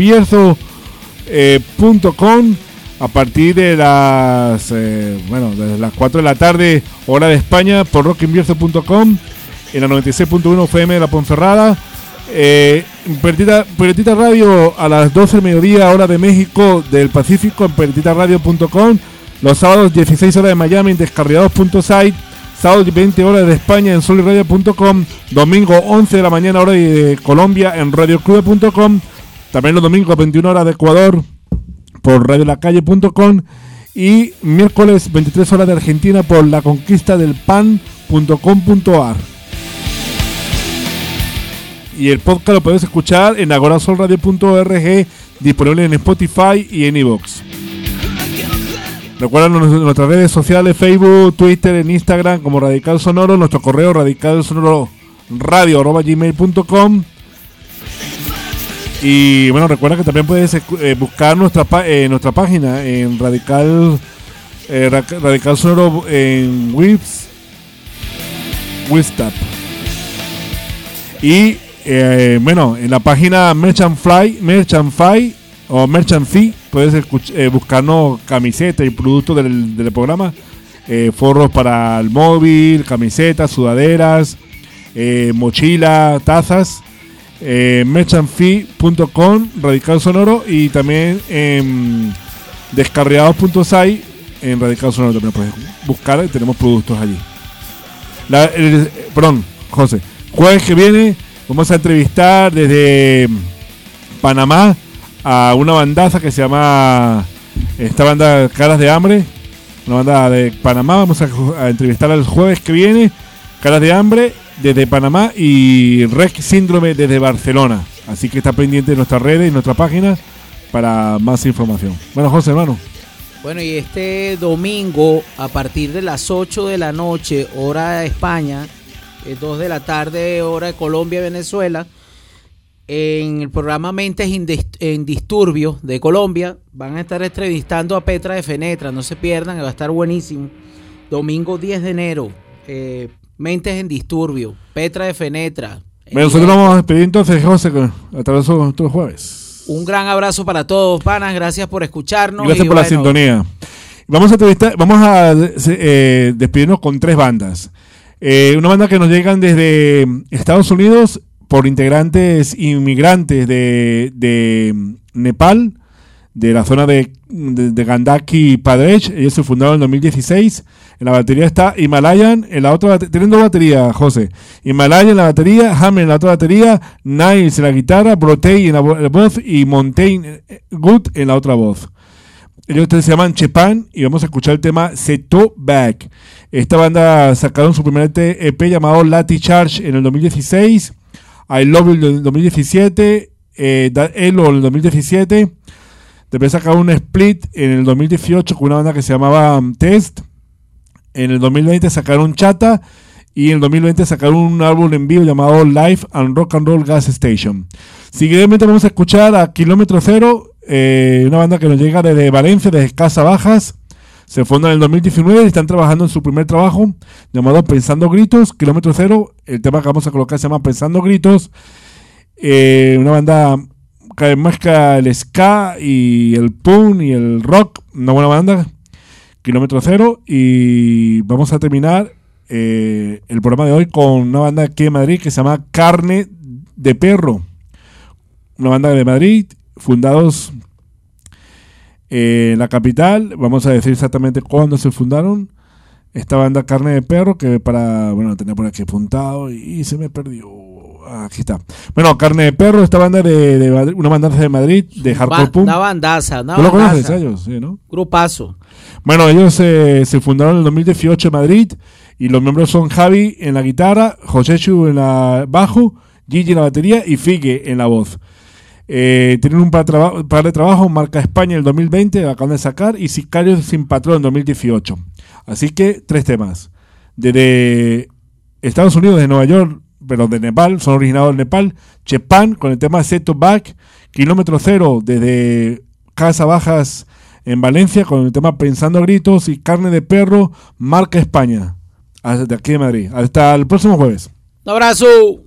rockinvierzo.com a partir de desde las 4 de la tarde, hora de España, por rockinvierzo.com, en la 96.1 FM de La Ponferrada. Periodista Radio a las 12 del mediodía, hora de México del Pacífico, en periodistaradio.com. Los sábados 16 horas de Miami en descarriados.site. Sábados 20 horas de España en soliradio.com. Domingo 11 de la mañana hora de Colombia en radioclube.com. También los domingos 21 horas de Ecuador por radiolacalle.com. Y miércoles 23 horas de Argentina por laconquistadelpan.com.ar. Y el podcast lo puedes escuchar en agorasolradio.org, disponible en Spotify y en iVoox. Recuerda nuestras redes sociales, Facebook, Twitter, en Instagram como Radical Sonoro, nuestro correo radicalsonoro@gmail.com. Y bueno, recuerda que también puedes buscar nuestra página en Radical Sonoro en Wistap. Y en la página Merchant Fee puedes buscarnos camisetas y productos del programa, forros para el móvil, camisetas, sudaderas, mochila, tazas, merchantfee.com, Radical Sonoro, y también en descarriados.site en Radical Sonoro también puedes buscar, tenemos productos allí. José, jueves que viene vamos a entrevistar desde Panamá a una bandaza que se llama esta banda Caras de Hambre, una banda de Panamá. Vamos a entrevistar el jueves que viene, Caras de Hambre desde Panamá y Rec Síndrome desde Barcelona. Así que está pendiente de nuestras redes y nuestra página para más información. Bueno, José, hermano. Bueno, y este domingo a partir de las 8 de la noche, hora de España, 2 de la tarde, hora de Colombia, Venezuela, en el programa Mentes en Disturbio de Colombia, van a estar entrevistando a Petra de Fenetra. No se pierdan, va a estar buenísimo. Domingo 10 de enero, Mentes en Disturbio, Petra de Fenetra. Bueno, nosotros vamos a despedir entonces, José, a través de todos los jueves. Un gran abrazo para todos, panas. Gracias por escucharnos. Gracias por la sintonía. Vamos a despedirnos con 3 bandas. Una banda que nos llegan desde Estados Unidos por integrantes inmigrantes de Nepal, de la zona de Gandaki Pradesh. Ellos se fundaron en 2016. En la batería está Himalayan, en la otra tienen 2 baterías, José. Himalayan en la batería, Hammer en la otra batería, Niles en la guitarra, Brotei en la voz y Montaigne Good en la otra voz. Ellos se llaman Chepan y vamos a escuchar el tema Seto Back. Esta banda sacaron su primer EP llamado Lati Charge en el 2016, I Love You en el 2017, Elo en el 2017. Después sacaron un split en el 2018 con una banda que se llamaba Test. En el 2020 sacaron Chata y en el 2020 sacaron un álbum en vivo llamado Live and Rock and Roll Gas Station. Siguientemente vamos a escuchar a Kilómetro Cero, una banda que nos llega desde Valencia, desde Casa Bajas. Se fundan en el 2019 y están trabajando en su primer trabajo llamado Pensando Gritos. Kilómetro Cero, el tema que vamos a colocar se llama Pensando Gritos. Una banda que mezcla el ska y el punk y el rock. Una buena banda, Kilómetro Cero. Y vamos a terminar el programa de hoy con una banda aquí en Madrid que se llama Carne de Perro. Una banda de Madrid, fundados en la capital. Vamos a decir exactamente cuándo se fundaron. Esta banda Carne de Perro, que tenía por aquí apuntado y se me perdió. Aquí está. Bueno, Carne de Perro, esta banda de una bandaza de Madrid, de hardcore punk. Una bandaza. ¿Tú lo conoces a ellos? Sí, ¿no? Grupazo. Bueno, ellos se fundaron en el 2018 en Madrid y los miembros son Javi en la guitarra, Josechu en la bajo, Gigi en la batería y Figue en la voz. Tienen un par de trabajos, Marca España en el 2020, acaban de sacar, y Sicarios sin Patrón en 2018. Así que 3 temas. Desde Estados Unidos, de Nueva York, pero de Nepal, son originados de Nepal, Chepan con el tema Set to Back, Kilómetro Cero desde Casa Bajas en Valencia con el tema Pensando a Gritos, y Carne de Perro, Marca España, desde aquí de Madrid. Hasta el próximo jueves. Un abrazo.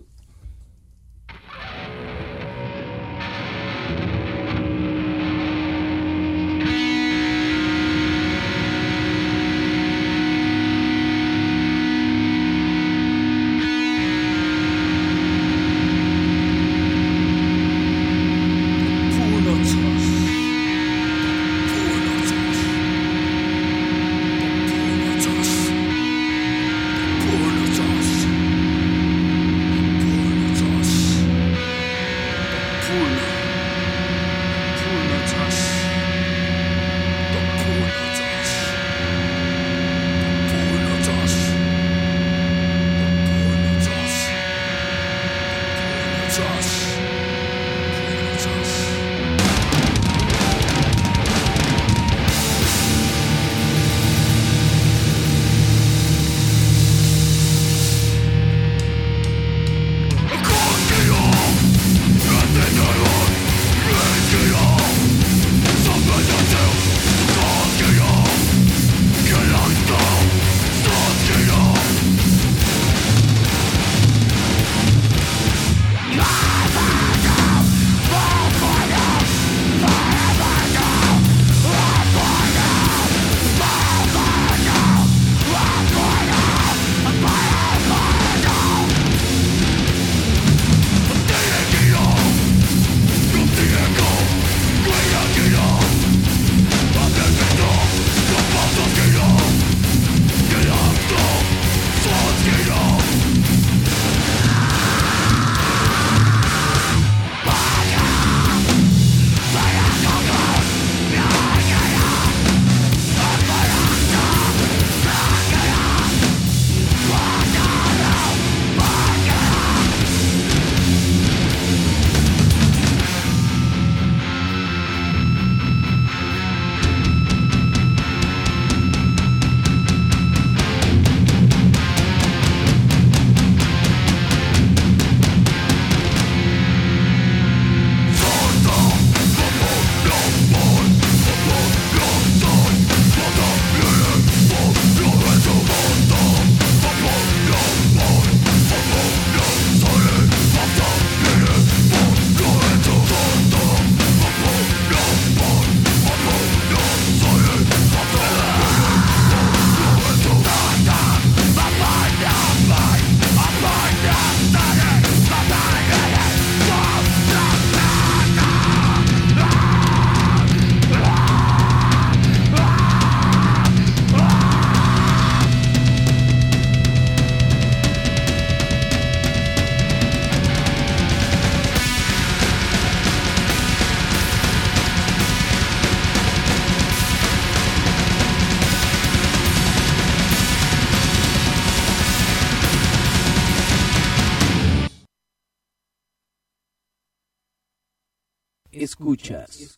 Escuchas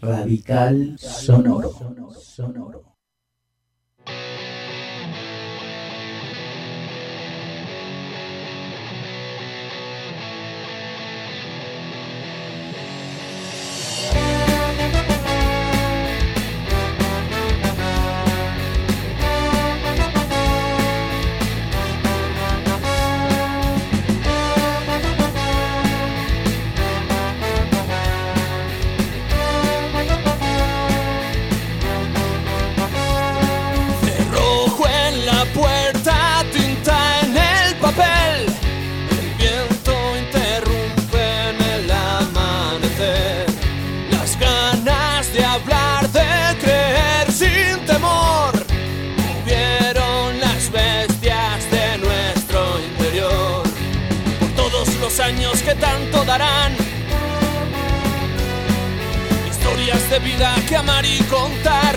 Radical Sonoro. que tanto darán. Historias de vida que amar y contar.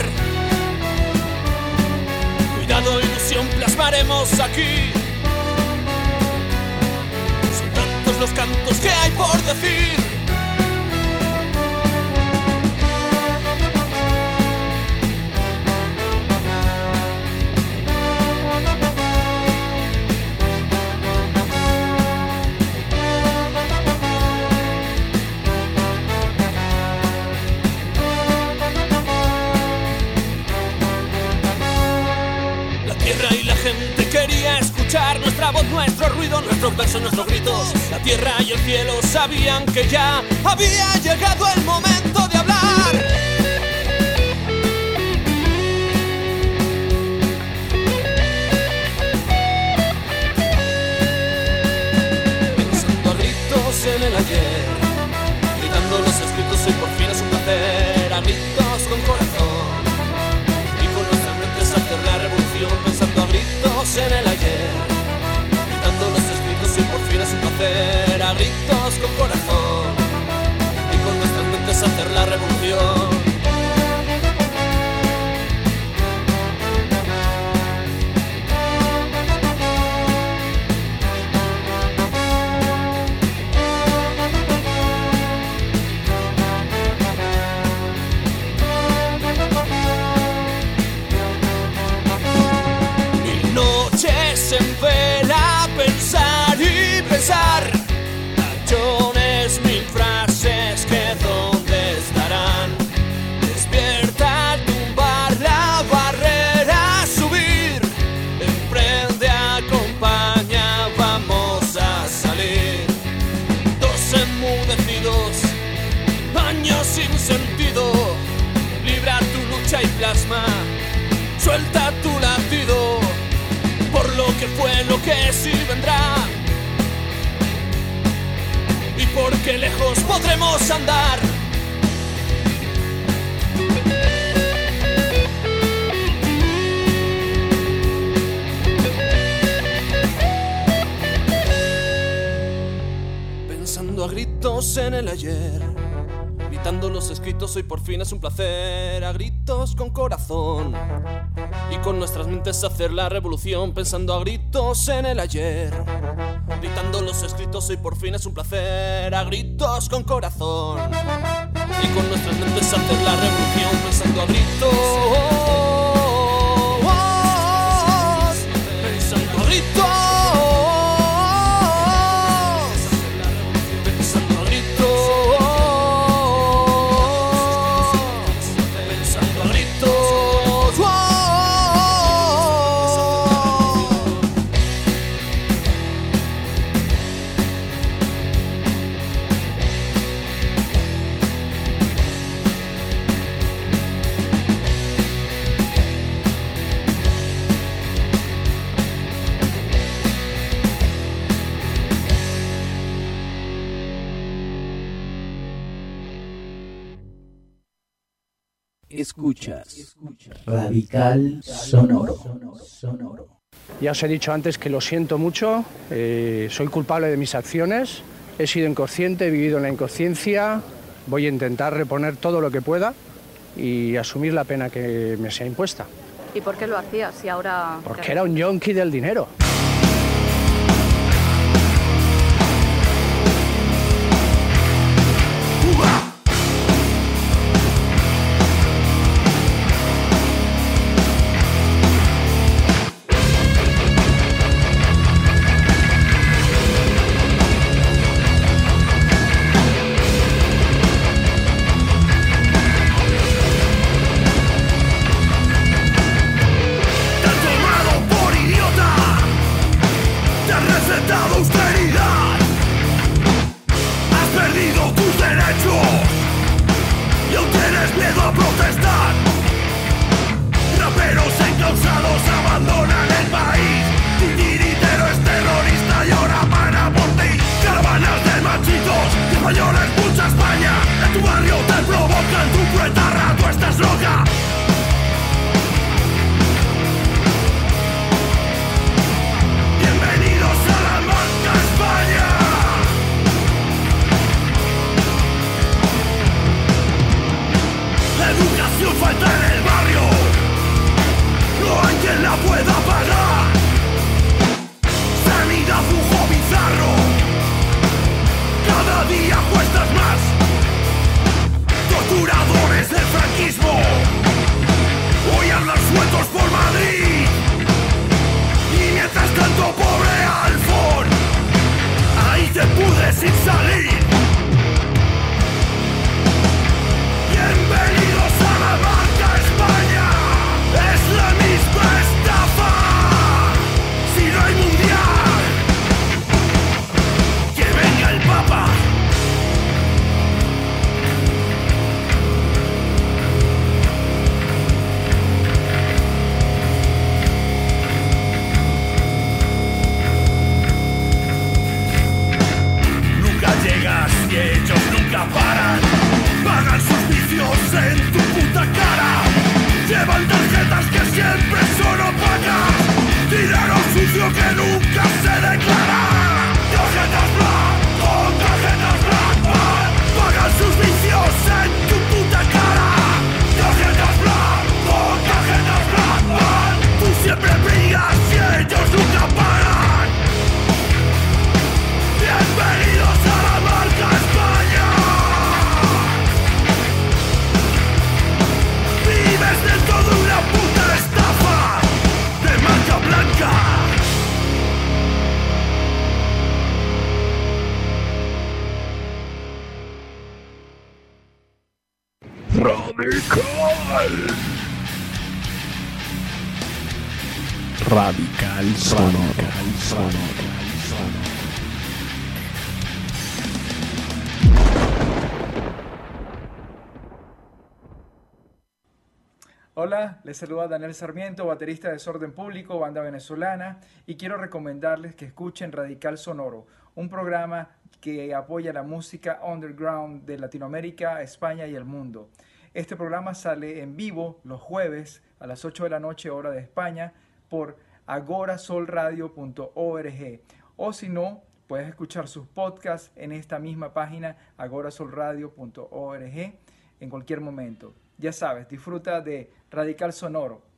Cuidado, ilusión, plasmaremos aquí. Son tantos los cantos que hay por decir. Y la gente quería escuchar nuestra voz, nuestro ruido, nuestros versos, nuestros gritos. La tierra y el cielo sabían que ya había llegado el momento de hablar. Pensando a gritos en el ayer, gritando los escritos, hoy por fin es un placer. A gritos con corazón y con nuestras mentes hacer la revolución. Pensando a gritos en el ayer, gritando los escritos, hoy por fin es un placer. A gritos con corazón y con nuestras mentes hacer la revolución. En vela, pensar y pensar, tachones, mil frases que dónde estarán. Despierta, tumbar la barrera, subir, emprende, acompaña, vamos a salir. Dos enmudecidos, años sin sentido, libra tu lucha y plasma, suelta tu latido. Por lo que fue, lo que es y vendrá. Y porque lejos podremos andar. Pensando a gritos en el ayer, gritando los escritos, hoy por fin es un placer. A gritos con corazón y con nuestras mentes hacer la revolución. Pensando a gritos en el ayer, gritando los escritos, hoy por fin es un placer. A gritos con corazón y con nuestras mentes hacer la revolución. Pensando a gritos, pensando a gritos. Escuchas Radical Sonoro. Ya os he dicho antes que lo siento mucho, soy culpable de mis acciones, he sido inconsciente, he vivido en la inconsciencia, voy a intentar reponer todo lo que pueda y asumir la pena que me sea impuesta. ¿Y por qué lo hacías y ahora...? Porque era un yonki del dinero. Te has tomado por idiota. Radical Sonoro. Hola, les saluda Daniel Sarmiento, baterista de Desorden Público, banda venezolana, y quiero recomendarles que escuchen Radical Sonoro, un programa que apoya la música underground de Latinoamérica, España y el mundo. Este programa sale en vivo los jueves a las 8 de la noche, hora de España, por agorasolradio.org, o si no, puedes escuchar sus podcasts en esta misma página, agorasolradio.org, en cualquier momento. Ya sabes, disfruta de Radical Sonoro.